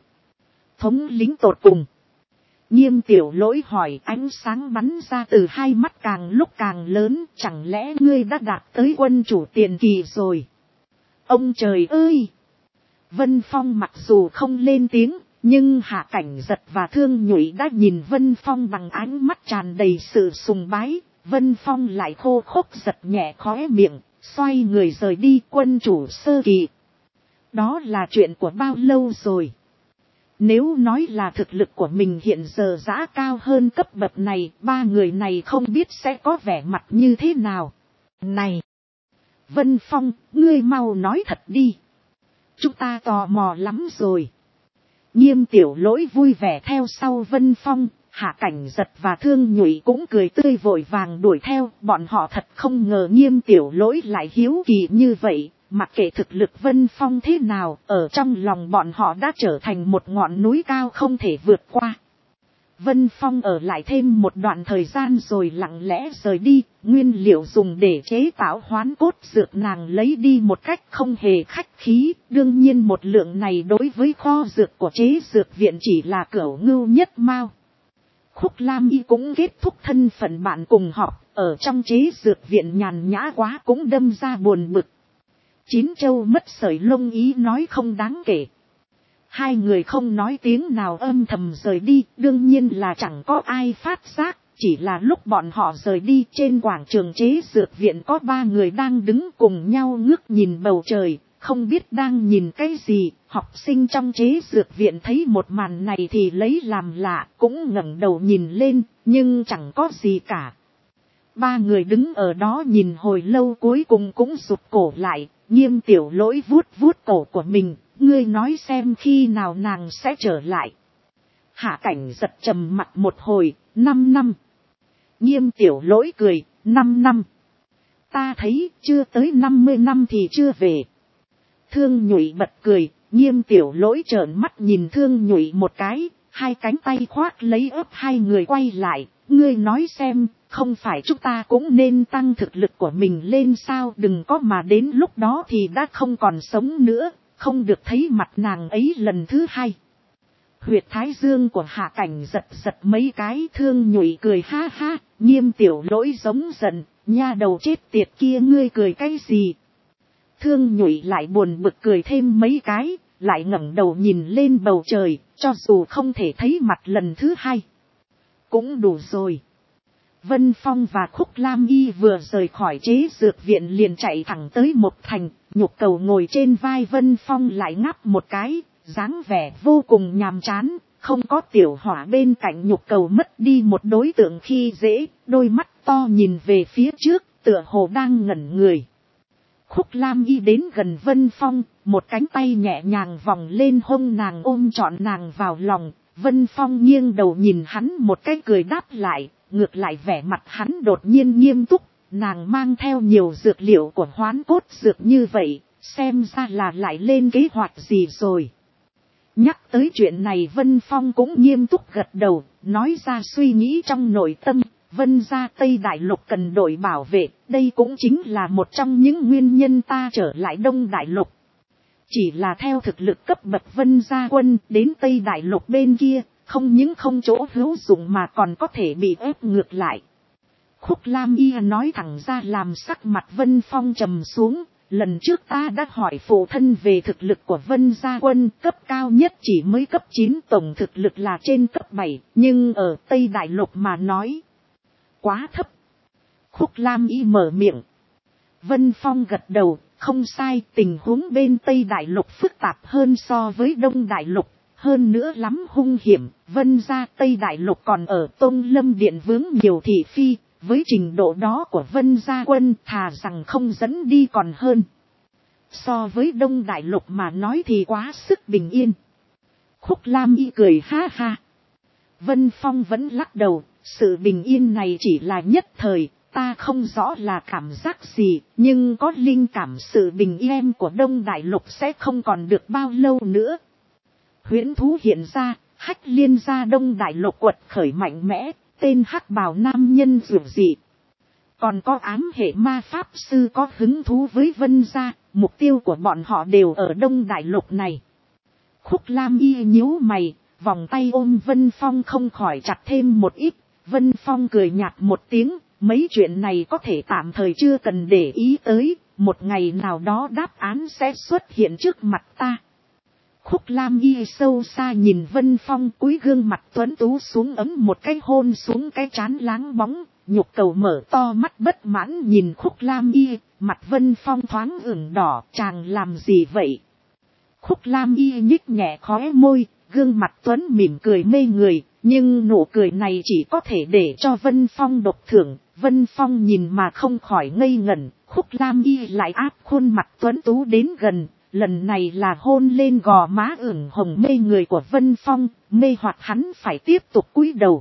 lĩnh tột cùng. Nghiêm Tiểu Lỗi hỏi, ánh sáng bắn ra từ hai mắt càng lúc càng lớn, chẳng lẽ ngươi đã đạt tới quân chủ tiền kỳ rồi? Ông trời ơi! Vân Phong mặc dù không lên tiếng, nhưng Hạ Cảnh Giật và Thương Nhụy đã nhìn Vân Phong bằng ánh mắt tràn đầy sự sùng bái. Vân Phong lại khô khốc giật nhẹ khóe miệng, xoay người rời đi. Quân chủ sơ kỳ. Đó là chuyện của bao lâu rồi? Nếu nói là thực lực của mình hiện giờ giá cao hơn cấp bậc này, ba người này không biết sẽ có vẻ mặt như thế nào. Này! Vân Phong, ngươi mau nói thật đi. Chúng ta tò mò lắm rồi. Nghiêm Tiểu Lỗi vui vẻ theo sau Vân Phong. Hạ Cảnh Giật và Thương Nhụy cũng cười tươi vội vàng đuổi theo, bọn họ thật không ngờ Nghiêm Tiểu Lỗi lại hiếu kỳ như vậy, mặc kệ thực lực Vân Phong thế nào, ở trong lòng bọn họ đã trở thành một ngọn núi cao không thể vượt qua. Vân Phong ở lại thêm một đoạn thời gian rồi lặng lẽ rời đi, nguyên liệu dùng để chế tạo hoán cốt dược nàng lấy đi một cách không hề khách khí, đương nhiên một lượng này đối với kho dược của chế dược viện chỉ là cửu ngưu nhất mao. Khúc Lam Y cũng kết thúc thân phận bạn cùng họp, ở trong chế dược viện nhàn nhã quá cũng đâm ra buồn bực. Chín châu mất sợi lông ý nói không đáng kể. Hai người không nói tiếng nào âm thầm rời đi, đương nhiên là chẳng có ai phát giác, chỉ là lúc bọn họ rời đi trên quảng trường chế dược viện có 3 người đang đứng cùng nhau ngước nhìn bầu trời, không biết đang nhìn cái gì. Học sinh trong chế dược viện thấy một màn này thì lấy làm lạ, cũng ngẩng đầu nhìn lên, nhưng chẳng có gì cả. 3 người đứng ở đó nhìn hồi lâu cuối cùng cũng rụt cổ lại, Nghiêm Tiểu Lỗi vuốt vuốt cổ của mình. Ngươi nói xem khi nào nàng sẽ trở lại. Hạ Cảnh Giật trầm mặt một hồi, 5 năm. Nghiêm Tiểu Lỗi cười, 5 năm. Ta thấy chưa tới 50 năm thì chưa về. Thương Nhụy bật cười, Nghiêm Tiểu Lỗi trợn mắt nhìn Thương Nhụy một cái, hai cánh tay khoác lấy ấp hai người quay lại. Ngươi nói xem, không phải chúng ta cũng nên tăng thực lực của mình lên sao, đừng có mà đến lúc đó thì đã không còn sống nữa. Không được thấy mặt nàng ấy lần thứ hai. Huyệt thái dương của Hạ Cảnh giật giật mấy cái. Thương Nhụy cười ha ha. Nghiêm Tiểu Lỗi giống giận. Nha đầu chết tiệt kia ngươi cười cái gì. Thương Nhụy lại buồn bực cười thêm mấy cái. Lại ngẩng đầu nhìn lên bầu trời. Cho dù không thể thấy mặt lần thứ hai. Cũng đủ rồi. Vân Phong và Khúc Lam Y vừa rời khỏi chế dược viện liền chạy thẳng tới một thành. Nhục Cầu ngồi trên vai Vân Phong lại ngáp một cái, dáng vẻ vô cùng nhàm chán, không có Tiểu Hỏa bên cạnh Nhục Cầu mất đi một đối tượng khi dễ, đôi mắt to nhìn về phía trước, tựa hồ đang ngẩn người. Khúc Lam Y đến gần Vân Phong, một cánh tay nhẹ nhàng vòng lên hông nàng ôm trọn nàng vào lòng, Vân Phong nghiêng đầu nhìn hắn một cái cười đáp lại, ngược lại vẻ mặt hắn đột nhiên nghiêm túc. Nàng mang theo nhiều dược liệu của hoán cốt dược như vậy, xem ra là lại lên kế hoạch gì rồi. Nhắc tới chuyện này Vân Phong cũng nghiêm túc gật đầu, nói ra suy nghĩ trong nội tâm, Vân gia Tây Đại Lục cần đội bảo vệ, đây cũng chính là một trong những nguyên nhân ta trở lại Đông Đại Lục. Chỉ là theo thực lực cấp bậc Vân gia quân đến Tây Đại Lục bên kia, không những không chỗ hữu dụng mà còn có thể bị ép ngược lại. Khúc Lam Y nói thẳng ra làm sắc mặt Vân Phong trầm xuống, lần trước ta đã hỏi phụ thân về thực lực của Vân gia quân, cấp cao nhất chỉ mới cấp 9, tổng thực lực là trên cấp 7, nhưng ở Tây Đại Lục mà nói quá thấp. Khúc Lam Y mở miệng. Vân Phong gật đầu, không sai, tình huống bên Tây Đại Lục phức tạp hơn so với Đông Đại Lục. Hơn nữa lắm hung hiểm, Vân gia Tây Đại Lục còn ở Tôn Lâm Điện vướng nhiều thị phi, với trình độ đó của Vân gia quân thà rằng không dẫn đi còn hơn. So với Đông Đại Lục mà nói thì quá sức bình yên. Khúc Lam Y cười ha ha. Vân Phong vẫn lắc đầu, sự bình yên này chỉ là nhất thời, ta không rõ là cảm giác gì, nhưng có linh cảm sự bình yên của Đông Đại Lục sẽ không còn được bao lâu nữa. Huyễn thú hiện ra, Hách Liên gia Đông Đại Lục quật khởi mạnh mẽ, tên hắc bào nam nhân dường dị. Còn có ám hệ ma pháp sư có hứng thú với Vân gia, mục tiêu của bọn họ đều ở Đông Đại Lục này. Khúc Lam Y nhíu mày, vòng tay ôm Vân Phong không khỏi chặt thêm một ít. Vân Phong cười nhạt một tiếng, mấy chuyện này có thể tạm thời chưa cần để ý tới, một ngày nào đó đáp án sẽ xuất hiện trước mặt ta. Khúc Lam Y sâu xa nhìn Vân Phong, cúi gương mặt tuấn tú xuống ấm một cái hôn xuống cái trán láng bóng. Nhục Cầu mở to mắt bất mãn nhìn Khúc Lam Y, mặt Vân Phong thoáng ửng đỏ, chàng làm gì vậy? Khúc Lam Y nhích nhẹ khóe môi, gương mặt tuấn mỉm cười mê người, nhưng nụ cười này chỉ có thể để cho Vân Phong độc thưởng. Vân Phong nhìn mà không khỏi ngây ngẩn, Khúc Lam Y lại áp khuôn mặt tuấn tú đến gần. Lần này là hôn lên gò má ửng hồng mê người của Vân Phong, mê hoặc hắn phải tiếp tục cúi đầu.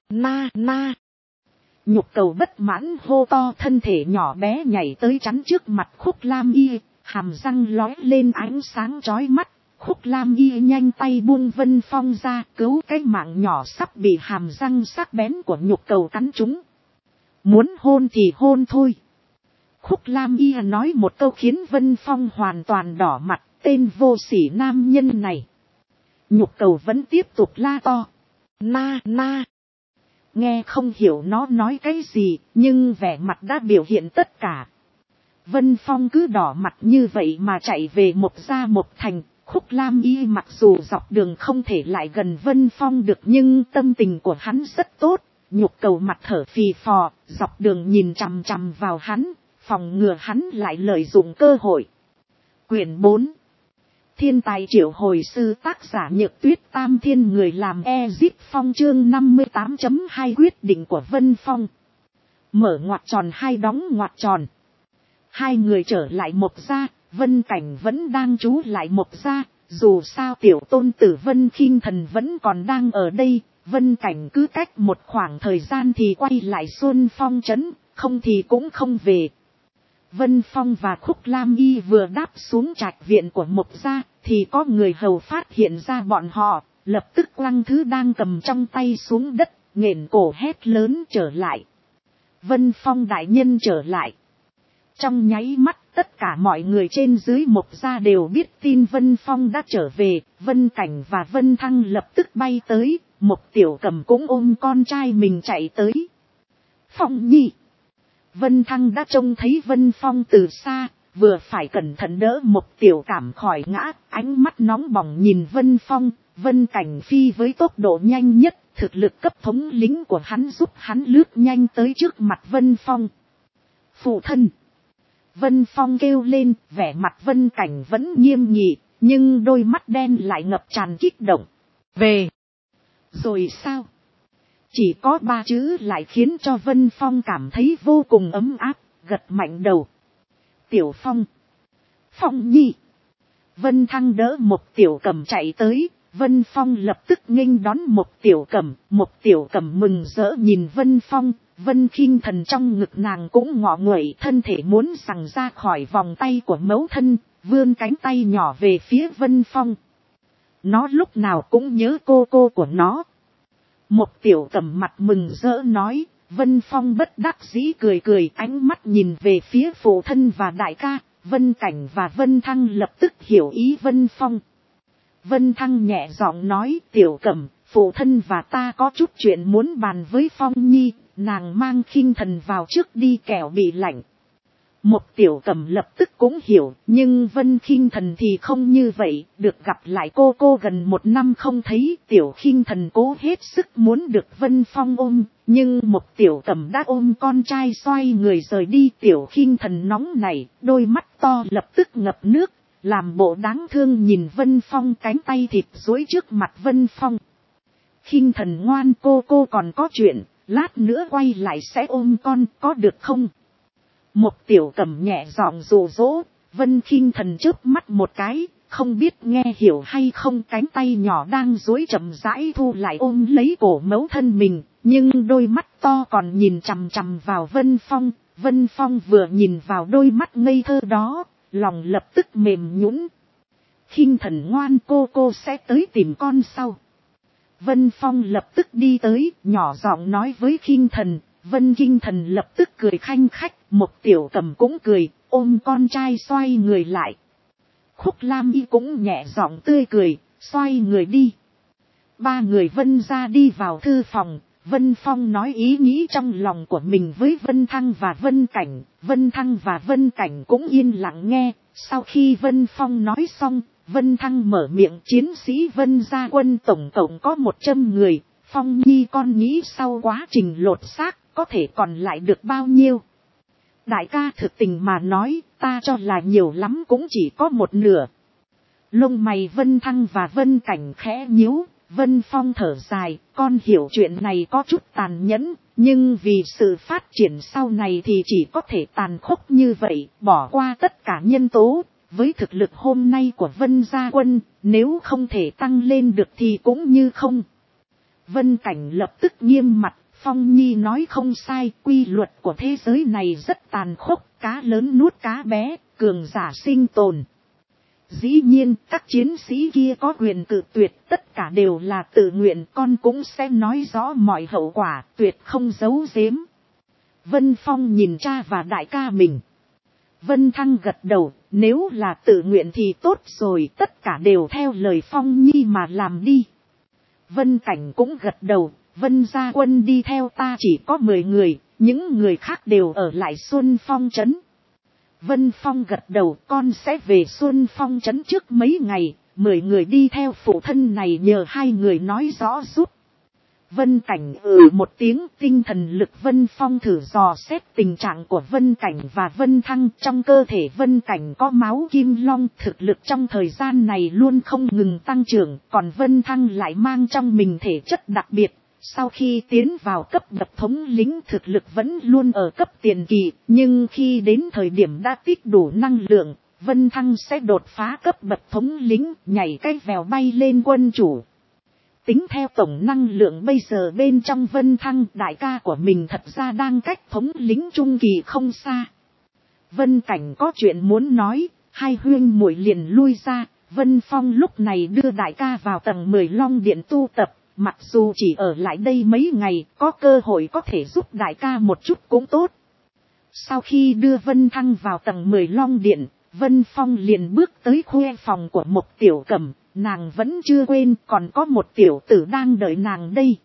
Na na. Nhục cầu bất mãn hô to, thân thể nhỏ bé nhảy tới chắn trước mặt Khúc Lam Y, hàm răng lói lên ánh sáng chói mắt. Khúc Lam Y nhanh tay buông Vân Phong ra, cứu cái mạng nhỏ sắp bị hàm răng sắc bén của nhục cầu cắn trúng. Muốn hôn thì hôn thôi. Khúc Lam Y nói một câu khiến Vân Phong hoàn toàn đỏ mặt, tên vô sỉ nam nhân này. Nhục cầu vẫn tiếp tục la to. Na na. Nghe không hiểu nó nói cái gì, nhưng vẻ mặt đã biểu hiện tất cả. Vân Phong cứ đỏ mặt như vậy mà chạy về một gia một thành. Khúc Lam Y mặc dù dọc đường không thể lại gần Vân Phong được, nhưng tâm tình của hắn rất tốt. Nhục cầu mặt thở phì phò, dọc đường nhìn chằm chằm vào hắn, phòng ngừa hắn lại lợi dụng cơ hội. Quyển 4. Thiên tài triệu hồi sư, tác giả Nhược Tuyết, Tam Thiên người làm Ezip Phong, chương 58.2 quyết định của Vân Phong. Mở ngoặc tròn hai đóng ngoặc tròn. Hai người trở lại Mộc gia, Vân Cảnh vẫn đang trú lại Mộc gia, dù sao tiểu tôn tử Vân Khinh Thần vẫn còn đang ở đây, Vân Cảnh cứ cách một khoảng thời gian thì quay lại Xuân Phong trấn, không thì cũng không về. Vân Phong và Khúc Lam Y vừa đáp xuống trạch viện của Mộc gia, thì có người hầu phát hiện ra bọn họ, lập tức quăng thứ đang cầm trong tay xuống đất, nghển cổ hét lớn trở lại. Vân Phong đại nhân trở lại. Trong nháy mắt, tất cả mọi người trên dưới Mộc gia đều biết tin Vân Phong đã trở về. Vân Cảnh và Vân Thăng lập tức bay tới, Mộc Tiểu Cầm cũng ôm con trai mình chạy tới. Phong nhi. Vân Thăng đã trông thấy Vân Phong từ xa, vừa phải cẩn thận đỡ Mộc Tiểu Cảm khỏi ngã, ánh mắt nóng bỏng nhìn Vân Phong. Vân Cảnh phi với tốc độ nhanh nhất, thực lực cấp thống lĩnh của hắn giúp hắn lướt nhanh tới trước mặt Vân Phong. Phụ thân. Vân Phong kêu lên, vẻ mặt Vân Cảnh vẫn nghiêm nghị, nhưng đôi mắt đen lại ngập tràn kích động. Về. Rồi sao? Chỉ có 3 chữ lại khiến cho Vân Phong cảm thấy vô cùng ấm áp, gật mạnh đầu. Tiểu Phong. Phong nhi. Vân Thăng đỡ Mộc Tiểu Cầm chạy tới, Vân Phong lập tức nghênh đón Mộc Tiểu Cầm. Mộc Tiểu Cầm mừng rỡ nhìn Vân Phong, Vân Khinh Thần trong ngực nàng cũng ngọ nguậy, thân thể muốn giằng ra khỏi vòng tay của mẫu thân, vươn cánh tay nhỏ về phía Vân Phong. Nó lúc nào cũng nhớ cô của nó. Mộc Tiểu Cầm mặt mừng rỡ nói, Vân Phong bất đắc dĩ cười cười, ánh mắt nhìn về phía phụ thân và đại ca. Vân Cảnh và Vân Thăng lập tức hiểu ý Vân Phong. Vân Thăng nhẹ giọng nói, Tiểu Cầm, phụ thân và ta có chút chuyện muốn bàn với Phong nhi, nàng mang Khinh Thần vào trước đi kẻo bị lạnh. Một Tiểu Cầm lập tức cũng hiểu, nhưng Vân Khinh Thần thì không như vậy, được gặp lại cô gần 1 năm không thấy, Tiểu Khinh Thần cố hết sức muốn được Vân Phong ôm, nhưng một Tiểu Cầm đã ôm con trai xoay người rời đi. Tiểu Khinh Thần nóng nảy, đôi mắt to lập tức ngập nước, làm bộ đáng thương nhìn Vân Phong, cánh tay thịt duỗi trước mặt Vân Phong. Khinh Thần ngoan, cô còn có chuyện, lát nữa quay lại sẽ ôm con, có được không? Một Tiểu Cầm nhẹ giọng dụ dỗ, Vân Khinh Thần chớp mắt một cái, không biết nghe hiểu hay không, cánh tay nhỏ đang duỗi chậm rãi thu lại ôm lấy cổ mẫu thân mình, nhưng đôi mắt to còn nhìn chằm chằm vào Vân Phong. Vân Phong vừa nhìn vào đôi mắt ngây thơ đó, lòng lập tức mềm nhũn. Khinh Thần ngoan, cô sẽ tới tìm con sau. Vân Phong lập tức đi tới, nhỏ giọng nói với Khinh Thần. Vân Khinh Thần lập tức cười khanh khách, một Tiểu Cầm cũng cười, ôm con trai xoay người lại. Khúc Lam Y cũng nhẹ giọng tươi cười, xoay người đi. 3 người Vân ra đi vào thư phòng, Vân Phong nói ý nghĩ trong lòng của mình với Vân Thăng và Vân Cảnh. Vân Thăng và Vân Cảnh cũng yên lặng nghe. Sau khi Vân Phong nói xong, Vân Thăng mở miệng, chiến sĩ Vân gia quân tổng cộng có 100 người. Phong nhi con nghĩ sau quá trình lột xác, có thể còn lại được bao nhiêu? Đại ca, thực tình mà nói, ta cho là nhiều lắm cũng chỉ có 1/2. Lông mày Vân Thăng và Vân Cảnh khẽ nhíu. Vân Phong thở dài, con hiểu chuyện này có chút tàn nhẫn, nhưng vì sự phát triển sau này thì chỉ có thể tàn khốc như vậy, bỏ qua tất cả nhân tố. Với thực lực hôm nay của Vân gia quân, nếu không thể tăng lên được thì cũng như không. Vân Cảnh lập tức nghiêm mặt, Phong Nhi nói không sai, quy luật của thế giới này rất tàn khốc, cá lớn nuốt cá bé, cường giả sinh tồn. Dĩ nhiên, các chiến sĩ kia có quyền cự tuyệt, tất cả đều là tự nguyện, con cũng sẽ nói rõ mọi hậu quả, tuyệt không giấu giếm. Vân Phong nhìn cha và đại ca mình. Vân Thăng gật đầu, nếu là tự nguyện thì tốt rồi, tất cả đều theo lời Phong Nhi mà làm đi. Vân Cảnh cũng gật đầu, Vân gia quân đi theo ta chỉ có 10 người, những người khác đều ở lại Xuân Phong trấn. Vân Phong gật đầu, con sẽ về Xuân Phong trấn trước mấy ngày, 10 người đi theo phụ thân này nhờ 2 người nói rõ giúp. Vân Cảnh một tiếng, tinh thần lực Vân Phong thử dò xét tình trạng của Vân Cảnh và Vân Thăng. Trong cơ thể Vân Cảnh có máu kim long, thực lực trong thời gian này luôn không ngừng tăng trưởng, còn Vân Thăng lại mang trong mình thể chất đặc biệt. Sau khi tiến vào cấp bậc thống lĩnh thực lực vẫn luôn ở cấp tiền kỳ, nhưng khi đến thời điểm đã tích đủ năng lượng, Vân Thăng sẽ đột phá cấp bậc thống lĩnh, nhảy cái vèo bay lên quân chủ. Tính theo tổng năng lượng bây giờ bên trong Vân Thăng, đại ca của mình thật ra đang cách thống lĩnh trung kỳ không xa. Vân Cảnh có chuyện muốn nói, 2 huynh muội liền lui ra. Vân Phong lúc này đưa đại ca vào tầng 10 Long Điện tu tập, mặc dù chỉ ở lại đây mấy ngày, có cơ hội có thể giúp đại ca một chút cũng tốt. Sau khi đưa Vân Thăng vào tầng 10 Long Điện, Vân Phong liền bước tới khuê phòng của một Tiểu Cẩm. Nàng vẫn chưa quên còn có một tiểu tử đang đợi nàng đây.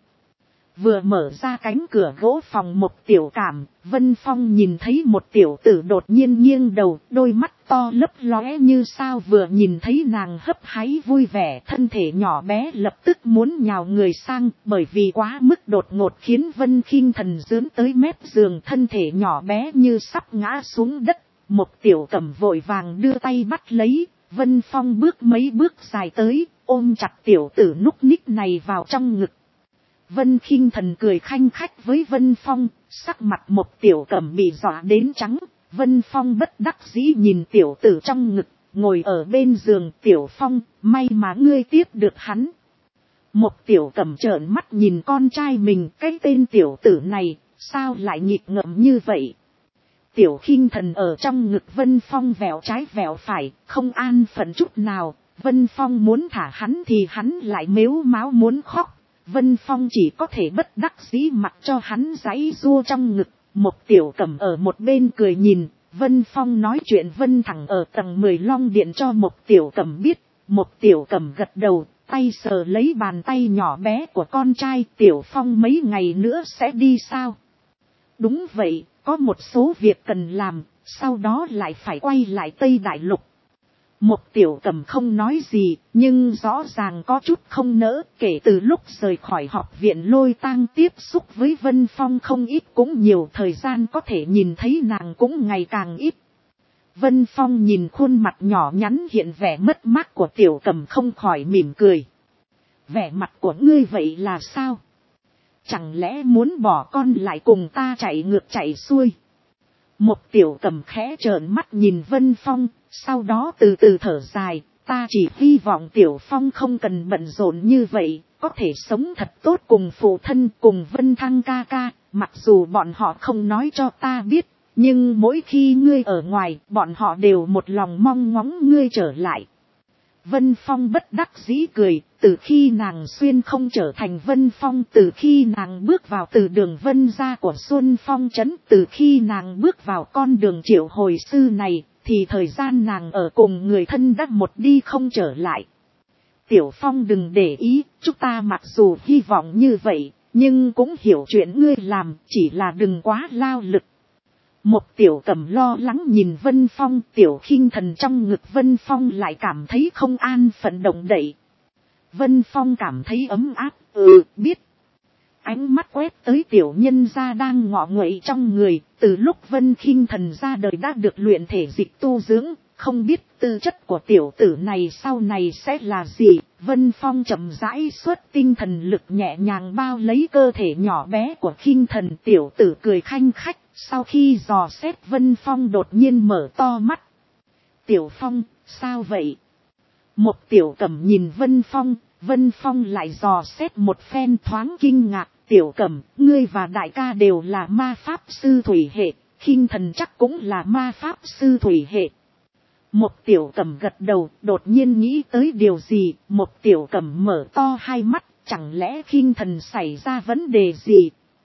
Vừa mở ra cánh cửa gỗ phòng một Tiểu Cảm, Vân Phong nhìn thấy một tiểu tử đột nhiên nghiêng đầu, đôi mắt to lấp lóe như sao, vừa nhìn thấy nàng hấp háy vui vẻ, thân thể nhỏ bé lập tức muốn nhào người sang, bởi vì quá mức đột ngột khiến Vân Khinh Thần dướn tới mép giường, thân thể nhỏ bé như sắp ngã xuống đất. Một Tiểu Cẩm vội vàng đưa tay bắt lấy. Vân Phong bước mấy bước dài tới, ôm chặt tiểu tử núc ních này vào trong ngực. Vân Khinh Thần cười khanh khách với Vân Phong, sắc mặt một Tiểu Cẩm bị dọa đến trắng. Vân Phong bất đắc dĩ nhìn tiểu tử trong ngực, ngồi ở bên giường. Tiểu Phong, may mà ngươi tiếp được hắn. Một Tiểu Cẩm trợn mắt nhìn con trai mình, cái tên tiểu tử này, sao lại nghịch ngợm như vậy? Tiểu Khinh Thần ở trong ngực Vân Phong vẹo trái vẹo phải, không an phận chút nào. Vân Phong muốn thả hắn thì hắn lại mếu máo muốn khóc. Vân Phong chỉ có thể bất đắc dĩ mặc cho hắn giãy giụa trong ngực. Một Tiểu Cẩm ở một bên cười nhìn. Vân Phong nói chuyện Vân thẳng ở tầng 10 Long Điện cho một Tiểu Cẩm biết. Một Tiểu Cẩm gật đầu, tay sờ lấy bàn tay nhỏ bé của con trai. Tiểu Phong mấy ngày nữa sẽ đi sao? Đúng vậy. Có một số việc cần làm, sau đó lại phải quay lại Tây Đại Lục. Một Tiểu Cẩm không nói gì, nhưng rõ ràng có chút không nỡ. Kể từ lúc rời khỏi học viện Lôi Tang tiếp xúc với Vân Phong không ít cũng nhiều, thời gian có thể nhìn thấy nàng cũng ngày càng ít. Vân Phong nhìn khuôn mặt nhỏ nhắn hiện vẻ mất mát của Tiểu Cẩm không khỏi mỉm cười. Vẻ mặt của ngươi vậy là sao? Chẳng lẽ muốn bỏ con lại cùng ta chạy ngược chạy xuôi? Một Tiểu Cẩm khẽ trợn mắt nhìn Vân Phong, sau đó từ từ thở dài. Ta chỉ hy vọng Tiểu Phong không cần bận rộn như vậy, có thể sống thật tốt cùng phụ thân, cùng Vân Thăng ca ca. Mặc dù bọn họ không nói cho ta biết, nhưng mỗi khi ngươi ở ngoài, bọn họ đều một lòng mong ngóng ngươi trở lại. Vân Phong bất đắc dĩ cười, từ khi nàng xuyên không trở thành Vân Phong, từ khi nàng bước vào từ đường Vân gia của Xuân Phong trấn, từ khi nàng bước vào con đường triệu hồi sư này, thì thời gian nàng ở cùng người thân đã một đi không trở lại. Tiểu Phong đừng để ý, chúng ta mặc dù hy vọng như vậy, nhưng cũng hiểu chuyện ngươi làm, chỉ là đừng quá lao lực. Một Tiểu Cẩm lo lắng nhìn Vân Phong, Tiểu Khinh Thần trong ngực Vân Phong lại cảm thấy không an phận động đậy. Vân Phong cảm thấy ấm áp, biết. Ánh mắt quét tới tiểu nhân gia đang ngọ nguậy trong người, từ lúc Vân Khinh Thần ra đời đã được luyện thể dịch tu dưỡng, không biết tư chất của tiểu tử này sau này sẽ là gì. Vân Phong chậm rãi xuất tinh thần lực nhẹ nhàng bao lấy cơ thể nhỏ bé của Khinh Thần. Tiểu tử cười khanh khách, sau khi dò xét Vân Phong đột nhiên mở to mắt. Tiểu Phong, sao vậy? Một Tiểu Cẩm nhìn Vân Phong, Vân Phong lại dò xét một phen thoáng kinh ngạc, Tiểu Cẩm, ngươi và đại ca đều là ma pháp sư thủy hệ, khinh thần chắc cũng là ma pháp sư thủy hệ. Một Tiểu Cẩm gật đầu, đột nhiên nghĩ tới điều gì, một Tiểu Cẩm mở to hai mắt, chẳng lẽ khinh thần xảy ra vấn đề gì?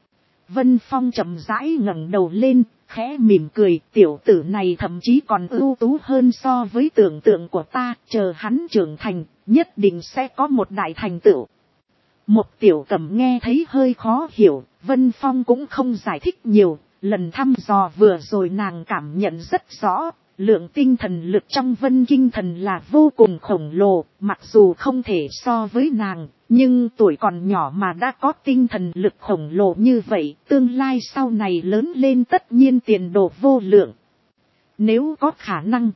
Vân Phong chậm rãi ngẩng đầu lên, khẽ mỉm cười, tiểu tử này thậm chí còn ưu tú hơn so với tưởng tượng của ta, chờ hắn trưởng thành, nhất định sẽ có một đại thành tựu. Một Tiểu Cẩm nghe thấy hơi khó hiểu, Vân Phong cũng không giải thích nhiều, lần thăm dò vừa rồi nàng cảm nhận rất rõ, lượng tinh thần lực trong Vân Kinh Thần là vô cùng khổng lồ, mặc dù không thể so với nàng, nhưng tuổi còn nhỏ mà đã có tinh thần lực khổng lồ như vậy, tương lai sau này lớn lên tất nhiên tiền đồ vô lượng. Nếu có khả năng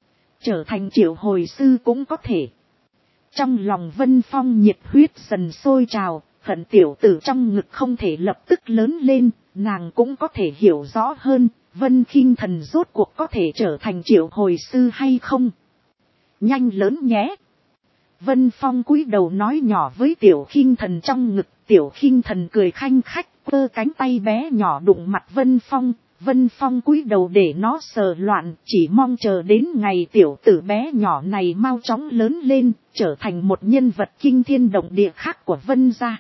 trở thành triệu hồi sư cũng có thể. Trong lòng Vân Phong nhiệt huyết dần sôi trào, hận tiểu tử trong ngực không thể lập tức lớn lên, nàng cũng có thể hiểu rõ hơn, Vân Khinh Thần rốt cuộc có thể trở thành triệu hồi sư hay không. Nhanh lớn nhé. Vân Phong cúi đầu nói nhỏ với Tiểu Khinh Thần trong ngực, Tiểu Khinh Thần cười khanh khách, cơ cánh tay bé nhỏ đụng mặt Vân Phong. Vân Phong cúi đầu để nó sờ loạn, chỉ mong chờ đến ngày tiểu tử bé nhỏ này mau chóng lớn lên, trở thành một nhân vật kinh thiên động địa khác của Vân gia.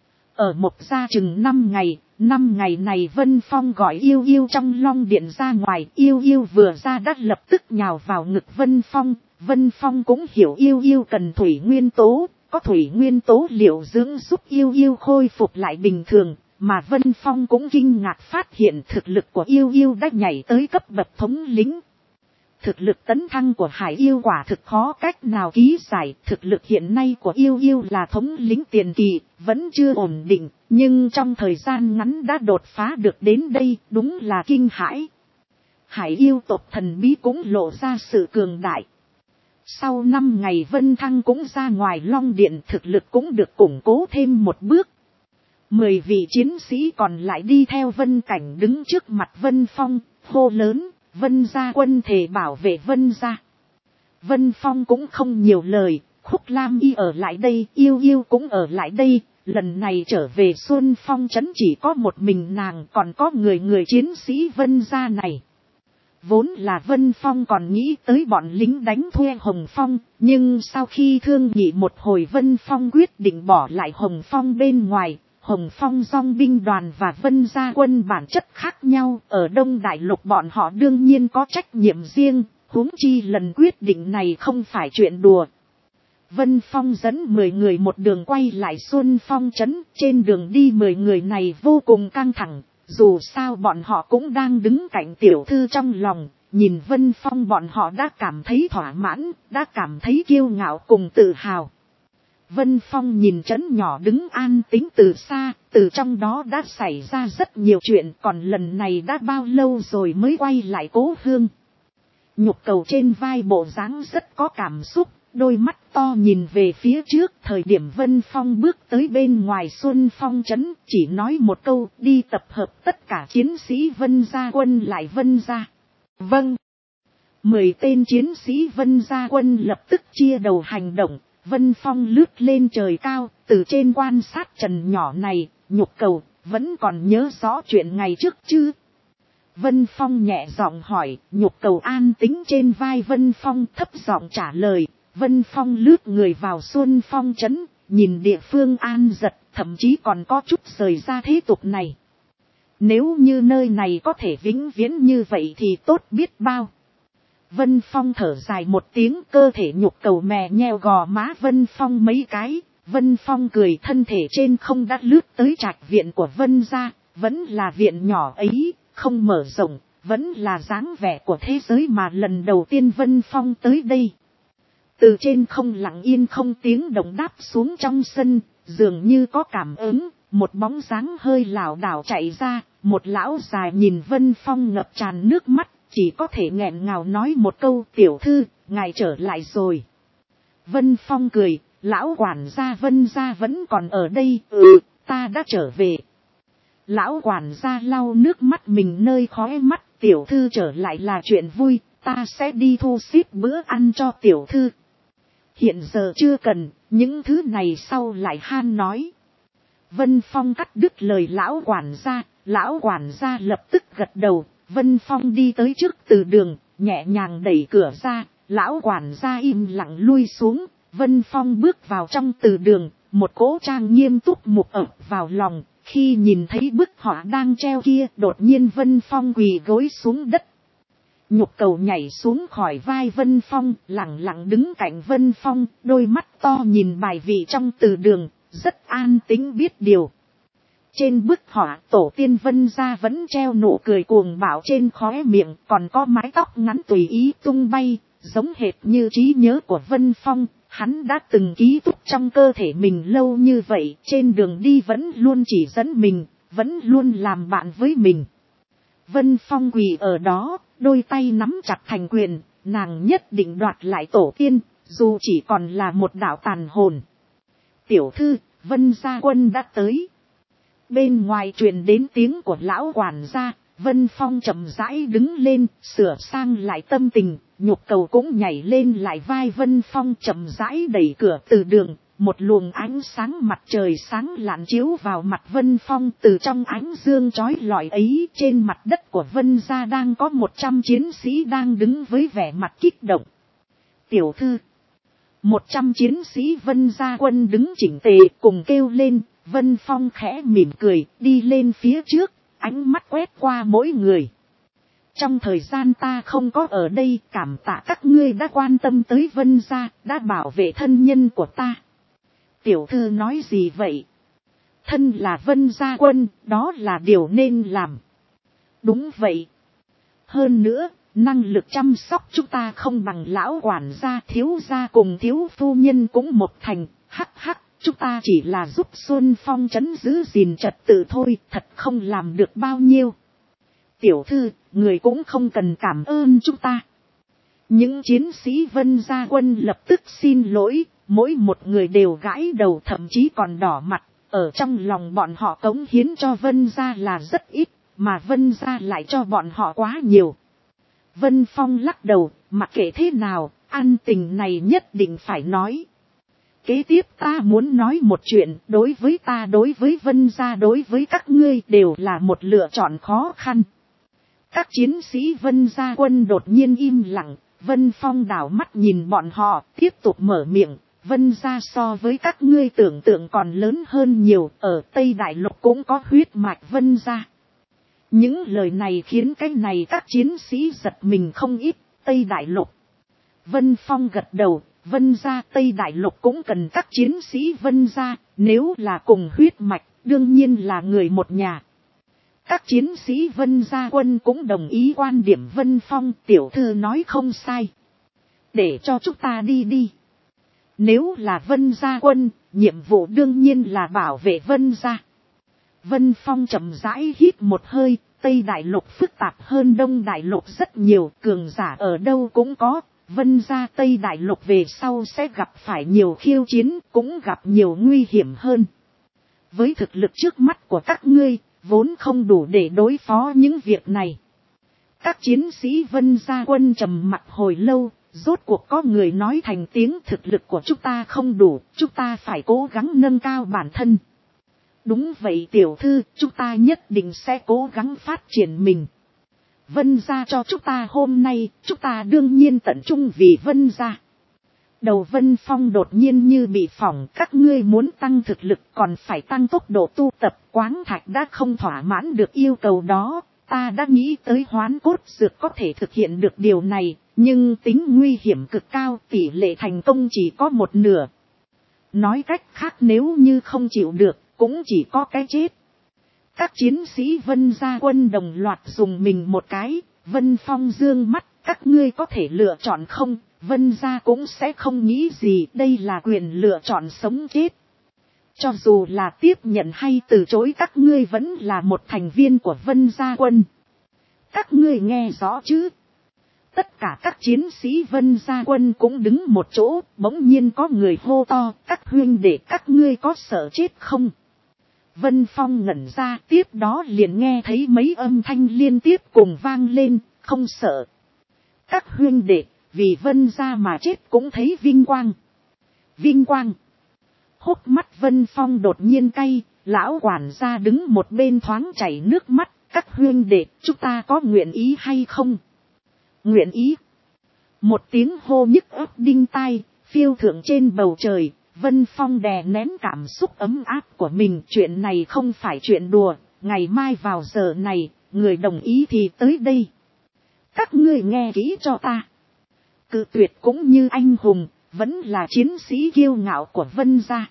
Ở Mộc gia chừng 5 ngày này Vân Phong gọi Yêu Yêu trong long điện ra ngoài, Yêu Yêu vừa ra đã lập tức nhào vào ngực Vân Phong. Vân Phong cũng hiểu Yêu Yêu cần thủy nguyên tố, có thủy nguyên tố liệu dưỡng giúp Yêu Yêu khôi phục lại bình thường. Mà Vân Phong cũng kinh ngạc phát hiện thực lực của Yêu Yêu đã nhảy tới cấp bậc thống lĩnh. Thực lực tấn thăng của Hải Yêu quả thực khó cách nào ký giải. Thực lực hiện nay của Yêu Yêu là thống lĩnh tiền kỳ, vẫn chưa ổn định, nhưng trong thời gian ngắn đã đột phá được đến đây, đúng là kinh hãi. Hải Yêu tộc thần bí cũng lộ ra sự cường đại. Sau 5 ngày Vân Thăng cũng ra ngoài long điện, thực lực cũng được củng cố thêm một bước. 10 vị chiến sĩ còn lại đi theo Vân Cảnh đứng trước mặt Vân Phong, hô lớn, Vân gia quân thể bảo vệ Vân gia. Vân Phong cũng không nhiều lời, Khúc Lam Y ở lại đây, Yêu Yêu cũng ở lại đây, lần này trở về Xuân Phong trấn chỉ có một mình nàng, còn có người chiến sĩ Vân gia này. Vốn là Vân Phong còn nghĩ tới bọn lính đánh thuê Hồng Phong, nhưng sau khi thương nghị một hồi Vân Phong quyết định bỏ lại Hồng Phong bên ngoài. Hồng Phong dòng binh đoàn và Vân gia quân bản chất khác nhau, ở Đông Đại Lục bọn họ đương nhiên có trách nhiệm riêng, huống chi lần quyết định này không phải chuyện đùa. Vân Phong dẫn 10 người một đường quay lại Xuân Phong trấn, trên đường đi 10 người này vô cùng căng thẳng, dù sao bọn họ cũng đang đứng cạnh tiểu thư trong lòng, nhìn Vân Phong bọn họ đã cảm thấy thỏa mãn, đã cảm thấy kiêu ngạo cùng tự hào. Vân Phong nhìn trấn nhỏ đứng an tĩnh từ xa, từ trong đó đã xảy ra rất nhiều chuyện, còn lần này đã bao lâu rồi mới quay lại cố hương. Nhục cầu trên vai bộ dáng rất có cảm xúc, đôi mắt to nhìn về phía trước, thời điểm Vân Phong bước tới bên ngoài Xuân Phong trấn, chỉ nói một câu, đi tập hợp tất cả chiến sĩ Vân gia quân lại Vân gia. Vâng. 10 tên chiến sĩ Vân gia quân lập tức chia đầu hành động. Vân Phong lướt lên trời cao, từ trên quan sát trần nhỏ này, nhục cầu, vẫn còn nhớ rõ chuyện ngày trước chứ? Vân Phong nhẹ giọng hỏi, nhục cầu an tĩnh trên vai Vân Phong thấp giọng trả lời. Vân Phong lướt người vào Xuân Phong trấn, nhìn địa phương an giật, thậm chí còn có chút rời ra thế tục này. Nếu như nơi này có thể vĩnh viễn như vậy thì tốt biết bao. Vân Phong thở dài một tiếng, cơ thể nhục cầu mè nheo gò má Vân Phong mấy cái. Vân Phong cười, thân thể trên không đã lướt tới trạch viện của Vân gia, vẫn là viện nhỏ ấy, không mở rộng, vẫn là dáng vẻ của thế giới mà lần đầu tiên Vân Phong tới đây. Từ trên không lặng yên không tiếng động đáp xuống trong sân, dường như có cảm ứng, một bóng dáng hơi lảo đảo chạy ra, một lão già nhìn Vân Phong ngập tràn nước mắt. Chỉ có thể nghẹn ngào nói một câu, tiểu thư, ngài trở lại rồi. Vân Phong cười, lão quản gia Vân gia vẫn còn ở đây, ta đã trở về. Lão quản gia lau nước mắt mình nơi khóe mắt, tiểu thư trở lại là chuyện vui, ta sẽ đi thu xếp bữa ăn cho tiểu thư. Hiện giờ chưa cần, những thứ này sau lại han nói. Vân Phong cắt đứt lời lão quản gia lập tức gật đầu. Vân Phong đi tới trước từ đường, nhẹ nhàng đẩy cửa ra, lão quản gia im lặng lui xuống. Vân Phong bước vào trong từ đường, một cỗ trang nghiêm túc mục ập vào lòng. Khi nhìn thấy bức họa đang treo kia, đột nhiên Vân Phong quỳ gối xuống đất. Nhục cầu nhảy xuống khỏi vai Vân Phong, lặng lặng đứng cạnh Vân Phong, đôi mắt to nhìn bài vị trong từ đường, rất an tĩnh biết điều. Trên bức họa tổ tiên Vân gia vẫn treo nụ cười cuồng bạo trên khóe miệng, còn có mái tóc ngắn tùy ý tung bay, giống hệt như trí nhớ của Vân Phong. Hắn đã từng ký túc trong cơ thể mình lâu như vậy, trên đường đi vẫn luôn chỉ dẫn mình, vẫn luôn làm bạn với mình. Vân Phong quỳ ở đó, đôi tay nắm chặt thành quyền, nàng nhất định đoạt lại tổ tiên, dù chỉ còn là một đạo tàn hồn. Tiểu thư, Vân gia quân đã tới. Bên ngoài truyền đến tiếng của lão quản gia, Vân Phong chậm rãi đứng lên, sửa sang lại tâm tình, nhục cầu cũng nhảy lên lại vai Vân Phong chậm rãi đẩy cửa từ đường. Một luồng ánh sáng mặt trời sáng lạn chiếu vào mặt Vân Phong, từ trong ánh dương chói lọi ấy, trên mặt đất của Vân gia đang có 100 chiến sĩ đang đứng với vẻ mặt kích động. Tiểu thư, 100 chiến sĩ Vân gia quân đứng chỉnh tề cùng kêu lên. Vân Phong khẽ mỉm cười, đi lên phía trước, ánh mắt quét qua mỗi người. Trong thời gian ta không có ở đây, cảm tạ các ngươi đã quan tâm tới Vân gia, đã bảo vệ thân nhân của ta. Tiểu thư nói gì vậy? Thân là Vân gia quân, đó là điều nên làm. Đúng vậy. Hơn nữa, năng lực chăm sóc chúng ta không bằng lão quản gia, thiếu gia cùng thiếu phu nhân cũng một thành. Hắc hắc, chúng ta chỉ là giúp Xuân Phong trấn giữ gìn trật tự thôi, thật không làm được bao nhiêu. Tiểu thư, người cũng không cần cảm ơn chúng ta. Những chiến sĩ Vân gia quân lập tức xin lỗi, mỗi một người đều gãi đầu, thậm chí còn đỏ mặt. Ở trong lòng bọn họ cống hiến cho Vân gia là rất ít, mà Vân gia lại cho bọn họ quá nhiều. Vân Phong lắc đầu, mặc kệ thế nào, ân tình này nhất định phải nói. Kế tiếp ta muốn nói một chuyện, đối với ta, đối với Vân gia, đối với các ngươi đều là một lựa chọn khó khăn. Các chiến sĩ Vân gia quân đột nhiên im lặng, Vân Phong đảo mắt nhìn bọn họ, tiếp tục mở miệng. Vân gia so với các ngươi tưởng tượng còn lớn hơn nhiều, ở Tây Đại Lục cũng có huyết mạch Vân gia. Những lời này khiến cái này các chiến sĩ giật mình không ít. Tây Đại Lục. Vân Phong gật đầu, Vân gia Tây Đại Lục cũng cần các chiến sĩ Vân gia, nếu là cùng huyết mạch, đương nhiên là người một nhà. Các chiến sĩ Vân gia quân cũng đồng ý quan điểm Vân Phong, tiểu thư nói không sai. Để cho chúng ta đi đi. Nếu là Vân gia quân, nhiệm vụ đương nhiên là bảo vệ Vân gia. Vân Phong chậm rãi hít một hơi, Tây Đại Lục phức tạp hơn Đông Đại Lục rất nhiều, cường giả ở đâu cũng có. Vân gia Tây Đại Lục về sau sẽ gặp phải nhiều khiêu chiến, cũng gặp nhiều nguy hiểm hơn. Với thực lực trước mắt của các ngươi, vốn không đủ để đối phó những việc này. Các chiến sĩ Vân gia quân trầm mặc hồi lâu, rốt cuộc có người nói thành tiếng, thực lực của chúng ta không đủ, chúng ta phải cố gắng nâng cao bản thân. Đúng vậy tiểu thư, chúng ta nhất định sẽ cố gắng phát triển mình. Vân gia cho chúng ta hôm nay, chúng ta đương nhiên tận trung vì Vân gia. Đầu Vân Phong đột nhiên như bị phỏng, các ngươi muốn tăng thực lực còn phải tăng tốc độ tu tập, Quáng Thạch đã không thỏa mãn được yêu cầu đó, ta đã nghĩ tới Hoán Cốt Dược có thể thực hiện được điều này, nhưng tính nguy hiểm cực cao, tỷ lệ thành công chỉ có một nửa. Nói cách khác nếu như không chịu được, cũng chỉ có cái chết. Các chiến sĩ Vân gia quân đồng loạt dùng mình một cái, Vân Phong dương mắt, các ngươi có thể lựa chọn không, Vân gia cũng sẽ không nghĩ gì, đây là quyền lựa chọn sống chết. Cho dù là tiếp nhận hay từ chối, các ngươi vẫn là một thành viên của Vân gia quân. Các ngươi nghe rõ chứ? Tất cả các chiến sĩ Vân gia quân cũng đứng một chỗ, bỗng nhiên có người hô to, các huynh đệ các ngươi có sợ chết không? Vân Phong ngẩn ra, tiếp đó liền nghe thấy mấy âm thanh liên tiếp cùng vang lên, không sợ. Các huynh đệ, vì Vân gia mà chết cũng thấy vinh quang. vinh quang. Hốc mắt Vân Phong đột nhiên cay, lão quản gia đứng một bên thoáng chảy nước mắt, các huynh đệ, chúng ta có nguyện ý hay không? Nguyện ý. Một tiếng hô nhức óc đinh tai, phiêu thượng trên bầu trời, Vân Phong đè nén cảm xúc ấm áp của mình. Chuyện này không phải chuyện đùa, ngày mai vào giờ này, người đồng ý thì tới đây. Các ngươi nghe kỹ cho ta. Cự tuyệt cũng như anh hùng, vẫn là chiến sĩ kiêu ngạo của Vân gia.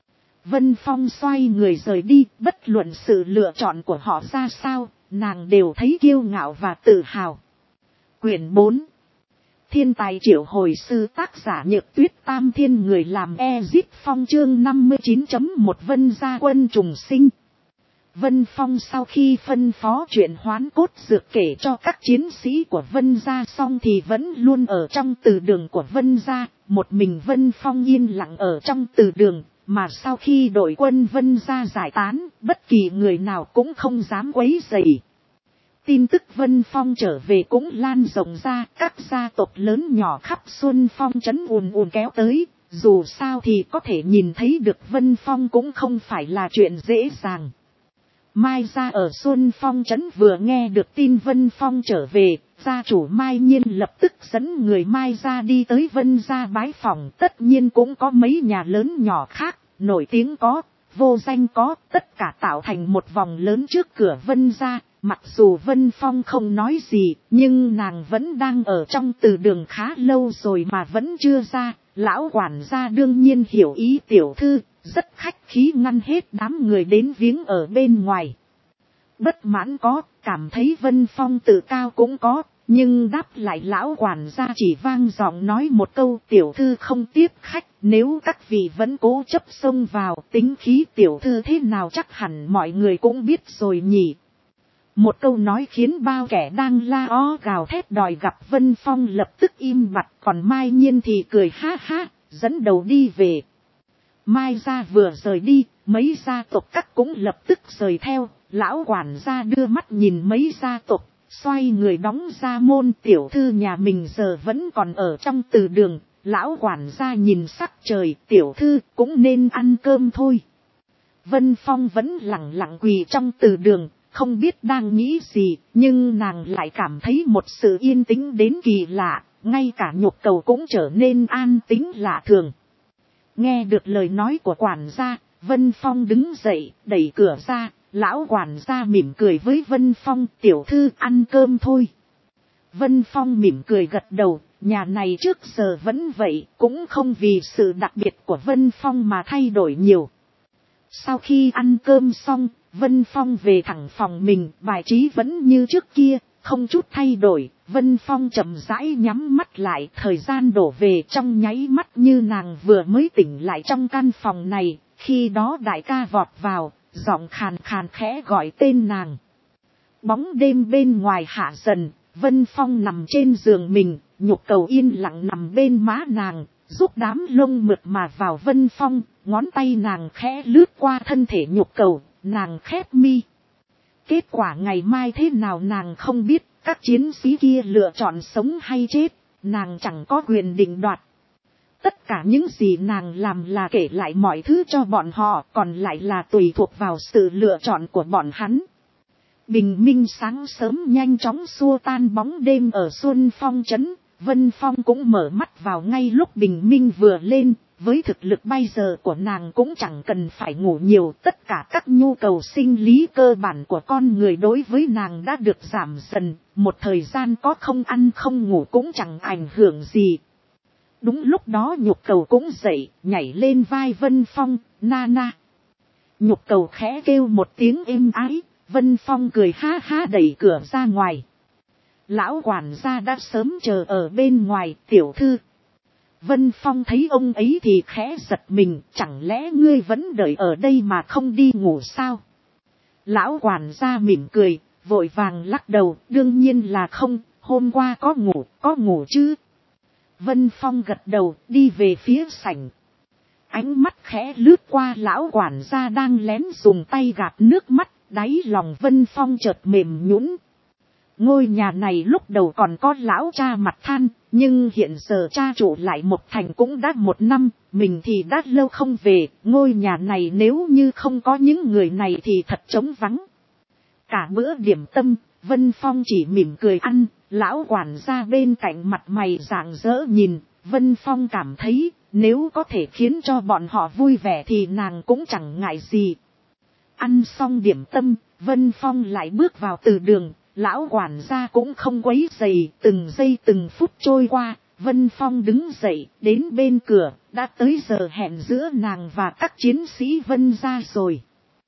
Vân Phong xoay người rời đi, bất luận sự lựa chọn của họ ra sao, nàng đều thấy kiêu ngạo và tự hào. Quyển 4. Thiên tài triệu hồi sư, tác giả Nhược Tuyết, Tam Thiên người làm Ezip Phong, chương 59.1 Vân gia quân trùng sinh. Vân Phong sau khi phân phó chuyện hoán cốt dược kể cho các chiến sĩ của Vân gia xong thì vẫn luôn ở trong từ đường của Vân gia. Một mình Vân Phong yên lặng ở trong từ đường, mà sau khi đội quân Vân gia giải tán, bất kỳ người nào cũng không dám quấy rầy. Tin tức Vân Phong trở về cũng lan rộng ra, các gia tộc lớn nhỏ khắp Xuân Phong trấn ùn ùn kéo tới. Dù sao thì có thể nhìn thấy được Vân Phong cũng không phải là chuyện dễ dàng. Mai gia ở Xuân Phong trấn vừa nghe được tin Vân Phong trở về, gia chủ Mai Nhiên lập tức dẫn người Mai gia đi tới Vân gia bái phỏng. Tất nhiên cũng có mấy nhà lớn nhỏ khác, nổi tiếng có, vô danh có, tất cả tạo thành một vòng lớn trước cửa Vân gia. Mặc dù Vân Phong không nói gì, nhưng nàng vẫn đang ở trong từ đường khá lâu rồi mà vẫn chưa ra. Lão quản gia đương nhiên hiểu ý tiểu thư, rất khách khí ngăn hết đám người đến viếng ở bên ngoài. Bất mãn có, cảm thấy Vân Phong tự cao cũng có, nhưng đáp lại lão quản gia chỉ vang giọng nói một câu: tiểu thư không tiếp khách. Nếu các vị vẫn cố chấp xông vào, tính khí tiểu thư thế nào chắc hẳn mọi người cũng biết rồi nhỉ. Một câu nói khiến bao kẻ đang la ó gào thét đòi gặp Vân Phong lập tức im bặt, còn Mai Nhiên thì cười ha ha, dẫn đầu đi về. Mai gia vừa rời đi, mấy gia tộc các cũng lập tức rời theo. Lão quản gia đưa mắt nhìn mấy gia tộc, xoay người đóng ra môn. Tiểu thư nhà mình giờ vẫn còn ở trong từ đường. Lão quản gia nhìn sắc trời, tiểu thư cũng nên ăn cơm thôi. Vân Phong vẫn lặng lặng quỳ trong từ đường, không biết đang nghĩ gì, nhưng nàng lại cảm thấy một sự yên tĩnh đến kỳ lạ, ngay cả nhục cầu cũng trở nên an tĩnh lạ thường. Nghe được lời nói của quản gia, Vân Phong đứng dậy, đẩy cửa ra, lão quản gia mỉm cười với Vân Phong: tiểu thư ăn cơm thôi. Vân Phong mỉm cười gật đầu, nhà này trước giờ vẫn vậy, cũng không vì sự đặc biệt của Vân Phong mà thay đổi nhiều. Sau khi ăn cơm xong, Vân Phong về thẳng phòng mình, bài trí vẫn như trước kia, không chút thay đổi. Vân Phong chậm rãi nhắm mắt lại, thời gian đổ về trong nháy mắt như nàng vừa mới tỉnh lại trong căn phòng này. Khi đó đại ca vọt vào, giọng khàn khàn khẽ gọi tên nàng. Bóng đêm bên ngoài hạ dần, Vân Phong nằm trên giường mình, nhục cầu yên lặng nằm bên má nàng, giúp đám lông mượt mà vào Vân Phong, ngón tay nàng khẽ lướt qua thân thể nhục cầu, nàng khép mi. Kết quả ngày mai thế nào nàng không biết, các chiến sĩ kia lựa chọn sống hay chết, nàng chẳng có quyền định đoạt. Tất cả những gì nàng làm là kể lại mọi thứ cho bọn họ, còn lại là tùy thuộc vào sự lựa chọn của bọn hắn. Bình minh sáng sớm nhanh chóng xua tan bóng đêm ở Xuân Phong trấn, Vân Phong cũng mở mắt vào ngay lúc bình minh vừa lên. Với thực lực bây giờ của nàng cũng chẳng cần phải ngủ nhiều, tất cả các nhu cầu sinh lý cơ bản của con người đối với nàng đã được giảm dần, một thời gian có không ăn không ngủ cũng chẳng ảnh hưởng gì. Đúng lúc đó nhục cầu cũng dậy, nhảy lên vai Vân Phong: Nana. Nhục cầu khẽ kêu một tiếng êm ái, Vân Phong cười ha ha đẩy cửa ra ngoài. Lão quản gia đã sớm chờ ở bên ngoài: tiểu thư. Vân Phong thấy ông ấy thì khẽ giật mình: chẳng lẽ ngươi vẫn đợi ở đây mà không đi ngủ sao? Lão quản gia mỉm cười, vội vàng lắc đầu: đương nhiên là không, hôm qua có ngủ chứ. Vân Phong gật đầu, đi về phía sảnh. Ánh mắt khẽ lướt qua lão quản gia đang lén dùng tay gạt nước mắt, đáy lòng Vân Phong chợt mềm nhũn. Ngôi nhà này lúc đầu còn có lão cha mặt than, nhưng hiện giờ cha chủ lại một thành cũng đã 1 năm, mình thì đã lâu không về, ngôi nhà này nếu như không có những người này thì thật trống vắng. Cả bữa điểm tâm, Vân Phong chỉ mỉm cười ăn, lão quản gia bên cạnh mặt mày rạng rỡ nhìn, Vân Phong cảm thấy nếu có thể khiến cho bọn họ vui vẻ thì nàng cũng chẳng ngại gì. Ăn xong điểm tâm, Vân Phong lại bước vào từ đường, lão quản gia cũng không quấy rầy, từng giây từng phút trôi qua, Vân Phong đứng dậy, đến bên cửa, đã tới giờ hẹn giữa nàng và các chiến sĩ Vân gia rồi.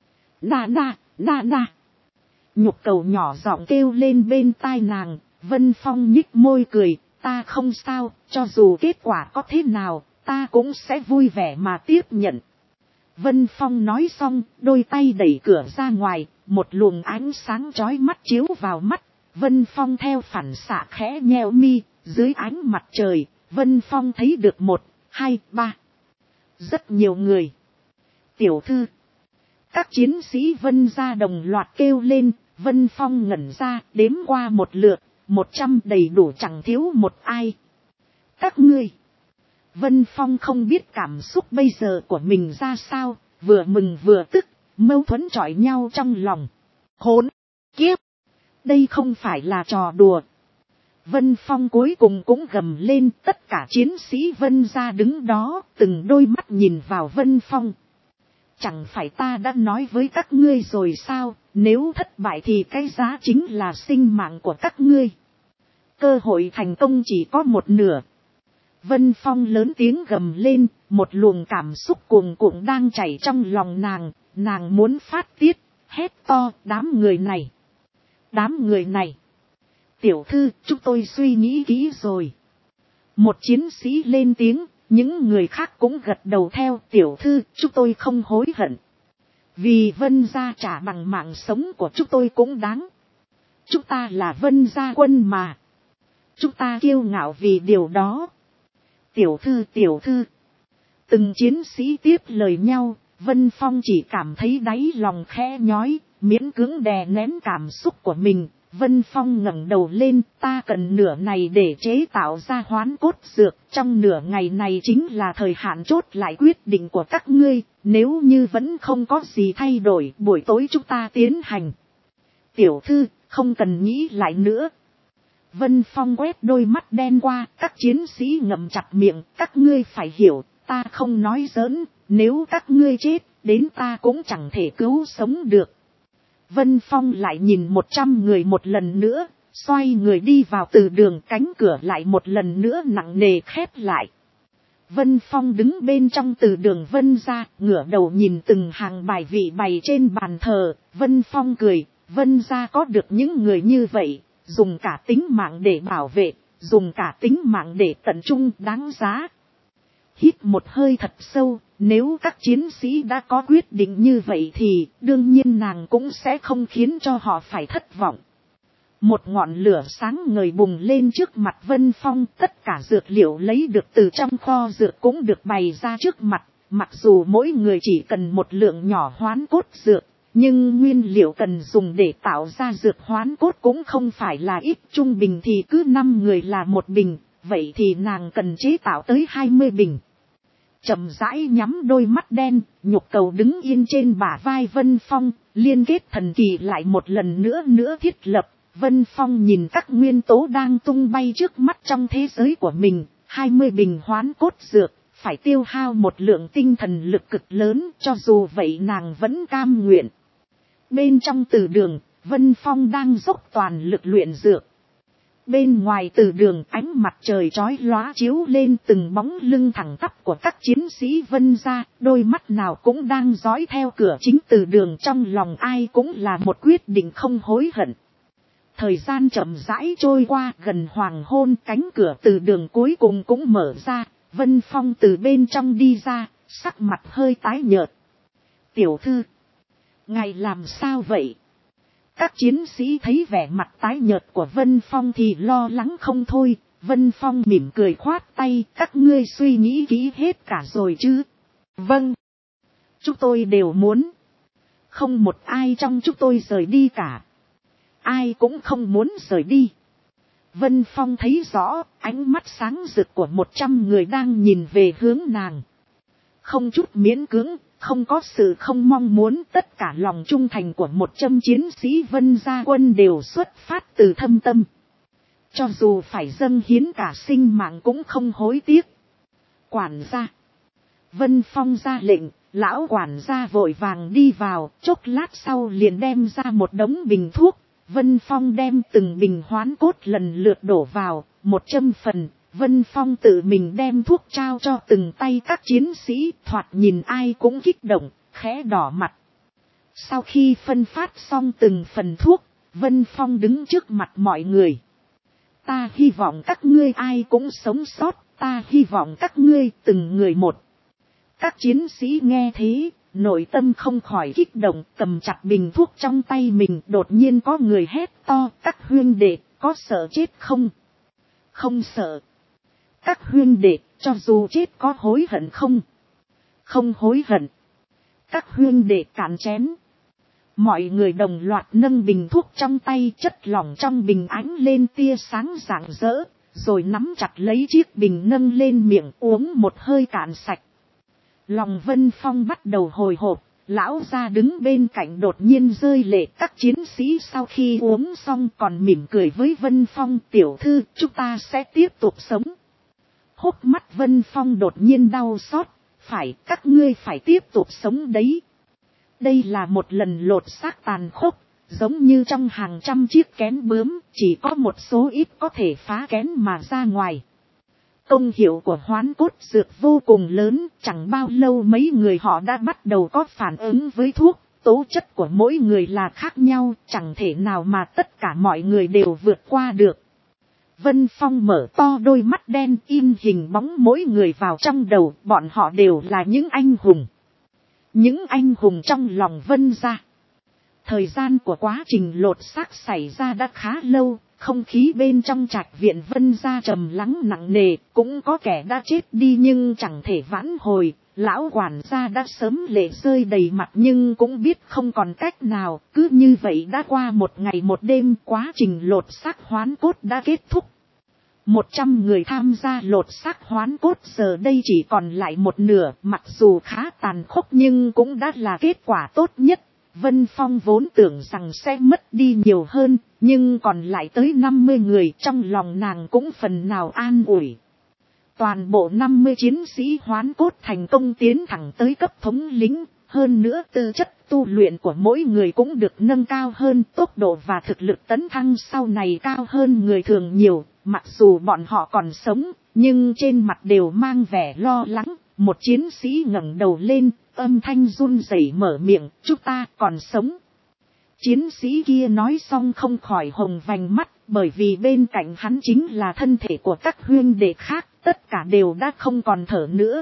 Na na, na na. Nhục cầu nhỏ giọng kêu lên bên tai nàng, Vân Phong nhích môi cười, ta không sao, cho dù kết quả có thế nào, ta cũng sẽ vui vẻ mà tiếp nhận. Vân Phong nói xong, đôi tay đẩy cửa ra ngoài, một luồng ánh sáng chói mắt chiếu vào mắt. Vân Phong theo phản xạ khẽ nheo mi, dưới ánh mặt trời, Vân Phong thấy được 1, 2, 3. Rất nhiều người. Tiểu thư. Các chiến sĩ Vân gia đồng loạt kêu lên, Vân Phong ngẩn ra, đếm qua một lượt, 100 đầy đủ chẳng thiếu một ai. Các ngươi. Vân Phong không biết cảm xúc bây giờ của mình ra sao, vừa mừng vừa tức, mâu thuẫn chọi nhau trong lòng. Hỗn kiếp! Đây không phải là trò đùa. Vân Phong cuối cùng cũng gầm lên, tất cả chiến sĩ Vân gia đứng đó, từng đôi mắt nhìn vào Vân Phong. Chẳng phải ta đã nói với các ngươi rồi sao, nếu thất bại thì cái giá chính là sinh mạng của các ngươi. Cơ hội thành công chỉ có 1/2. Vân Phong lớn tiếng gầm lên, một luồng cảm xúc cuồn cuộn đang chảy trong lòng nàng muốn phát tiết, hét to, đám người này. Đám người này. Tiểu thư, chúng tôi suy nghĩ kỹ rồi. Một chiến sĩ lên tiếng, những người khác cũng gật đầu theo, tiểu thư, chúng tôi không hối hận. Vì Vân gia trả bằng mạng sống của chúng tôi cũng đáng. Chúng ta là Vân gia quân mà. Chúng ta kiêu ngạo vì điều đó. Tiểu thư. Từng chiến sĩ tiếp lời nhau, Vân Phong chỉ cảm thấy đáy lòng khẽ nhói, miễn cưỡng đè nén cảm xúc của mình. Vân Phong ngẩng đầu lên, ta cần nửa ngày để chế tạo ra hoán cốt dược, trong nửa ngày này chính là thời hạn chốt lại quyết định của các ngươi, nếu như vẫn không có gì thay đổi, buổi tối chúng ta tiến hành. Tiểu thư, không cần nghĩ lại nữa. Vân Phong quét đôi mắt đen qua, các chiến sĩ ngậm chặt miệng, các ngươi phải hiểu, ta không nói giỡn, nếu các ngươi chết, đến ta cũng chẳng thể cứu sống được. Vân Phong lại nhìn 100 người một lần nữa, xoay người đi vào từ đường, cánh cửa lại một lần nữa nặng nề khép lại. Vân Phong đứng bên trong từ đường Vân gia, ngửa đầu nhìn từng hàng bài vị bày trên bàn thờ, Vân Phong cười, Vân gia có được những người như vậy, dùng cả tính mạng để bảo vệ, dùng cả tính mạng để tận trung, đáng giá. Hít một hơi thật sâu, nếu các chiến sĩ đã có quyết định như vậy thì đương nhiên nàng cũng sẽ không khiến cho họ phải thất vọng. Một ngọn lửa sáng ngời bùng lên trước mặt Vân Phong, tất cả dược liệu lấy được từ trong kho dược cũng được bày ra trước mặt, mặc dù mỗi người chỉ cần một lượng nhỏ hoán cốt dược, nhưng nguyên liệu cần dùng để tạo ra dược hoán cốt cũng không phải là ít, trung bình thì cứ 5 người là 1 bình, vậy thì nàng cần chế tạo tới 20 bình. Chậm rãi nhắm đôi mắt đen, nhục cầu đứng yên trên bả vai Vân Phong, liên kết thần kỳ lại một lần nữa thiết lập. Vân Phong nhìn các nguyên tố đang tung bay trước mắt trong thế giới của mình, 20 bình hoán cốt dược, phải tiêu hao một lượng tinh thần lực cực lớn, cho dù vậy nàng vẫn cam nguyện. Bên trong từ đường, Vân Phong đang dốc toàn lực luyện dược. Bên ngoài từ đường, ánh mặt trời chói lóa chiếu lên từng bóng lưng thẳng tắp của các chiến sĩ Vân gia, đôi mắt nào cũng đang dõi theo cửa chính từ đường, trong lòng ai cũng là một quyết định không hối hận. Thời gian chậm rãi trôi qua, gần hoàng hôn, cánh cửa từ đường cuối cùng cũng mở ra, Vân Phong từ bên trong đi ra, sắc mặt hơi tái nhợt. Tiểu thư, ngài làm sao vậy? Các chiến sĩ thấy vẻ mặt tái nhợt của Vân Phong thì lo lắng không thôi. Vân Phong mỉm cười khoát tay, các ngươi suy nghĩ kỹ hết cả rồi chứ? Vâng, chúng tôi đều muốn. Không một ai trong chúng tôi rời đi cả. ai cũng không muốn rời đi. Vân Phong thấy rõ, ánh mắt sáng rực của 100 người đang nhìn về hướng nàng. Không chút miễn cưỡng, không có sự không mong muốn, tất cả lòng trung thành của 100 chiến sĩ Vân gia quân đều xuất phát từ thâm tâm. Cho dù phải dâng hiến cả sinh mạng cũng không hối tiếc. Quản gia. Vân Phong ra lệnh, lão quản gia vội vàng đi vào, chốc lát sau liền đem ra một đống bình thuốc. Vân Phong đem từng bình hoán cốt lần lượt đổ vào, 100 phần. Vân Phong tự mình đem thuốc trao cho từng tay các chiến sĩ, thoạt nhìn ai cũng kích động, khẽ đỏ mặt. Sau khi phân phát xong từng phần thuốc, Vân Phong đứng trước mặt mọi người. Ta hy vọng các ngươi ai cũng sống sót, ta hy vọng các ngươi từng người một. Các chiến sĩ nghe thế, nội tâm không khỏi kích động, cầm chặt bình thuốc trong tay mình. Đột nhiên có người hét to, các huynh đệ, có sợ chết không? Không sợ. Các huynh đệ, cho dù chết có hối hận không? Không hối hận. Các huynh đệ cạn chén. Mọi người đồng loạt nâng bình thuốc trong tay, chất lỏng trong bình ánh lên tia sáng rạng rỡ, rồi nắm chặt lấy chiếc bình nâng lên miệng uống một hơi cạn sạch. Lòng Vân Phong bắt đầu hồi hộp, lão gia đứng bên cạnh đột nhiên rơi lệ. Các chiến sĩ sau khi uống xong còn mỉm cười với Vân Phong, tiểu thư, chúng ta sẽ tiếp tục sống. Hốc mắt Vân Phong đột nhiên đau xót, phải, các ngươi phải tiếp tục sống đấy. Đây là một lần lột xác tàn khốc, giống như trong hàng trăm chiếc kén bướm, chỉ có một số ít có thể phá kén mà ra ngoài. Công hiệu của hoán cốt dược vô cùng lớn, chẳng bao lâu mấy người họ đã bắt đầu có phản ứng với thuốc. Tố chất của mỗi người là khác nhau, chẳng thể nào mà tất cả mọi người đều vượt qua được. Vân Phong mở to đôi mắt đen, in hình bóng mỗi người vào trong đầu, bọn họ đều là những anh hùng. Những anh hùng trong lòng Vân gia. Thời gian của quá trình lột xác xảy ra đã khá lâu, không khí bên trong trạch viện Vân gia trầm lắng nặng nề, cũng có kẻ đã chết đi nhưng chẳng thể vãn hồi. Lão quản gia đã sớm lệ rơi đầy mặt nhưng cũng biết không còn cách nào, cứ như vậy đã qua một ngày một đêm, quá trình lột xác hoán cốt đã kết thúc. 100 người tham gia lột xác hoán cốt giờ đây chỉ còn lại một nửa, mặc dù khá tàn khốc nhưng cũng đã là kết quả tốt nhất. Vân Phong vốn tưởng rằng sẽ mất đi nhiều hơn, nhưng còn lại tới 50 người, trong lòng nàng cũng phần nào an ủi. Toàn bộ 50 chiến sĩ hoán cốt thành công tiến thẳng tới cấp thống lĩnh, hơn nữa tư chất tu luyện của mỗi người cũng được nâng cao hơn, tốc độ và thực lực tấn thăng sau này cao hơn người thường nhiều. Mặc dù bọn họ còn sống, nhưng trên mặt đều mang vẻ lo lắng. Một chiến sĩ ngẩng đầu lên, âm thanh run rẩy mở miệng, chúng ta còn sống. Chiến sĩ kia nói xong không khỏi hồng vành mắt, bởi vì bên cạnh hắn chính là thân thể của các huynh đệ khác, tất cả đều đã không còn thở nữa.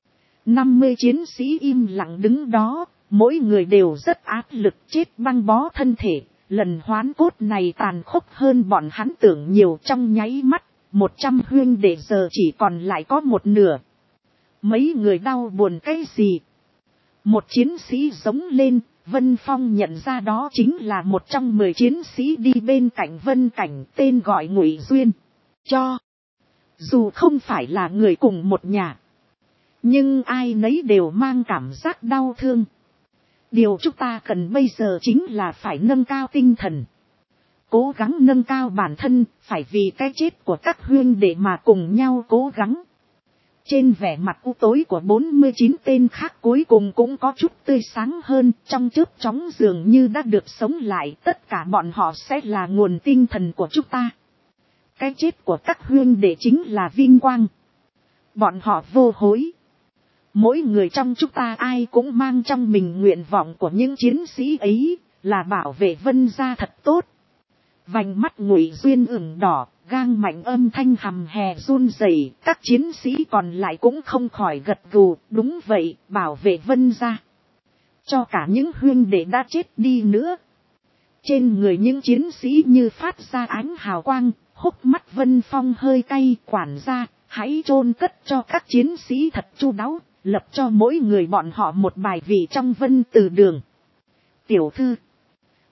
50 chiến sĩ im lặng đứng đó, mỗi người đều rất áp lực, chết băng bó thân thể. Lần hoán cốt này tàn khốc hơn bọn hắn tưởng nhiều, trong nháy mắt, 100 huynh đệ giờ chỉ còn lại có một nửa. Mấy người đau buồn cái gì? Một chiến sĩ giống lên, Vân Phong nhận ra đó chính là một trong 10 chiến sĩ đi bên cạnh Vân Cảnh, tên gọi Ngụy Duyên. Dù không phải là người cùng một nhà, nhưng ai nấy đều mang cảm giác đau thương. Điều chúng ta cần bây giờ chính là phải nâng cao tinh thần. Cố gắng nâng cao bản thân, phải vì cái chết của các huynh đệ mà cùng nhau cố gắng. Trên vẻ mặt u tối của 49 tên khác cuối cùng cũng có chút tươi sáng hơn, trong chớp chóng dường như đã được sống lại, tất cả bọn họ sẽ là nguồn tinh thần của chúng ta. Cái chết của các huynh đệ chính là vinh quang. Bọn họ vô hối. Mỗi người trong chúng ta ai cũng mang trong mình nguyện vọng của những chiến sĩ ấy, là bảo vệ Vân gia thật tốt. Vành mắt Ngụy Duyên ửng đỏ, gang mạnh âm thanh hầm hè run rẩy, các chiến sĩ còn lại cũng không khỏi gật gù, đúng vậy, bảo vệ Vân gia. Cho cả những huynh đệ đã chết đi nữa. Trên người những chiến sĩ như phát ra ánh hào quang, hốc mắt Vân Phong hơi cay, quản gia, hãy chôn cất cho các chiến sĩ thật chu đáo, lập cho mỗi người bọn họ một bài vị trong Vân Từ Đường. Tiểu thư,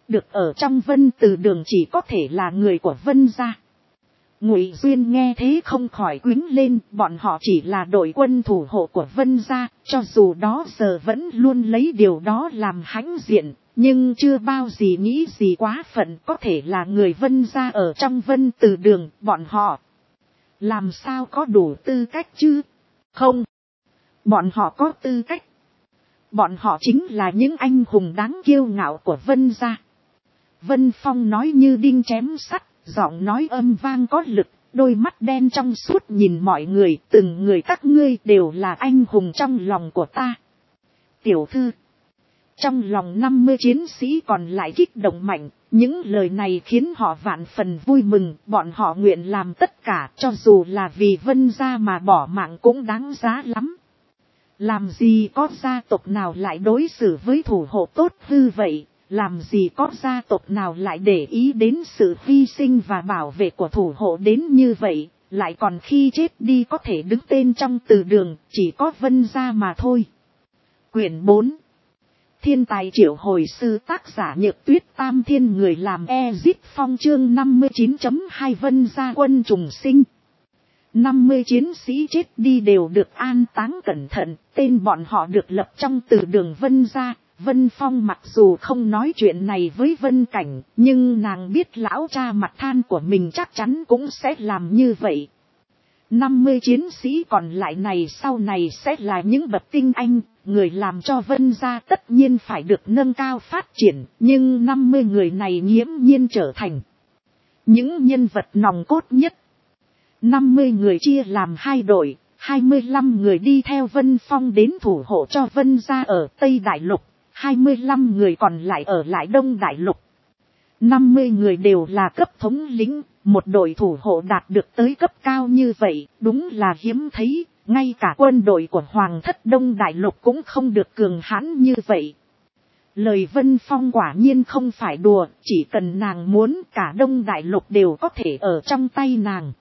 được ở trong Vân Từ Đường chỉ có thể là người của Vân gia. Ngụy Duyên nghe thế không khỏi quýnh lên, bọn họ chỉ là đội quân thủ hộ của Vân gia, cho dù đó giờ vẫn luôn lấy điều đó làm hãnh diện, nhưng chưa bao gì nghĩ gì quá phận, có thể là người Vân gia ở trong Vân Từ Đường, bọn họ làm sao có đủ tư cách chứ? Không, bọn họ có tư cách. Bọn họ chính là những anh hùng đáng kiêu ngạo của Vân gia. Vân Phong nói như đinh chém sắt, giọng nói âm vang có lực, đôi mắt đen trong suốt nhìn mọi người, từng người các ngươi đều là anh hùng trong lòng của ta. Tiểu thư, trong lòng 50 chiến sĩ còn lại kích động mạnh, những lời này khiến họ vạn phần vui mừng, bọn họ nguyện làm tất cả, cho dù là vì Vân gia mà bỏ mạng cũng đáng giá lắm. Làm gì có gia tộc nào lại đối xử với thủ hộ tốt hư vậy, làm gì có gia tộc nào lại để ý đến sự hy sinh và bảo vệ của thủ hộ đến như vậy, lại còn khi chết đi có thể đứng tên trong từ đường, chỉ có Vân gia mà thôi. Quyển 4 Thiên tài triệu hồi sư, tác giả Nhược Tuyết, Tam Thiên người làm Ezip Phong, chương 59.2 Vân gia quân trùng sinh. 50 chiến sĩ chết đi đều được an táng cẩn thận, tên bọn họ được lập trong từ đường Vân gia. Vân Phong mặc dù không nói chuyện này với Vân Cảnh, nhưng nàng biết lão cha mặt than của mình chắc chắn cũng sẽ làm như vậy. 50 chiến sĩ còn lại này sau này sẽ là những bậc tinh anh, người làm cho Vân gia tất nhiên phải được nâng cao phát triển, nhưng 50 người này nghiễm nhiên trở thành những nhân vật nòng cốt nhất. 50 người chia làm 2 đội, 25 người đi theo Vân Phong đến thủ hộ cho Vân gia ở Tây Đại Lục, 25 người còn lại ở lại Đông Đại Lục. 50 người đều là cấp thống lĩnh, một đội thủ hộ đạt được tới cấp cao như vậy, đúng là hiếm thấy, ngay cả quân đội của Hoàng thất Đông Đại Lục cũng không được cường hãn như vậy. Lời Vân Phong quả nhiên không phải đùa, chỉ cần nàng muốn cả Đông Đại Lục đều có thể ở trong tay nàng.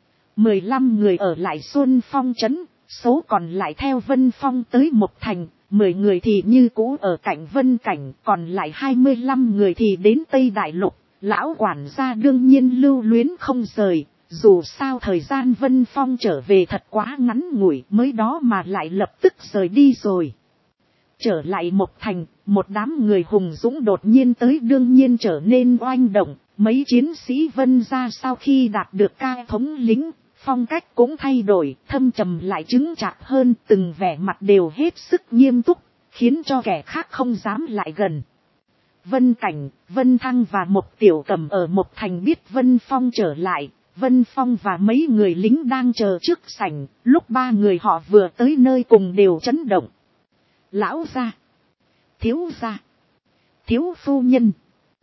15 người ở lại Xuân Phong trấn, số còn lại theo Vân Phong tới Mộc Thành, 10 người thì như cũ ở cạnh Vân Cảnh, còn lại 25 người thì đến Tây Đại Lục. Lão quản gia đương nhiên lưu luyến không rời, dù sao thời gian Vân Phong trở về thật quá ngắn ngủi, mới đó mà lại lập tức rời đi rồi. Trở lại Mộc Thành, một đám người hùng dũng đột nhiên tới đương nhiên trở nên oanh động, mấy chiến sĩ Vân gia sau khi đạt được ca thống lĩnh, phong cách cũng thay đổi, thâm trầm lại chứng chạc hơn, từng vẻ mặt đều hết sức nghiêm túc, khiến cho kẻ khác không dám lại gần. Vân Cảnh, Vân Thăng và Mộc Tiểu Cẩm ở Mộc Thành biết Vân Phong trở lại, Vân Phong và mấy người lính đang chờ trước sảnh, lúc 3 người họ vừa tới nơi cùng đều chấn động. Lão gia, thiếu gia, thiếu phu nhân.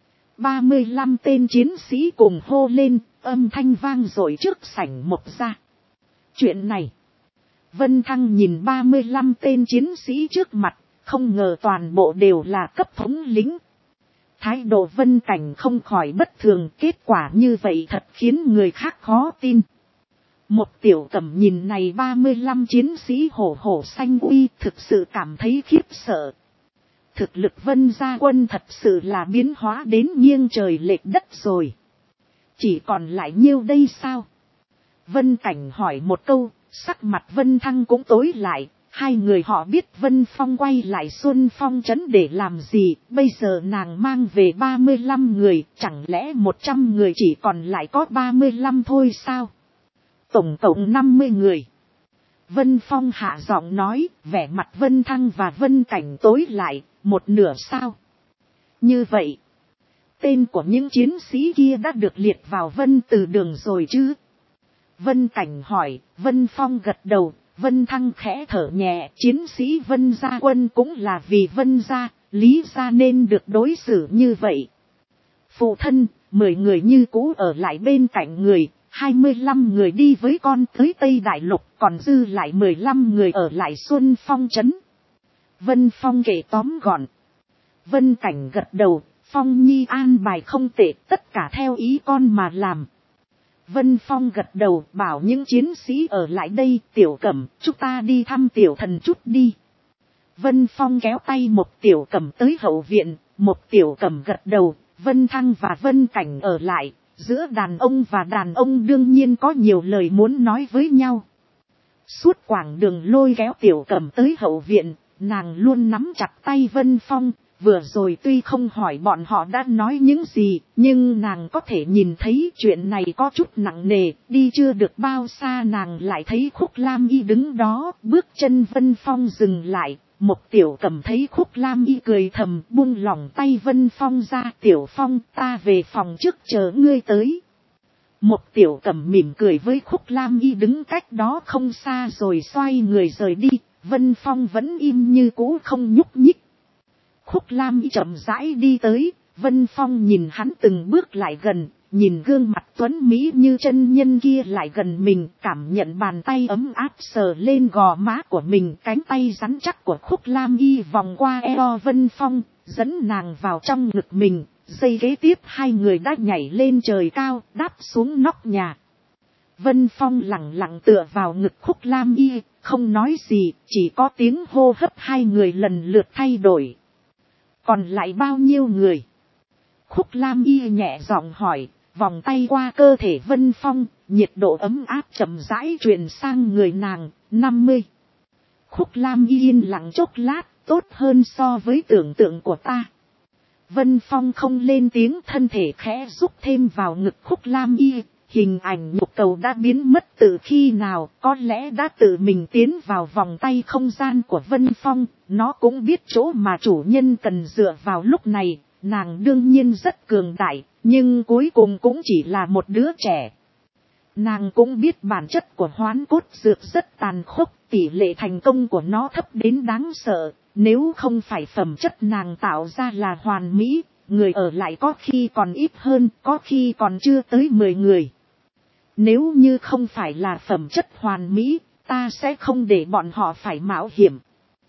35 tên chiến sĩ cùng hô lên, âm thanh vang dội trước sảnh Mộc gia. Chuyện này, Vân Thăng nhìn 35 tên chiến sĩ trước mặt, không ngờ toàn bộ đều là cấp thống lĩnh. Thái độ Vân Cảnh không khỏi bất thường, kết quả như vậy thật khiến người khác khó tin. Một Tiểu Cẩm nhìn này 35 chiến sĩ hổ hổ xanh uy, thực sự cảm thấy khiếp sợ. Thực lực Vân gia quân thật sự là biến hóa đến nghiêng trời lệch đất rồi. Chỉ còn lại nhiêu đây sao? Vân Cảnh hỏi một câu, sắc mặt Vân Thăng cũng tối lại. Hai người họ biết Vân Phong quay lại Xuân Phong trấn để làm gì, bây giờ nàng mang về 35 người, chẳng lẽ 100 người chỉ còn lại có 35 thôi sao? Tổng cộng 50 người. Vân Phong hạ giọng nói, vẻ mặt Vân Thăng và Vân Cảnh tối lại, một nửa sao? Như vậy, tên của những chiến sĩ kia đã được liệt vào Vân Từ Đường rồi chứ? Vân Cảnh hỏi, Vân Phong gật đầu. Vân Thăng khẽ thở nhẹ, chiến sĩ Vân gia quân cũng là vì Vân gia, Lý gia nên được đối xử như vậy. Phụ thân, 10 người như cũ ở lại bên cạnh người, 25 người đi với con tới Tây Đại Lục, còn dư lại 15 người ở lại Xuân Phong trấn. Vân Phong kể tóm gọn. Vân Cảnh gật đầu, Phong Nhi an bài không tệ, tất cả theo ý con mà làm. Vân Phong gật đầu, bảo những chiến sĩ ở lại đây, Tiểu Cẩm, chúng ta đi thăm Tiểu Thần chút đi. Vân Phong kéo tay một Tiểu Cẩm tới hậu viện, một Tiểu Cẩm gật đầu, Vân Thăng và Vân Cảnh ở lại, giữa đàn ông và đàn ông đương nhiên có nhiều lời muốn nói với nhau. Suốt quãng đường lôi kéo Tiểu Cẩm tới hậu viện, nàng luôn nắm chặt tay Vân Phong. Vừa rồi tuy không hỏi bọn họ đã nói những gì, nhưng nàng có thể nhìn thấy chuyện này có chút nặng nề. Đi chưa được bao xa nàng lại thấy Khúc Lam Y đứng đó, bước chân Vân Phong dừng lại. Một Tiểu Cẩm thấy Khúc Lam Y cười thầm, buông lỏng tay Vân Phong ra. Tiểu Phong, ta về phòng trước chờ ngươi tới. Một Tiểu Cẩm mỉm cười với Khúc Lam Y đứng cách đó không xa rồi xoay người rời đi. Vân Phong vẫn im như cũ không nhúc nhích. Khúc Lam Y chậm rãi đi tới, Vân Phong nhìn hắn từng bước lại gần, nhìn gương mặt tuấn mỹ như chân nhân kia lại gần mình, cảm nhận bàn tay ấm áp sờ lên gò má của mình, cánh tay rắn chắc của Khúc Lam Y vòng qua eo Vân Phong, dẫn nàng vào trong ngực mình. Giây kế tiếp hai người đã nhảy lên trời cao, đáp xuống nóc nhà. Vân Phong lặng lặng tựa vào ngực Khúc Lam Y, không nói gì, chỉ có tiếng hô hấp hai người lần lượt thay đổi. Còn lại bao nhiêu người? Khúc Lam Y nhẹ giọng hỏi, vòng tay qua cơ thể Vân Phong, nhiệt độ ấm áp chậm rãi truyền sang người nàng. 50. Khúc Lam Y yên lặng chốc lát, tốt hơn so với tưởng tượng của ta. Vân Phong không lên tiếng, thân thể khẽ rúc thêm vào ngực Khúc Lam Y. Hình ảnh nhục cầu đã biến mất từ khi nào, có lẽ đã tự mình tiến vào vòng tay không gian của Vân Phong. Nó cũng biết chỗ mà chủ nhân cần dựa vào lúc này. Nàng đương nhiên rất cường đại, nhưng cuối cùng cũng chỉ là một đứa trẻ. Nàng cũng biết bản chất của hoán cốt dược rất tàn khốc, tỷ lệ thành công của nó thấp đến đáng sợ. Nếu không phải phẩm chất nàng tạo ra là hoàn mỹ, người ở lại có khi còn ít hơn, có khi còn chưa tới 10 người. Nếu như không phải là phẩm chất hoàn mỹ, ta sẽ không để bọn họ phải mạo hiểm.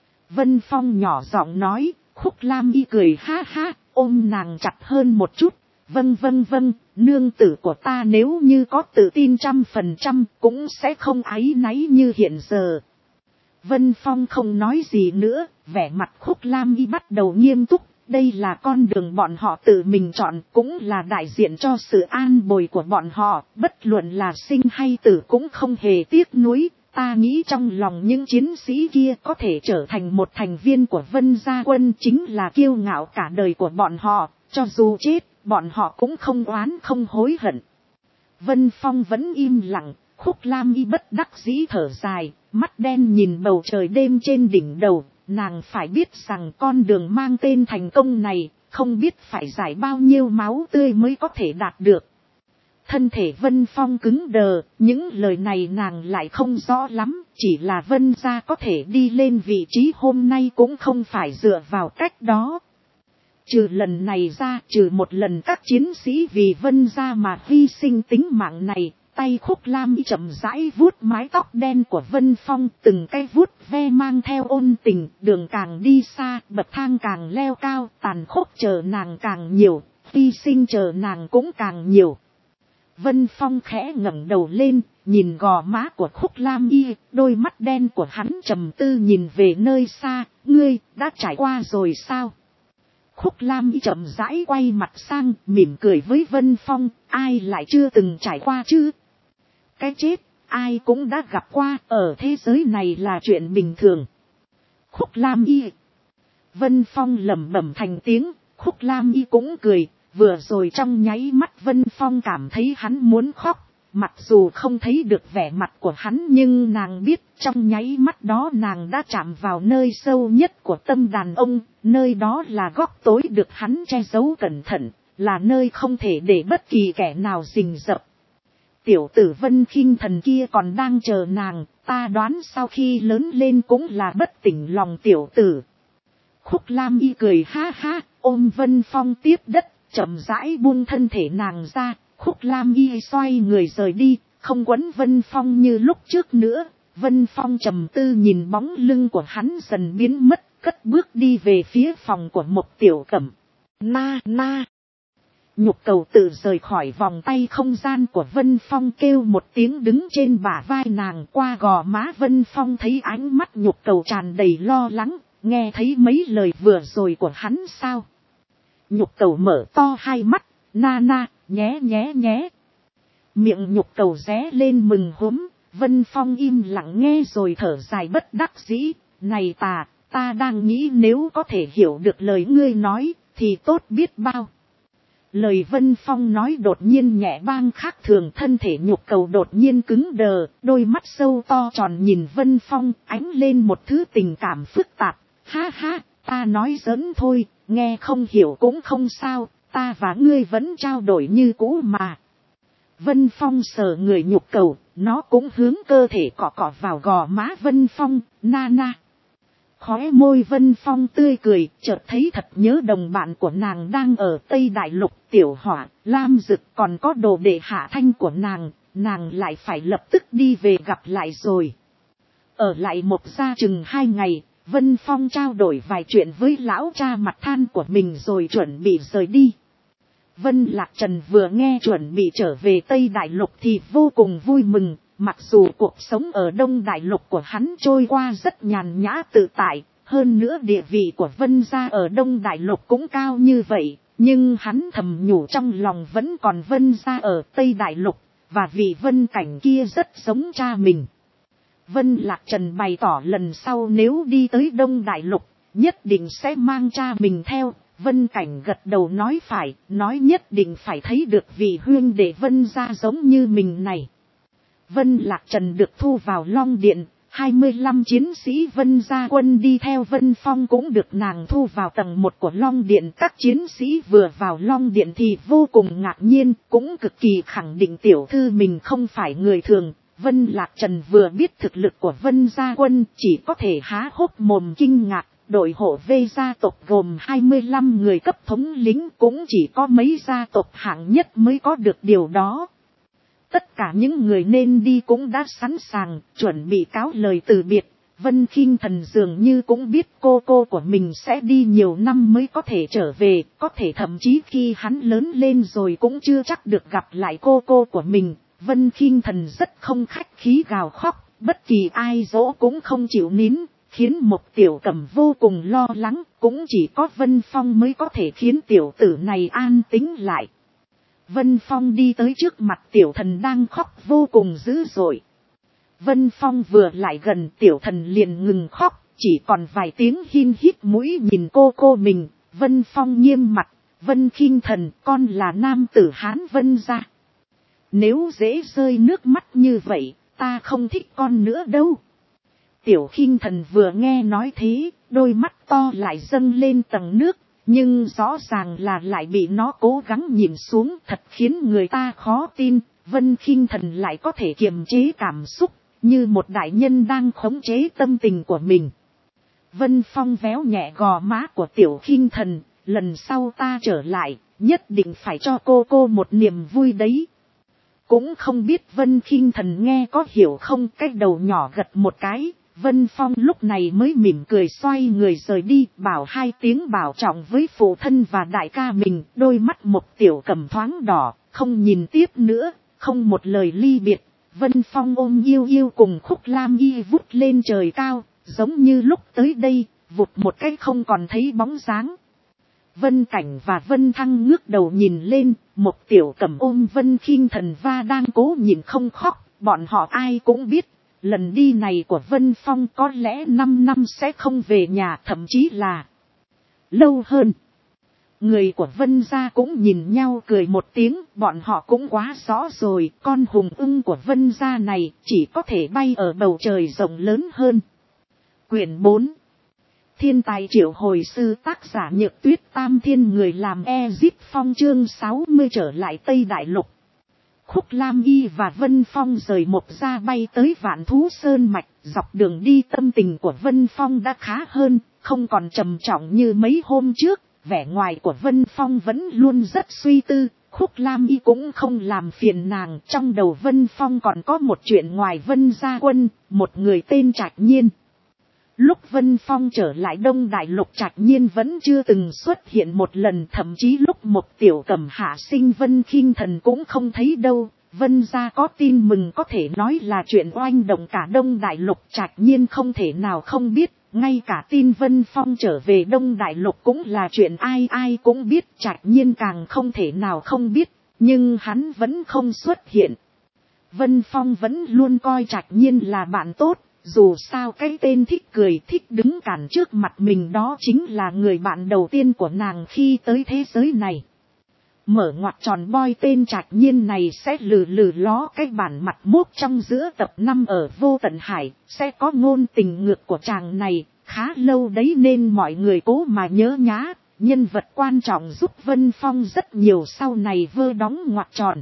Vân Phong nhỏ giọng nói. Khúc Lam Y cười ha ha, ôm nàng chặt hơn một chút. Vâng, nương tử của ta nếu như có tự tin 100% cũng sẽ không áy náy như hiện giờ. Vân Phong không nói gì nữa, vẻ mặt Khúc Lam Y bắt đầu nghiêm túc. Đây là con đường bọn họ tự mình chọn, cũng là đại diện cho sự an bồi của bọn họ, bất luận là sinh hay tử cũng không hề tiếc nuối. Ta nghĩ trong lòng những chiến sĩ kia có thể trở thành một thành viên của Vân Gia Quân chính là kiêu ngạo cả đời của bọn họ, cho dù chết, bọn họ cũng không oán không hối hận. Vân Phong vẫn im lặng, Khúc Lam Y bất đắc dĩ thở dài, mắt đen nhìn bầu trời đêm trên đỉnh đầu. Nàng phải biết rằng con đường mang tên thành công này, không biết phải giải bao nhiêu máu tươi mới có thể đạt được. Thân thể Vân Phong cứng đờ, những lời này nàng lại không rõ lắm, chỉ là Vân gia có thể đi lên vị trí hôm nay cũng không phải dựa vào cách đó. Trừ lần này ra, trừ một lần các chiến sĩ vì Vân gia mà hy sinh tính mạng này, tay Khúc Lam Y chậm rãi vuốt mái tóc đen của Vân Phong, từng cái vuốt ve mang theo ôn tình, đường càng đi xa, bậc thang càng leo cao, tàn khốc chờ nàng càng nhiều, hy sinh chờ nàng cũng càng nhiều. Vân Phong khẽ ngẩng đầu lên, nhìn gò má của Khúc Lam Y, đôi mắt đen của hắn trầm tư nhìn về nơi xa, ngươi, đã trải qua rồi sao? Khúc Lam Y chậm rãi quay mặt sang, mỉm cười với Vân Phong, ai lại chưa từng trải qua chứ? Cái chết, ai cũng đã gặp qua, ở thế giới này là chuyện bình thường. Khúc Lam Y. Vân Phong lẩm bẩm thành tiếng, Khúc Lam Y cũng cười, vừa rồi trong nháy mắt Vân Phong cảm thấy hắn muốn khóc, mặc dù không thấy được vẻ mặt của hắn nhưng nàng biết trong nháy mắt đó nàng đã chạm vào nơi sâu nhất của tâm đàn ông, nơi đó là góc tối được hắn che giấu cẩn thận, là nơi không thể để bất kỳ kẻ nào rình rập. Tiểu tử Vân Khinh Thần kia còn đang chờ nàng, ta đoán sau khi lớn lên cũng là bất tỉnh lòng tiểu tử. Khúc Lam Y cười ha ha, ôm Vân Phong tiếp đất, chậm rãi buông thân thể nàng ra. Khúc Lam Y xoay người rời đi, không quấn Vân Phong như lúc trước nữa. Vân Phong trầm tư nhìn bóng lưng của hắn dần biến mất, cất bước đi về phía phòng của một Tiểu Cẩm. Na. Nhục cầu tự rời khỏi vòng tay không gian của Vân Phong, kêu một tiếng đứng trên bả vai nàng. Qua gò má Vân Phong thấy ánh mắt nhục cầu tràn đầy lo lắng, nghe thấy mấy lời vừa rồi của hắn sao? Nhục cầu mở to hai mắt, na na, nhé nhé nhé. Miệng nhục cầu ré lên mừng húm, Vân Phong im lặng nghe rồi thở dài bất đắc dĩ. Này ta đang nghĩ nếu có thể hiểu được lời ngươi nói, thì tốt biết bao. Lời Vân Phong nói đột nhiên nhẹ bang khác thường, thân thể nhục cầu đột nhiên cứng đờ, đôi mắt sâu to tròn nhìn Vân Phong, ánh lên một thứ tình cảm phức tạp. Ha ha, ta nói giỡn thôi, nghe không hiểu cũng không sao, ta và ngươi vẫn trao đổi như cũ mà. Vân Phong sờ người nhục cầu, nó cũng hướng cơ thể cọ cọ vào gò má Vân Phong, na na. Khóe môi Vân Phong tươi cười, chợt thấy thật nhớ đồng bạn của nàng đang ở Tây Đại Lục, Tiểu Hỏa, Lam Dực, còn có đồ đệ Hạ Thanh của nàng lại phải lập tức đi về gặp lại rồi. Ở lại Mộc Gia chừng 2 ngày, Vân Phong trao đổi vài chuyện với lão cha mặt than của mình rồi chuẩn bị rời đi. Vân Lạc Trần vừa nghe chuẩn bị trở về Tây Đại Lục thì vô cùng vui mừng. Mặc dù cuộc sống ở Đông Đại Lục của hắn trôi qua rất nhàn nhã tự tại, hơn nữa địa vị của Vân gia ở Đông Đại Lục cũng cao như vậy, nhưng hắn thầm nhủ trong lòng vẫn còn Vân gia ở Tây Đại Lục, và vị Vân Cảnh kia rất giống cha mình. Vân Lạc Trần bày tỏ lần sau nếu đi tới Đông Đại Lục, nhất định sẽ mang cha mình theo. Vân Cảnh gật đầu nói phải, nói nhất định phải thấy được vị huynh đệ Vân gia giống như mình này. Vân Lạc Trần được thu vào Long Điện, 25 chiến sĩ Vân gia quân đi theo Vân Phong cũng được nàng thu vào tầng 1 của Long Điện. Các chiến sĩ vừa vào Long Điện thì vô cùng ngạc nhiên, cũng cực kỳ khẳng định tiểu thư mình không phải người thường. Vân Lạc Trần vừa biết thực lực của Vân gia quân chỉ có thể há hốc mồm kinh ngạc. Đội hộ vệ gia tộc gồm 25 người cấp thống lĩnh, cũng chỉ có mấy gia tộc hạng nhất mới có được điều đó. Tất cả những người nên đi cũng đã sẵn sàng, chuẩn bị cáo lời từ biệt. Vân Khinh Thần dường như cũng biết cô của mình sẽ đi nhiều năm mới có thể trở về, có thể thậm chí khi hắn lớn lên rồi cũng chưa chắc được gặp lại cô của mình. Vân Khinh Thần rất không khách khí gào khóc, bất kỳ ai dỗ cũng không chịu nín, khiến một Tiểu Cẩm vô cùng lo lắng, cũng chỉ có Vân Phong mới có thể khiến tiểu tử này an tĩnh lại. Vân Phong đi tới trước mặt tiểu thần đang khóc vô cùng dữ dội. Vân Phong vừa lại gần tiểu thần liền ngừng khóc, chỉ còn vài tiếng hin hít mũi nhìn cô mình. Vân Phong nghiêm mặt, Vân Khinh Thần, con là nam tử Hán Vân gia. Nếu dễ rơi nước mắt như vậy, ta không thích con nữa đâu. Tiểu Khinh Thần vừa nghe nói thế, đôi mắt to lại dâng lên tầng nước. Nhưng rõ ràng là lại bị nó cố gắng nhìn xuống, thật khiến người ta khó tin. Vân Khinh Thần lại có thể kiềm chế cảm xúc, như một đại nhân đang khống chế tâm tình của mình. Vân Phong véo nhẹ gò má của Tiểu Khinh Thần, lần sau ta trở lại, nhất định phải cho cô một niềm vui đấy. Cũng không biết Vân Khinh Thần nghe có hiểu không, cái đầu nhỏ gật một cái. Vân Phong lúc này mới mỉm cười xoay người rời đi, bảo 2 tiếng bảo trọng với phụ thân và đại ca mình. Đôi mắt một Tiểu Cẩm thoáng đỏ, không nhìn tiếp nữa, không một lời ly biệt. Vân Phong ôm yêu cùng Khúc Lam Y vút lên trời cao, giống như lúc tới đây, vụt một cái không còn thấy bóng dáng. Vân Cảnh và Vân Thăng ngước đầu nhìn lên, một Tiểu Cẩm ôm Vân Khinh Thần và đang cố nhìn không khóc. Bọn họ ai cũng biết, lần đi này của Vân Phong có lẽ 5 năm sẽ không về nhà, thậm chí là lâu hơn. Người của Vân gia cũng nhìn nhau cười một tiếng, bọn họ cũng quá rõ rồi, con hùng ưng của Vân gia này chỉ có thể bay ở bầu trời rộng lớn hơn. Quyển 4 Thiên tài triệu hồi sư, tác giả Nhược Tuyết, Tam Thiên người làm Ezip Phong, chương 60 trở lại Tây Đại Lục. Khúc Lam Y và Vân Phong rời Mộc Gia bay tới Vạn Thú Sơn Mạch, dọc đường đi tâm tình của Vân Phong đã khá hơn, không còn trầm trọng như mấy hôm trước. Vẻ ngoài của Vân Phong vẫn luôn rất suy tư, Khúc Lam Y cũng không làm phiền nàng. Trong đầu Vân Phong còn có một chuyện ngoài Vân gia quân, một người tên Trạch Nhiên. Lúc Vân Phong trở lại Đông Đại Lục, Trạch Nhiên vẫn chưa từng xuất hiện một lần, thậm chí lúc một Tiểu Cẩm hạ sinh Vân Khinh Thần cũng không thấy đâu. Vân gia có tin mừng có thể nói là chuyện oanh động cả Đông Đại Lục, Trạch Nhiên không thể nào không biết. Ngay cả tin Vân Phong trở về Đông Đại Lục cũng là chuyện ai ai cũng biết, Trạch Nhiên càng không thể nào không biết, nhưng hắn vẫn không xuất hiện. Vân Phong vẫn luôn coi Trạch Nhiên là bạn tốt, dù sao cái tên thích cười thích đứng cản trước mặt mình đó chính là người bạn đầu tiên của nàng khi tới thế giới này. Mở ngoặc tròn boy tên Trạch Nhiên này sẽ lừ lừ ló cái bản mặt mốt trong giữa tập 5 ở Vô Tận Hải, sẽ có ngôn tình ngược của chàng này, khá lâu đấy nên mọi người cố mà nhớ nhá, nhân vật quan trọng giúp Vân Phong rất nhiều sau này vơ đóng ngoặc tròn.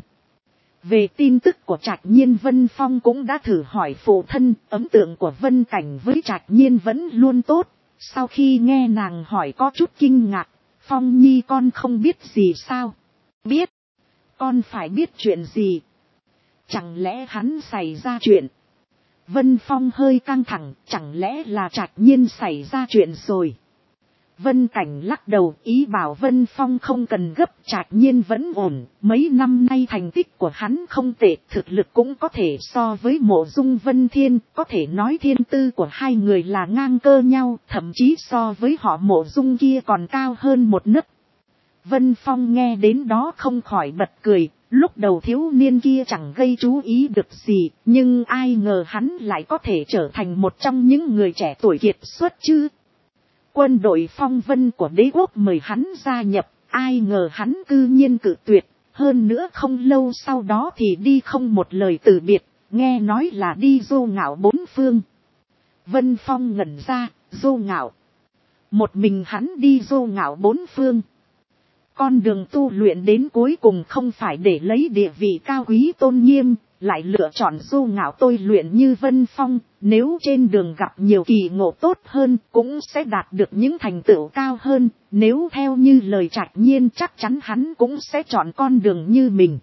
Về tin tức của Trạch Nhiên, Vân Phong cũng đã thử hỏi phụ thân, ấn tượng của Vân Cảnh với Trạch Nhiên vẫn luôn tốt, sau khi nghe nàng hỏi có chút kinh ngạc, Phong Nhi con không biết gì sao? Biết. Con phải biết chuyện gì? Chẳng lẽ hắn xảy ra chuyện? Vân Phong hơi căng thẳng, chẳng lẽ là Trạch Nhiên xảy ra chuyện rồi? Vân Cảnh lắc đầu, ý bảo Vân Phong không cần gấp, Trạch Nhiên vẫn ổn, mấy năm nay thành tích của hắn không tệ, thực lực cũng có thể so với Mộ Dung Vân Thiên, có thể nói thiên tư của hai người là ngang cơ nhau, thậm chí so với họ Mộ Dung kia còn cao hơn một nấc. Vân Phong nghe đến đó không khỏi bật cười, lúc đầu thiếu niên kia chẳng gây chú ý được gì, nhưng ai ngờ hắn lại có thể trở thành một trong những người trẻ tuổi kiệt xuất chứ. Quân đội Phong Vân của đế quốc mời hắn gia nhập, ai ngờ hắn cư nhiên cự tuyệt, hơn nữa không lâu sau đó thì đi không một lời từ biệt, nghe nói là đi du ngạo bốn phương. Vân Phong ngẩn ra, du ngạo. Một mình hắn đi du ngạo bốn phương. Con đường tu luyện đến cuối cùng không phải để lấy địa vị cao quý tôn nghiêm, lại lựa chọn du ngạo tôi luyện như Vân Phong, nếu trên đường gặp nhiều kỳ ngộ tốt hơn cũng sẽ đạt được những thành tựu cao hơn, nếu theo như lời Trạch Nhiên chắc chắn hắn cũng sẽ chọn con đường như mình.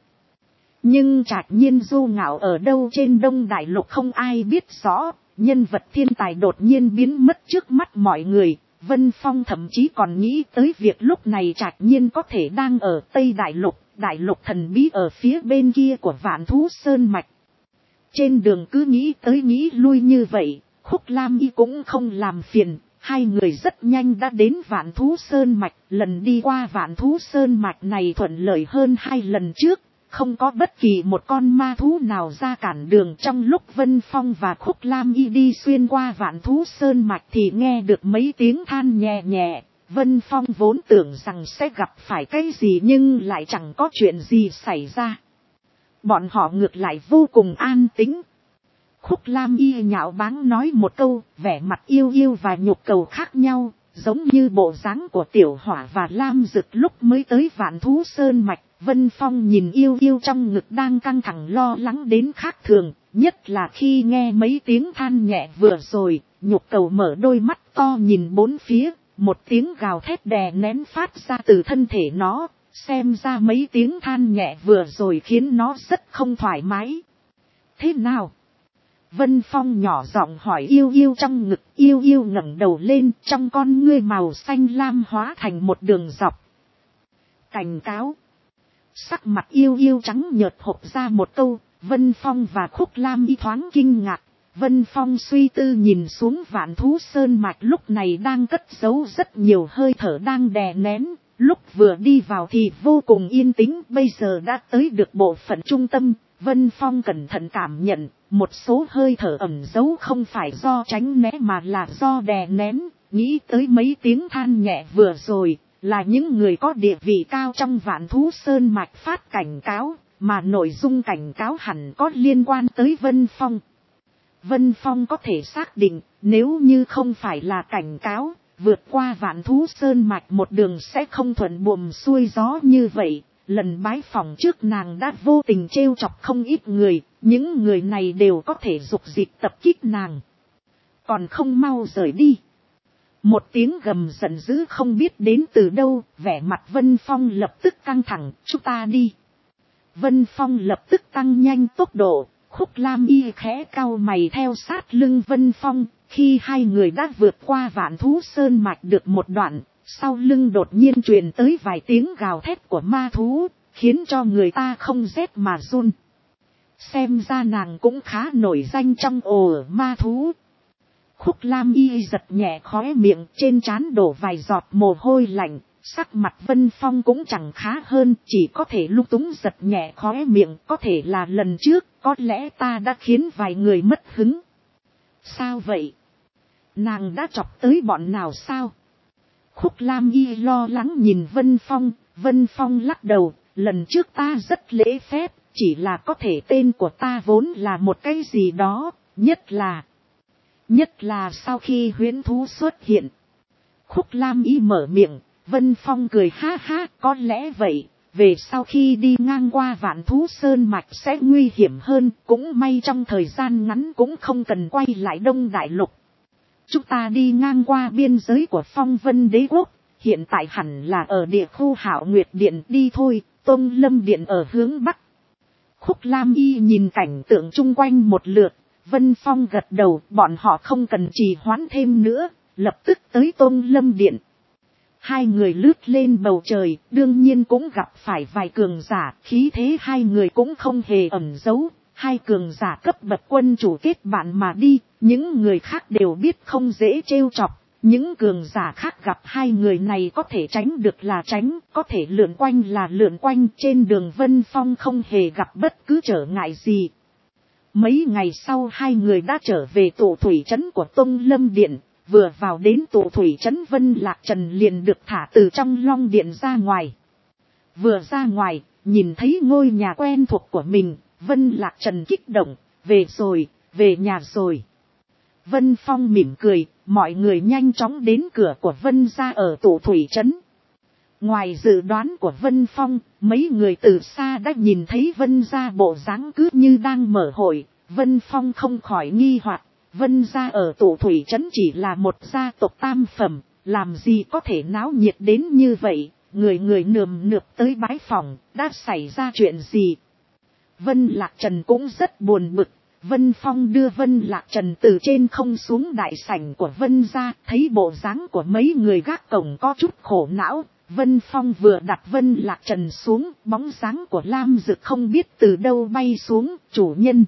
Nhưng Trạch Nhiên du ngạo ở đâu trên Đông Đại Lục không ai biết rõ, nhân vật thiên tài đột nhiên biến mất trước mắt mọi người. Vân Phong thậm chí còn nghĩ tới việc lúc này Trạch Nhiên có thể đang ở Tây Đại lục thần bí ở phía bên kia của Vạn Thú Sơn Mạch. Trên đường cứ nghĩ tới nghĩ lui như vậy, Khúc Lam Y cũng không làm phiền, hai người rất nhanh đã đến Vạn Thú Sơn Mạch. Lần đi qua Vạn Thú Sơn Mạch này thuận lợi hơn hai lần trước, không có bất kỳ một con ma thú nào ra cản đường. Trong lúc Vân Phong và Khúc Lam Y đi xuyên qua Vạn Thú Sơn Mạch thì nghe được mấy tiếng than nhẹ nhẹ. Vân Phong vốn tưởng rằng sẽ gặp phải cái gì nhưng lại chẳng có chuyện gì xảy ra. Bọn họ ngược lại vô cùng an tĩnh. Khúc Lam Y nhạo báng nói một câu, vẻ mặt yêu yêu và nhục cầu khác nhau, giống như bộ dáng của Tiểu Hỏa và Lam Dực lúc mới tới Vạn Thú Sơn Mạch. Vân Phong nhìn yêu yêu trong ngực đang căng thẳng lo lắng đến khác thường, nhất là khi nghe mấy tiếng than nhẹ vừa rồi, nhục cầu mở đôi mắt to nhìn bốn phía, một tiếng gào thét đè nén phát ra từ thân thể nó, xem ra mấy tiếng than nhẹ vừa rồi khiến nó rất không thoải mái. Thế nào? Vân Phong nhỏ giọng hỏi yêu yêu trong ngực, yêu yêu ngẩng đầu lên, trong con ngươi màu xanh lam hóa thành một đường dọc. Cảnh cáo. Sắc mặt yêu yêu trắng nhợt hộc ra một câu, Vân Phong và Khúc Lam Y thoáng kinh ngạc. Vân Phong suy tư nhìn xuống Vạn Thú Sơn Mạch lúc này đang cất giấu rất nhiều hơi thở đang đè nén. Lúc vừa đi vào thì vô cùng yên tĩnh, bây giờ đã tới được bộ phận trung tâm. Vân Phong cẩn thận cảm nhận, một số hơi thở ẩn giấu không phải do tránh né mà là do đè nén. Nghĩ tới mấy tiếng than nhẹ vừa rồi, là những người có địa vị cao trong Vạn Thú Sơn Mạch phát cảnh cáo, mà nội dung cảnh cáo hẳn có liên quan tới Vân Phong. Vân Phong có thể xác định, nếu như không phải là cảnh cáo, vượt qua Vạn Thú Sơn Mạch một đường sẽ không thuận buồm xuôi gió như vậy. Lần bái phỏng trước nàng đã vô tình trêu chọc không ít người, những người này đều có thể dục dịch tập kích nàng. Còn không mau rời đi. Một tiếng gầm giận dữ không biết đến từ đâu, vẻ mặt Vân Phong lập tức căng thẳng, chúng ta đi. Vân Phong lập tức tăng nhanh tốc độ, Khúc Lam Y khẽ cau mày theo sát lưng Vân Phong, khi hai người đã vượt qua Vạn Thú Sơn Mạch được một đoạn, sau lưng đột nhiên truyền tới vài tiếng gào thét của ma thú, khiến cho người ta không rét mà run. Xem ra nàng cũng khá nổi danh trong ồ ma thú. Khúc Lam Y giật nhẹ khóe miệng, trên trán đổ vài giọt mồ hôi lạnh, sắc mặt Vân Phong cũng chẳng khá hơn, chỉ có thể lung túng giật nhẹ khóe miệng, có thể là lần trước, có lẽ ta đã khiến vài người mất hứng. Sao vậy? Nàng đã chọc tới bọn nào sao? Khúc Lam Y lo lắng nhìn Vân Phong lắc đầu, lần trước ta rất lễ phép, chỉ là có thể tên của ta vốn là một cái gì đó, nhất là sau khi huyễn thú xuất hiện. Khúc Lam Y mở miệng, Vân Phong cười ha ha, có lẽ vậy, về sau khi đi ngang qua Vạn Thú Sơn Mạch sẽ nguy hiểm hơn, cũng may trong thời gian ngắn cũng không cần quay lại Đông Đại Lục. Chúng ta đi ngang qua biên giới của Phong Vân Đế Quốc, hiện tại hẳn là ở địa khu Hạo Nguyệt Điện đi thôi, Tông Lâm Điện ở hướng Bắc. Khúc Lam Y nhìn cảnh tượng chung quanh một lượt, Vân Phong gật đầu, bọn họ không cần trì hoãn thêm nữa, lập tức tới Tông Lâm Điện. Hai người lướt lên bầu trời, đương nhiên cũng gặp phải vài cường giả, khí thế hai người cũng không hề ẩn giấu. Hai cường giả cấp bậc quân chủ kết bạn mà đi, những người khác đều biết không dễ trêu chọc. Những cường giả khác gặp hai người này có thể tránh được là tránh, có thể lượn quanh là lượn quanh. Trên đường Vân Phong không hề gặp bất cứ trở ngại gì. Mấy ngày sau hai người đã trở về tụ thủy trấn của Tông Lâm Điện. Vừa vào đến tụ thủy trấn, Vân Lạc Trần liền được thả từ trong Long Điện ra ngoài. Vừa ra ngoài, nhìn thấy ngôi nhà quen thuộc của mình, Vân Lạc Trần kích động, về nhà rồi. Vân Phong mỉm cười, mọi người nhanh chóng đến cửa của Vân gia ở tụ thủy trấn. Ngoài dự đoán của Vân Phong, mấy người từ xa đã nhìn thấy Vân gia bộ dáng cứ như đang mở hội. Vân Phong không khỏi nghi hoặc, Vân gia ở tụ thủy trấn chỉ là một gia tộc tam phẩm, làm gì có thể náo nhiệt đến như vậy, người người nườm nượp tới bái phỏng, đã xảy ra chuyện gì? Vân Lạc Trần cũng rất buồn bực. Vân Phong đưa Vân Lạc Trần từ trên không xuống đại sảnh của Vân gia, thấy bộ dáng của mấy người gác cổng có chút khổ não. Vân Phong vừa đặt Vân Lạc Trần xuống, bóng dáng của Lam Dực không biết từ đâu bay xuống, chủ nhân.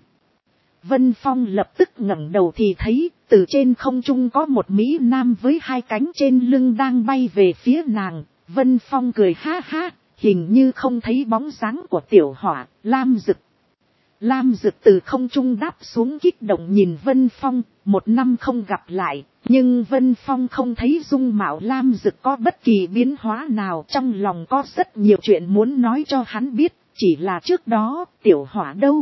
Vân Phong lập tức ngẩng đầu thì thấy, từ trên không trung có một mỹ nam với hai cánh trên lưng đang bay về phía nàng. Vân Phong cười ha ha, hình như không thấy bóng dáng của tiểu hỏa, Lam Dực. Lam Dực từ không trung đáp xuống kích động nhìn Vân Phong, một năm không gặp lại, nhưng Vân Phong không thấy dung mạo Lam Dực có bất kỳ biến hóa nào, trong lòng có rất nhiều chuyện muốn nói cho hắn biết, chỉ là trước đó, tiểu hỏa đâu?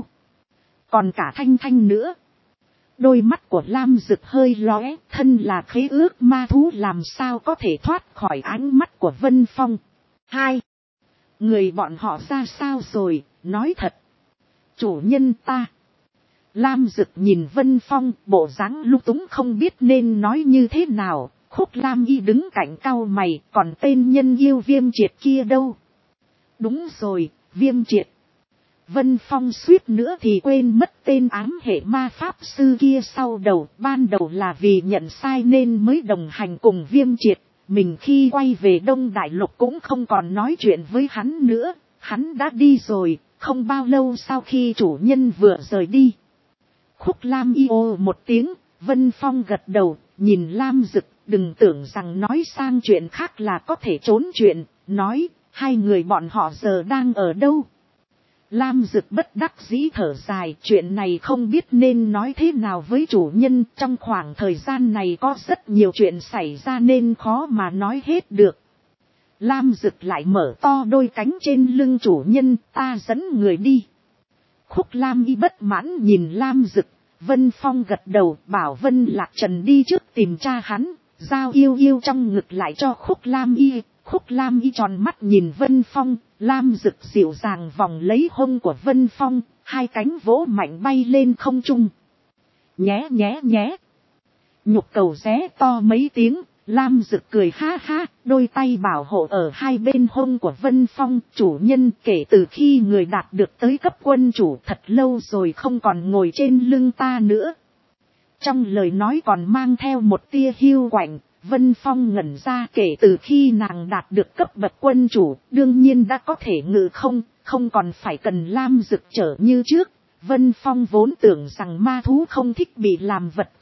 Còn cả Thanh Thanh nữa. Đôi mắt của Lam Dực hơi lóe, thân là khế ước ma thú làm sao có thể thoát khỏi ánh mắt của Vân Phong. Hai người bọn họ ra sao rồi, nói thật. Chủ nhân ta. Lam Dực nhìn Vân Phong, bộ dáng lung túng không biết nên nói như thế nào. Khúc Lam Y đứng cạnh cau mày, còn tên nhân yêu Viêm Triệt kia đâu? Đúng rồi, Viêm Triệt. Vân Phong suýt nữa thì quên mất tên ám hệ ma pháp sư kia sau đầu. Ban đầu là vì nhận sai nên mới đồng hành cùng Viêm Triệt. Mình khi quay về Đông Đại Lục cũng không còn nói chuyện với hắn nữa. Hắn đã đi rồi, không bao lâu sau khi chủ nhân vừa rời đi. Khúc Lam Y ô một tiếng, Vân Phong gật đầu, nhìn Lam Dực, đừng tưởng rằng nói sang chuyện khác là có thể trốn chuyện, nói, hai người bọn họ giờ đang ở đâu? Lam Dực bất đắc dĩ thở dài, chuyện này không biết nên nói thế nào với chủ nhân, trong khoảng thời gian này có rất nhiều chuyện xảy ra nên khó mà nói hết được. Lam Dực lại mở to đôi cánh trên lưng chủ nhân, ta dẫn người đi. Khúc Lam Y bất mãn nhìn Lam Dực, Vân Phong gật đầu bảo Vân Lạc Trần đi trước tìm cha hắn, giao yêu yêu trong ngực lại cho Khúc Lam Y. Khúc Lam Y tròn mắt nhìn Vân Phong, Lam Dực dịu dàng vòng lấy hông của Vân Phong, hai cánh vỗ mạnh bay lên không trung. Nhé nhé nhé. Nhục cầu ré to mấy tiếng, Lam Dực cười ha ha, đôi tay bảo hộ ở hai bên hông của Vân Phong. Chủ nhân, kể từ khi người đạt được tới cấp quân chủ thật lâu rồi không còn ngồi trên lưng ta nữa. Trong lời nói còn mang theo một tia hiu quạnh. Vân Phong ngẩn ra, kể từ khi nàng đạt được cấp bậc quân chủ, đương nhiên đã có thể ngự không còn phải cần Lam Dực chở như trước. Vân Phong vốn tưởng rằng ma thú không thích bị làm vật cưới,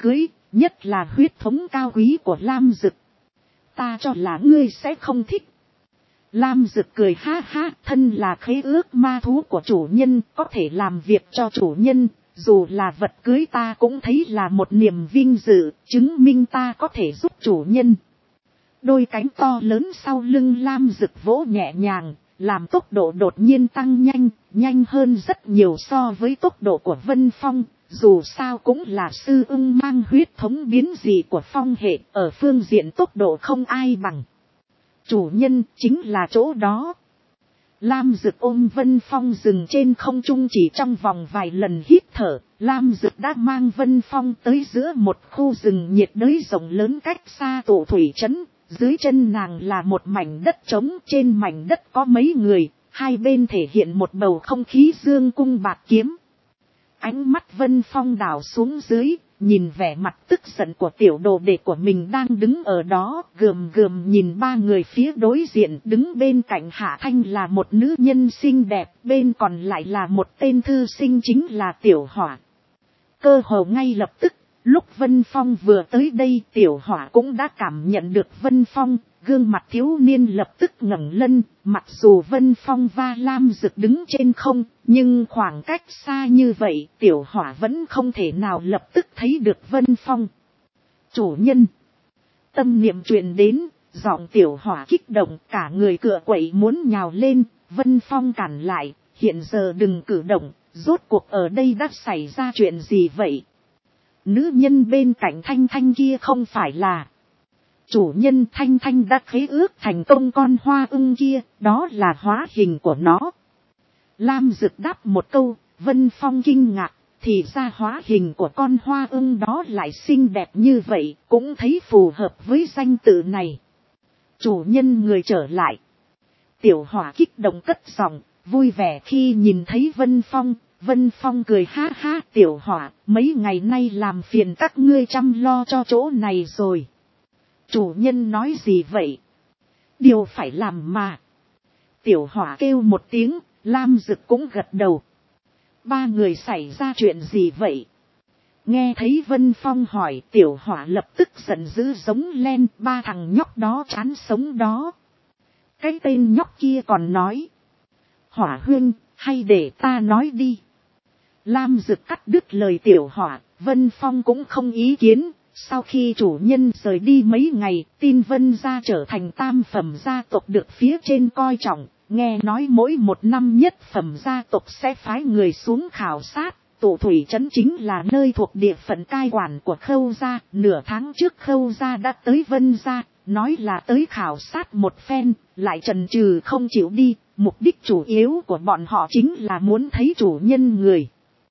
nhất là huyết thống cao quý của Lam Dực. Ta cho là ngươi sẽ không thích. Lam Dực cười ha ha, thân là khế ước ma thú của chủ nhân, có thể làm việc cho chủ nhân, dù là vật cưới ta cũng thấy là một niềm vinh dự, chứng minh ta có thể giúp chủ nhân. Đôi cánh to lớn sau lưng Lam Dực vỗ nhẹ nhàng, làm tốc độ đột nhiên tăng nhanh, nhanh hơn rất nhiều so với tốc độ của Vân Phong, dù sao cũng là sư ưng mang huyết thống biến dị của phong hệ, ở phương diện tốc độ không ai bằng. Chủ nhân chính là chỗ đó. Lam Dực ôm Vân Phong dừng trên không trung, chỉ trong vòng vài lần hít thở, Lam Dực đã mang Vân Phong tới giữa một khu rừng nhiệt đới rộng lớn cách xa tụ thủy trấn. Dưới chân nàng là một mảnh đất trống, trên mảnh đất có mấy người, hai bên thể hiện một bầu không khí dương cung bạc kiếm. Ánh mắt Vân Phong đảo xuống dưới, nhìn vẻ mặt tức giận của tiểu đồ đệ của mình đang đứng ở đó, gườm gườm nhìn ba người phía đối diện. Đứng bên cạnh Hạ Thanh là một nữ nhân xinh đẹp, bên còn lại là một tên thư sinh chính là Tiểu Hỏa. Cơ hồ ngay lập tức, lúc Vân Phong vừa tới đây, Tiểu Hỏa cũng đã cảm nhận được Vân Phong, gương mặt thiếu niên lập tức ngẩng lên, mặc dù Vân Phong và Lam Dực đứng trên không, nhưng khoảng cách xa như vậy, Tiểu Hỏa vẫn không thể nào lập tức thấy được Vân Phong. Chủ nhân, tâm niệm truyền đến, giọng Tiểu Hỏa kích động, cả người cựa quậy muốn nhào lên. Vân Phong cản lại, hiện giờ đừng cử động, rốt cuộc ở đây đã xảy ra chuyện gì vậy? Nữ nhân bên cạnh Thanh Thanh kia không phải là chủ nhân. Thanh Thanh đã khế ước thành công con hoa ưng kia, đó là hóa hình của nó. Lam Dực đáp một câu, Vân Phong kinh ngạc, thì ra hóa hình của con hoa ưng đó lại xinh đẹp như vậy, cũng thấy phù hợp với danh tự này. Chủ nhân người trở lại. Tiểu Hỏa kích động cất giọng, vui vẻ khi nhìn thấy Vân Phong. Vân Phong cười ha ha, Tiểu Hỏa, mấy ngày nay làm phiền các ngươi chăm lo cho chỗ này rồi. Chủ nhân nói gì vậy? Điều phải làm mà. Tiểu Hỏa kêu một tiếng, Lam Dực cũng gật đầu. Ba người xảy ra chuyện gì vậy? Nghe thấy Vân Phong hỏi, Tiểu Hỏa lập tức giận dữ giống lên, ba thằng nhóc đó chán sống đó. Cái tên nhóc kia còn nói, Hỏa huynh, hay để ta nói đi. Lam Dực cắt đứt lời Tiểu Hỏa, Vân Phong cũng không ý kiến. Sau khi chủ nhân rời đi mấy ngày, tin Vân gia trở thành tam phẩm gia tộc được phía trên coi trọng. Nghe nói mỗi một năm nhất phẩm gia tộc sẽ phái người xuống khảo sát. Tụ thủy trấn chính là nơi thuộc địa phận cai quản của Khâu gia. Nửa tháng trước Khâu gia đã tới Vân gia, nói là tới khảo sát một phen, lại chần chừ không chịu đi. Mục đích chủ yếu của bọn họ chính là muốn thấy chủ nhân người.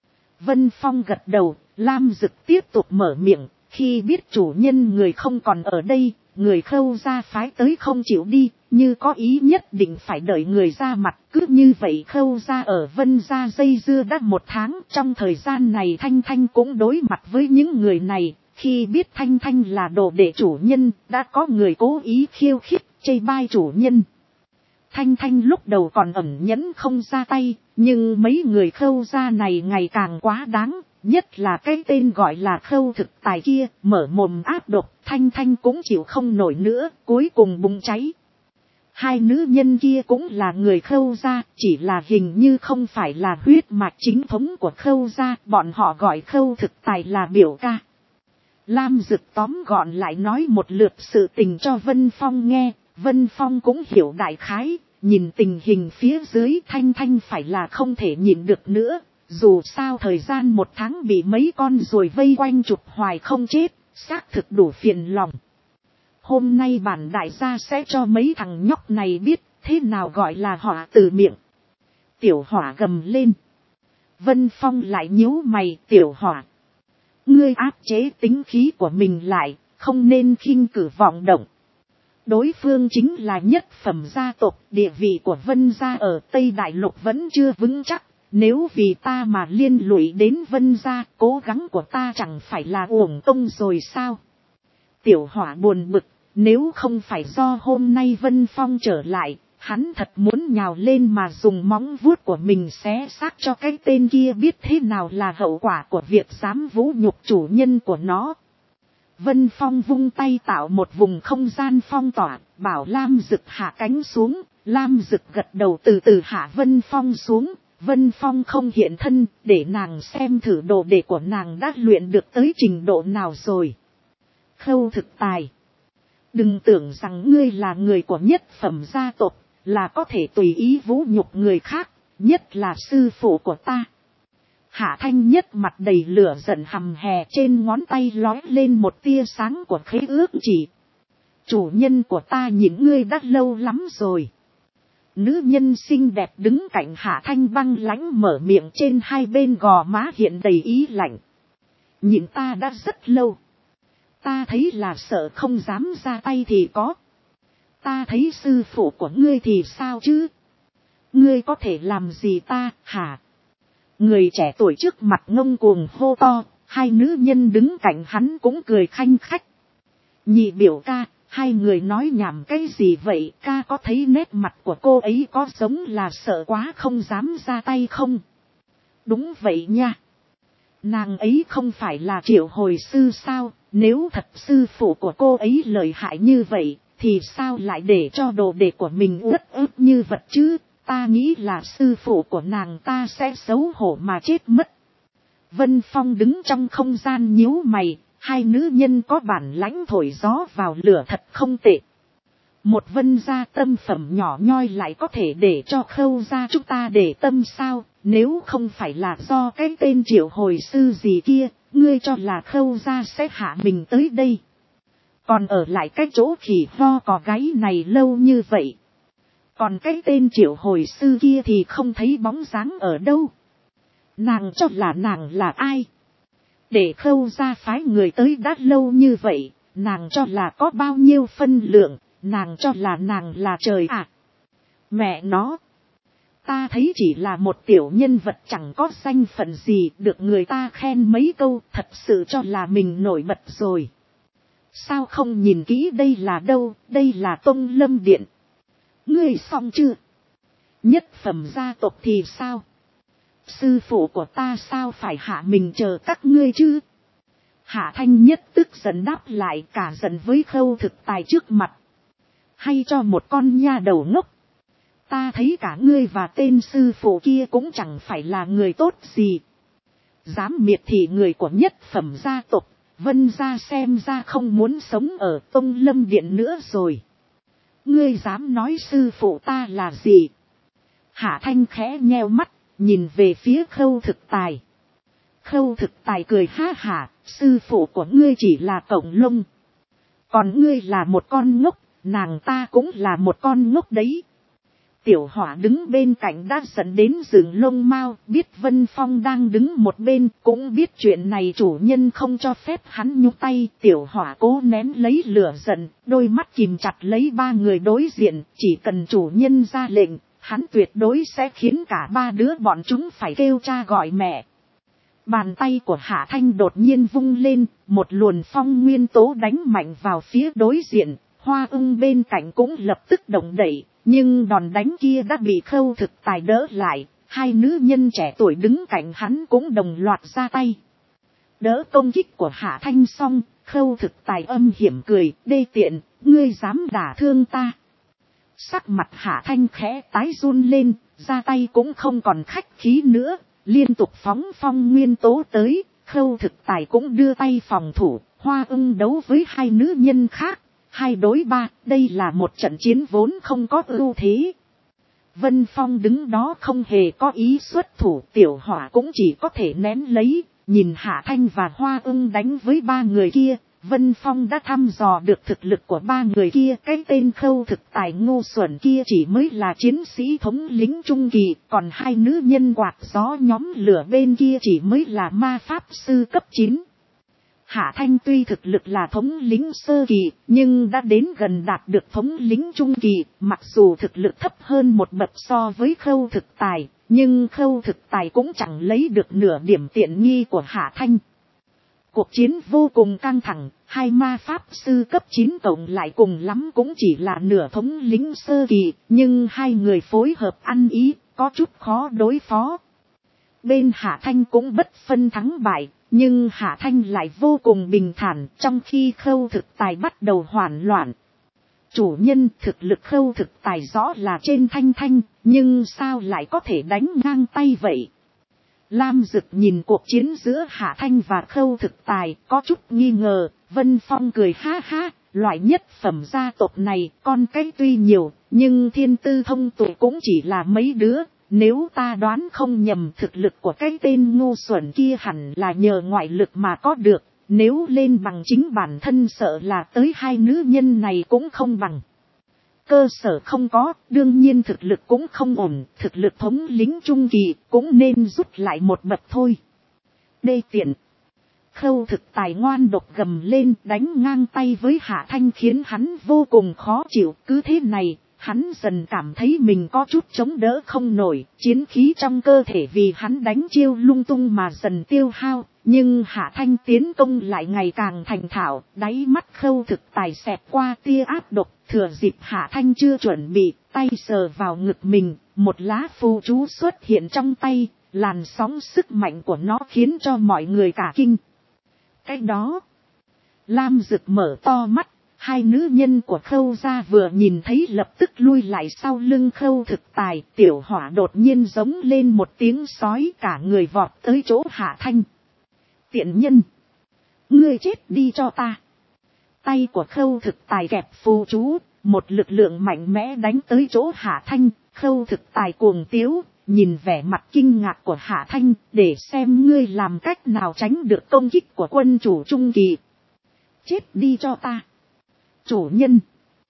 Vân Phong gật đầu, Lam Dực tiếp tục mở miệng. Khi biết chủ nhân người không còn ở đây, người Khâu gia phái tới không chịu đi, như có ý nhất định phải đợi người ra mặt. Cứ như vậy Khâu gia ở Vân gia dây dưa đã một tháng. Trong thời gian này Thanh Thanh cũng đối mặt với những người này. Khi biết Thanh Thanh là đồ đệ chủ nhân, đã có người cố ý khiêu khích, chê bai chủ nhân. Thanh Thanh lúc đầu còn ẩn nhẫn không ra tay, nhưng mấy người Khâu gia này ngày càng quá đáng. Nhất là cái tên gọi là Khâu thực tài kia, mở mồm áp độc, Thanh Thanh cũng chịu không nổi nữa, cuối cùng bùng cháy. Hai nữ nhân kia cũng là người Khâu gia, chỉ là hình như không phải là huyết mạch chính thống của Khâu gia, bọn họ gọi Khâu thực tài là biểu ca. Lam Dực tóm gọn lại nói một lượt sự tình cho Vân Phong nghe, Vân Phong cũng hiểu đại khái, nhìn tình hình phía dưới Thanh Thanh phải là không thể nhìn được nữa. Dù sao thời gian một tháng bị mấy con ruồi vây quanh chụp hoài không chết, xác thực đủ phiền lòng. Hôm nay bản đại gia sẽ cho mấy thằng nhóc này biết thế nào gọi là họa từ miệng. Tiểu Hỏa gầm lên. Vân Phong lại nhíu mày, Tiểu Hỏa, ngươi áp chế tính khí của mình lại, không nên khinh cử vọng động. Đối phương chính là nhất phẩm gia tộc, địa vị của Vân gia ở Tây Đại Lục vẫn chưa vững chắc. Nếu vì ta mà liên lụy đến Vân gia, cố gắng của ta chẳng phải là uổng công rồi sao? Tiểu Hỏa buồn bực, nếu không phải do hôm nay Vân Phong trở lại, hắn thật muốn nhào lên mà dùng móng vuốt của mình xé xác cho cái tên kia biết thế nào là hậu quả của việc dám vũ nhục chủ nhân của nó. Vân Phong vung tay tạo một vùng không gian phong tỏa, bảo Lam Dực hạ cánh xuống, Lam Dực gật đầu từ từ hạ Vân Phong xuống. Vân Phong không hiện thân, để nàng xem thử đồ đệ của nàng đã luyện được tới trình độ nào rồi. Khâu Thực Tài, đừng tưởng rằng ngươi là người của nhất phẩm gia tộc, là có thể tùy ý vũ nhục người khác, nhất là sư phụ của ta. Hạ Thanh Nhất mặt đầy lửa giận hầm hè, trên ngón tay lói lên một tia sáng của khế ước chỉ. Chủ nhân của ta nhìn ngươi đã lâu lắm rồi. Nữ nhân xinh đẹp đứng cạnh Hạ Thanh băng lãnh mở miệng, trên hai bên gò má hiện đầy ý lạnh. Nhìn ta đã rất lâu. Ta thấy là sợ không dám ra tay thì có. Ta thấy sư phụ của ngươi thì sao chứ? Ngươi có thể làm gì ta hả? Người trẻ tuổi trước mặt ngông cuồng hô to, hai nữ nhân đứng cạnh hắn cũng cười khanh khách. Nhị biểu ca, hai người nói nhảm cái gì vậy? Ca có thấy nét mặt của cô ấy có giống là sợ quá không dám ra tay không? Đúng vậy nha. Nàng ấy không phải là Triệu Hồi Sư sao? Nếu thật sư phụ của cô ấy lợi hại như vậy, thì sao lại để cho đồ đệ của mình uất ức như vật chứ? Ta nghĩ là sư phụ của nàng ta sẽ xấu hổ mà chết mất. Vân Phong đứng trong không gian nhíu mày, hai nữ nhân có bản lãnh thổi gió vào lửa thật không tệ. Một Vân gia tâm phẩm nhỏ nhoi lại có thể để cho Khâu gia chúng ta để tâm sao? Nếu không phải là do cái tên Triệu Hồi Sư gì kia, ngươi cho là Khâu gia sẽ hạ mình tới đây. Còn ở lại cái chỗ khỉ ho cò gáy này lâu như vậy. Còn cái tên Triệu Hồi Sư kia thì không thấy bóng dáng ở đâu. Nàng cho là nàng là ai? Để Khâu gia phái người tới đã lâu như vậy, nàng cho là có bao nhiêu phân lượng, nàng cho là nàng là trời à? Mẹ nó! Ta thấy chỉ là một tiểu nhân vật chẳng có danh phận gì, được người ta khen mấy câu, thật sự cho là mình nổi bật rồi. Sao không nhìn kỹ đây là đâu? Đây là Tông Lâm Điện. Ngươi xong chưa? Nhất phẩm gia tộc thì sao? Sư phụ của ta sao phải hạ mình chờ các ngươi chứ? Hạ Thanh Nhất tức giận đáp lại, cả giận với Khâu Thực Tài trước mặt. Hay cho một con nha đầu ngốc. Ta thấy cả ngươi và tên sư phụ kia cũng chẳng phải là người tốt gì. Dám miệt thị người của nhất phẩm gia tộc, Vân gia xem ra không muốn sống ở Tông Lâm Điện nữa rồi. Ngươi dám nói sư phụ ta là gì? Hạ Thanh khẽ nheo mắt, nhìn về phía Khâu Thực Tài. Khâu Thực Tài cười ha hả, sư phụ của ngươi chỉ là cổng lông. Còn ngươi là một con ngốc, nàng ta cũng là một con ngốc đấy. Tiểu Hỏa đứng bên cạnh đã dẫn đến dựng lông mao, biết Vân Phong đang đứng một bên, cũng biết chuyện này chủ nhân không cho phép hắn nhúc tay. Tiểu Hỏa cố nén lấy lửa giận, đôi mắt kìm chặt lấy ba người đối diện, chỉ cần chủ nhân ra lệnh, hắn tuyệt đối sẽ khiến cả ba đứa bọn chúng phải kêu cha gọi mẹ. Bàn tay của Hạ Thanh đột nhiên vung lên, một luồn phong nguyên tố đánh mạnh vào phía đối diện, Hoa Ưng bên cạnh cũng lập tức động đậy. Nhưng đòn đánh kia đã bị Khâu Thực Tài đỡ lại, hai nữ nhân trẻ tuổi đứng cạnh hắn cũng đồng loạt ra tay. Đỡ công kích của Hạ Thanh xong, Khâu Thực Tài âm hiểm cười, đê tiện, ngươi dám đả thương ta. Sắc mặt Hạ Thanh khẽ tái run lên, ra tay cũng không còn khách khí nữa, liên tục phóng phong nguyên tố tới, Khâu Thực Tài cũng đưa tay phòng thủ, Hoa Ưng đấu với hai nữ nhân khác. 2 đối 3, đây là một trận chiến vốn không có ưu thế. Vân Phong đứng đó không hề có ý xuất thủ, Tiểu Hỏa cũng chỉ có thể nén lấy, nhìn Hạ Thanh và Hoa Ưng đánh với ba người kia. Vân Phong đã thăm dò được thực lực của ba người kia, cái tên Khâu Thực Tài ngu xuẩn kia chỉ mới là chiến sĩ thống lĩnh trung kỳ, còn hai nữ nhân quạt gió nhóm lửa bên kia chỉ mới là ma pháp sư cấp 9. Hạ Thanh tuy thực lực là thống lĩnh sơ kỳ, nhưng đã đến gần đạt được thống lĩnh trung kỳ, mặc dù thực lực thấp hơn một bậc so với Khâu Thực Tài, nhưng Khâu Thực Tài cũng chẳng lấy được nửa điểm tiện nghi của Hạ Thanh. Cuộc chiến vô cùng căng thẳng, hai ma pháp sư cấp 9 cộng lại cùng lắm cũng chỉ là nửa thống lĩnh sơ kỳ, nhưng hai người phối hợp ăn ý, có chút khó đối phó. Bên Hạ Thanh cũng bất phân thắng bại, Nhưng Hạ Thanh lại vô cùng bình thản, trong khi Khâu Thực Tài bắt đầu hoảng loạn. Chủ nhân, thực lực Khâu Thực Tài rõ là trên Thanh Thanh, nhưng sao lại có thể đánh ngang tay vậy? Lam Dực nhìn cuộc chiến giữa Hạ Thanh và Khâu Thực Tài, có chút nghi ngờ. Vân Phong cười ha ha, loại nhất phẩm gia tộc này, con cái tuy nhiều, nhưng thiên tư thông tuệ cũng chỉ là mấy đứa. Nếu ta đoán không nhầm, thực lực của cái tên ngu xuẩn kia hẳn là nhờ ngoại lực mà có được. Nếu lên bằng chính bản thân sợ là tới hai nữ nhân này cũng không bằng. Cơ sở không có, đương nhiên thực lực cũng không ổn, thực lực thống lĩnh trung kỳ cũng nên rút lại một bậc thôi. Đê tiện. Khâu Thực Tài ngoan độc gầm lên, đánh ngang tay với Hạ Thanh khiến hắn vô cùng khó chịu. Cứ thế này, hắn dần cảm thấy mình có chút chống đỡ không nổi, chiến khí trong cơ thể vì hắn đánh chiêu lung tung mà dần tiêu hao. Nhưng Hạ Thanh tiến công lại ngày càng thành thạo, đáy mắt Khâu Thực Tài xẹt qua tia áp độc. Thừa dịp Hạ Thanh chưa chuẩn bị, tay sờ vào ngực mình, một lá phù chú xuất hiện trong tay, làn sóng sức mạnh của nó khiến cho mọi người cả kinh. Cái đó, Lam Dực mở to mắt, hai nữ nhân của Khâu gia vừa nhìn thấy lập tức lui lại sau lưng Khâu Thực Tài. Tiểu Hỏa đột nhiên giống lên một tiếng sói, cả người vọt tới chỗ Hạ Thanh. Tiện nhân, ngươi chết đi cho ta. Tay của Khâu Thực Tài kẹp phù chú, một lực lượng mạnh mẽ đánh tới chỗ Hạ Thanh. Khâu Thực Tài cuồng tiếu, nhìn vẻ mặt kinh ngạc của Hạ Thanh, để xem ngươi làm cách nào tránh được công kích của quân chủ trung kỳ. Chết đi cho ta. Chủ nhân.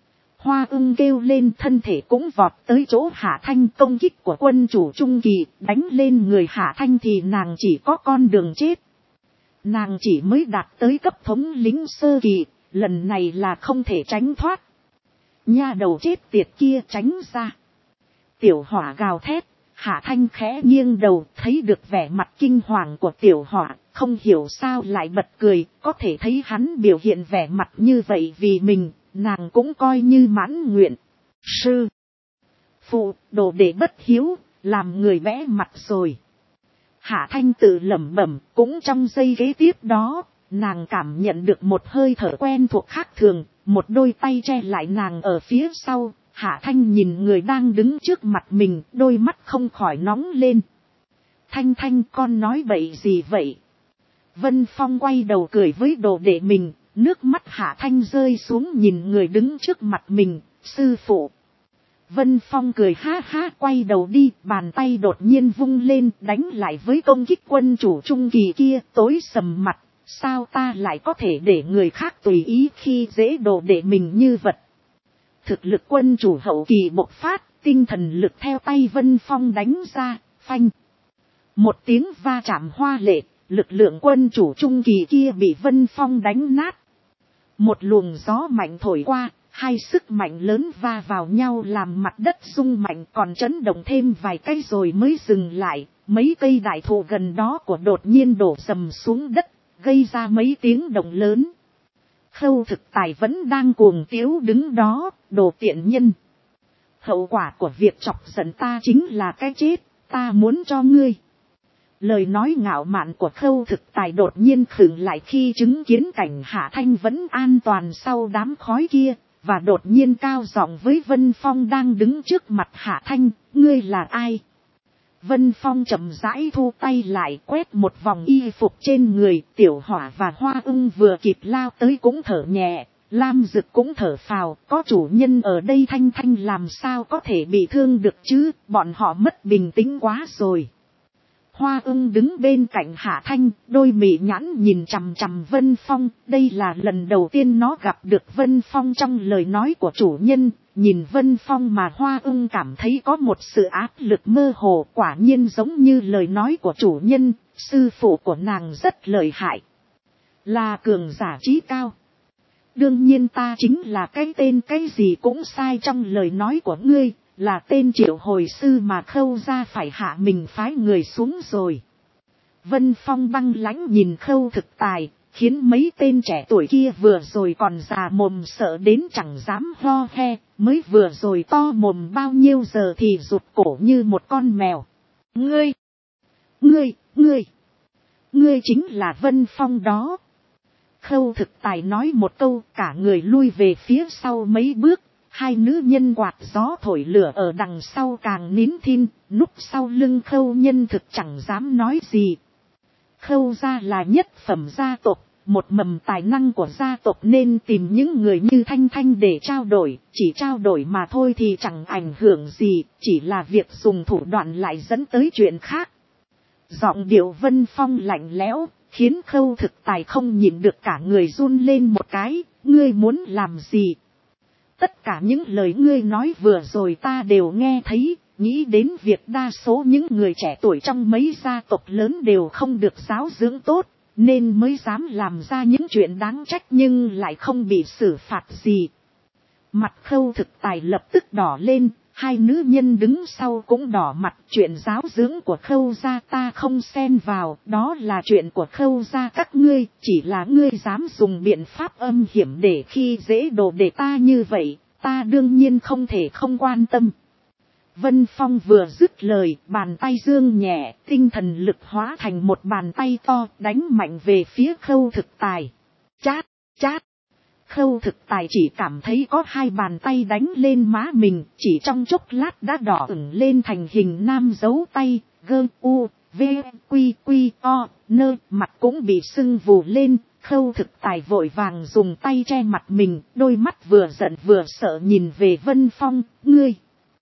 Hoa Ưng kêu lên, thân thể cũng vọt tới chỗ Hạ Thanh. Công kích của quân chủ trung kỳ đánh lên người Hạ Thanh thì nàng chỉ có con đường chết. Nàng chỉ mới đạt tới cấp thống lĩnh sơ kỳ, lần này là không thể tránh thoát. Nha đầu chết tiệt kia, tránh ra. Tiểu Hỏa gào thét. Hạ Thanh khẽ nghiêng đầu, thấy được vẻ mặt kinh hoàng của Tiểu Hỏa, không hiểu sao lại bật cười. Có thể thấy hắn biểu hiện vẻ mặt như vậy vì mình, nàng cũng coi như mãn nguyện. Sư phụ, đồ đệ bất hiếu, làm người bẽ mặt rồi. Hạ Thanh tự lẩm bẩm. Cũng trong giây kế tiếp đó, nàng cảm nhận được một hơi thở quen thuộc khác thường, một đôi tay che lại nàng ở phía sau. Hạ Thanh nhìn người đang đứng trước mặt mình, đôi mắt không khỏi nóng lên. Thanh Thanh, con nói bậy gì vậy? Vân Phong quay đầu cười với đồ đệ mình, nước mắt Hạ Thanh rơi xuống nhìn người đứng trước mặt mình. Sư phụ. Vân Phong cười ha ha, quay đầu đi, bàn tay đột nhiên vung lên, đánh lại với công kích quân chủ trung kỳ kia. Tối sầm mặt, sao ta lại có thể để người khác tùy ý khi dễ đồ đệ mình như vật. Thực lực quân chủ hậu kỳ bộc phát, tinh thần lực theo tay Vân Phong đánh ra, phanh. Một tiếng va chạm hoa lệ, lực lượng quân chủ trung kỳ kia bị Vân Phong đánh nát. Một luồng gió mạnh thổi qua, hai sức mạnh lớn va vào nhau làm mặt đất rung mạnh, còn chấn động thêm vài cái rồi mới dừng lại. Mấy cây đại thụ gần đó của đột nhiên đổ sầm xuống đất, gây ra mấy tiếng động lớn. Khâu Thực Tài vẫn đang cuồng tiếu đứng đó, đồ tiện nhân. Hậu quả của việc chọc giận ta chính là cái chết, ta muốn cho ngươi. Lời nói ngạo mạn của Khâu Thực Tài đột nhiên khựng lại khi chứng kiến cảnh Hạ Thanh vẫn an toàn sau đám khói kia, và đột nhiên cao giọng với Vân Phong đang đứng trước mặt Hạ Thanh, ngươi là ai? Vân Phong chậm rãi thu tay lại, quét một vòng y phục trên người. Tiểu Hỏa và Hoa Ưng vừa kịp lao tới cũng thở nhẹ, Lam Dực cũng thở phào, có chủ nhân ở đây Thanh Thanh làm sao có thể bị thương được chứ, bọn họ mất bình tĩnh quá rồi. Hoa Ưng đứng bên cạnh Hạ Thanh, đôi mị nhãn nhìn chằm chằm Vân Phong, đây là lần đầu tiên nó gặp được Vân Phong trong lời nói của chủ nhân. Nhìn Vân Phong mà Hoa Ưng cảm thấy có một sự áp lực mơ hồ, quả nhiên giống như lời nói của chủ nhân, sư phụ của nàng rất lợi hại. Là cường giả trí cao. Đương nhiên ta chính là cái tên cái gì cũng sai trong lời nói của ngươi, là tên Triệu Hồi Sư mà Khâu gia phải hạ mình phái người xuống rồi. Vân Phong băng lãnh nhìn Khâu Thực Tài, khiến mấy tên trẻ tuổi kia vừa rồi còn già mồm sợ đến chẳng dám ho he, mới vừa rồi to mồm bao nhiêu giờ thì rụt cổ như một con mèo. Ngươi! ngươi chính là Vân Phong đó. Khâu Thực Tài nói một câu, cả người lui về phía sau mấy bước, hai nữ nhân quạt gió thổi lửa ở đằng sau càng nín thinh, núp sau lưng Khâu Nhân Thực chẳng dám nói gì. Khâu gia là nhất phẩm gia tộc, một mầm tài năng của gia tộc nên tìm những người như Thanh Thanh để trao đổi, chỉ trao đổi mà thôi thì chẳng ảnh hưởng gì, chỉ là việc dùng thủ đoạn lại dẫn tới chuyện khác. Giọng điệu Vân Phong lạnh lẽo, khiến Khâu Thực Tài không nhịn được cả người run lên một cái, ngươi muốn làm gì? Tất cả những lời ngươi nói vừa rồi ta đều nghe thấy, nghĩ đến việc đa số những người trẻ tuổi trong mấy gia tộc lớn đều không được giáo dưỡng tốt, nên mới dám làm ra những chuyện đáng trách nhưng lại không bị xử phạt gì. Mặt Khâu Thực Tài lập tức đỏ lên, hai nữ nhân đứng sau cũng đỏ mặt. Chuyện giáo dưỡng của Khâu gia ta không xen vào, đó là chuyện của Khâu gia các ngươi, chỉ là ngươi dám dùng biện pháp âm hiểm để khi dễ đồ để ta như vậy, ta đương nhiên không thể không quan tâm. Vân Phong vừa dứt lời, bàn tay dương nhẹ, tinh thần lực hóa thành một bàn tay to, đánh mạnh về phía Khâu Thực Tài. Chát, chát. Khâu Thực Tài chỉ cảm thấy có hai bàn tay đánh lên má mình, chỉ trong chốc lát đã đỏ ửng lên thành hình nam dấu tay, gơ u, v, quy quy o, nơ, mặt cũng bị sưng vù lên. Khâu Thực Tài vội vàng dùng tay che mặt mình, đôi mắt vừa giận vừa sợ nhìn về Vân Phong, ngươi.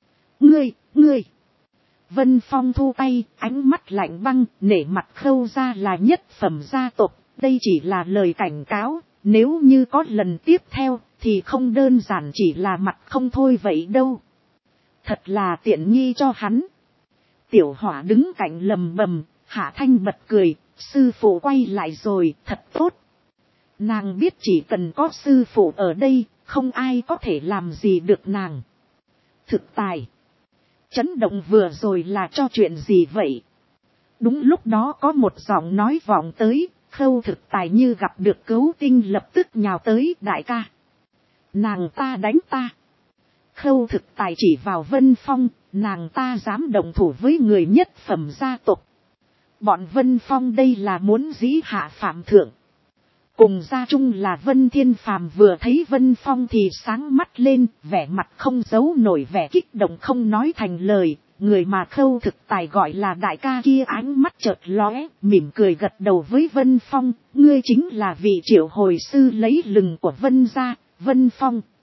Vân Phong thu tay, ánh mắt lạnh băng, nể mặt Khâu gia là nhất phẩm gia tộc, đây chỉ là lời cảnh cáo, nếu như có lần tiếp theo, thì không đơn giản chỉ là mặt không thôi vậy đâu. Thật là tiện nghi cho hắn. Tiểu Hỏa đứng cạnh lầm bầm, Hạ Thanh bật cười, sư phụ quay lại rồi, thật tốt. Nàng biết chỉ cần có sư phụ ở đây, không ai có thể làm gì được nàng. Thực Tài. Chấn động vừa rồi là cho chuyện gì vậy? Đúng lúc đó có một giọng nói vọng tới, Khâu Thực Tài như gặp được cứu tinh lập tức nhào tới, đại ca. Nàng ta đánh ta. Khâu Thực Tài chỉ vào Vân Phong, nàng ta dám động thủ với người nhất phẩm gia tộc. Bọn Vân Phong đây là muốn dĩ hạ phạm thượng. Cùng gia chung là Vân Thiên Phàm vừa thấy Vân Phong thì sáng mắt lên, vẻ mặt không giấu nổi vẻ kích động không nói thành lời. Người mà Khâu Thực Tài gọi là đại ca kia ánh mắt chợt lóe, mỉm cười gật đầu với Vân Phong, ngươi chính là vị triệu hồi sư lấy lừng của Vân gia, Vân Phong.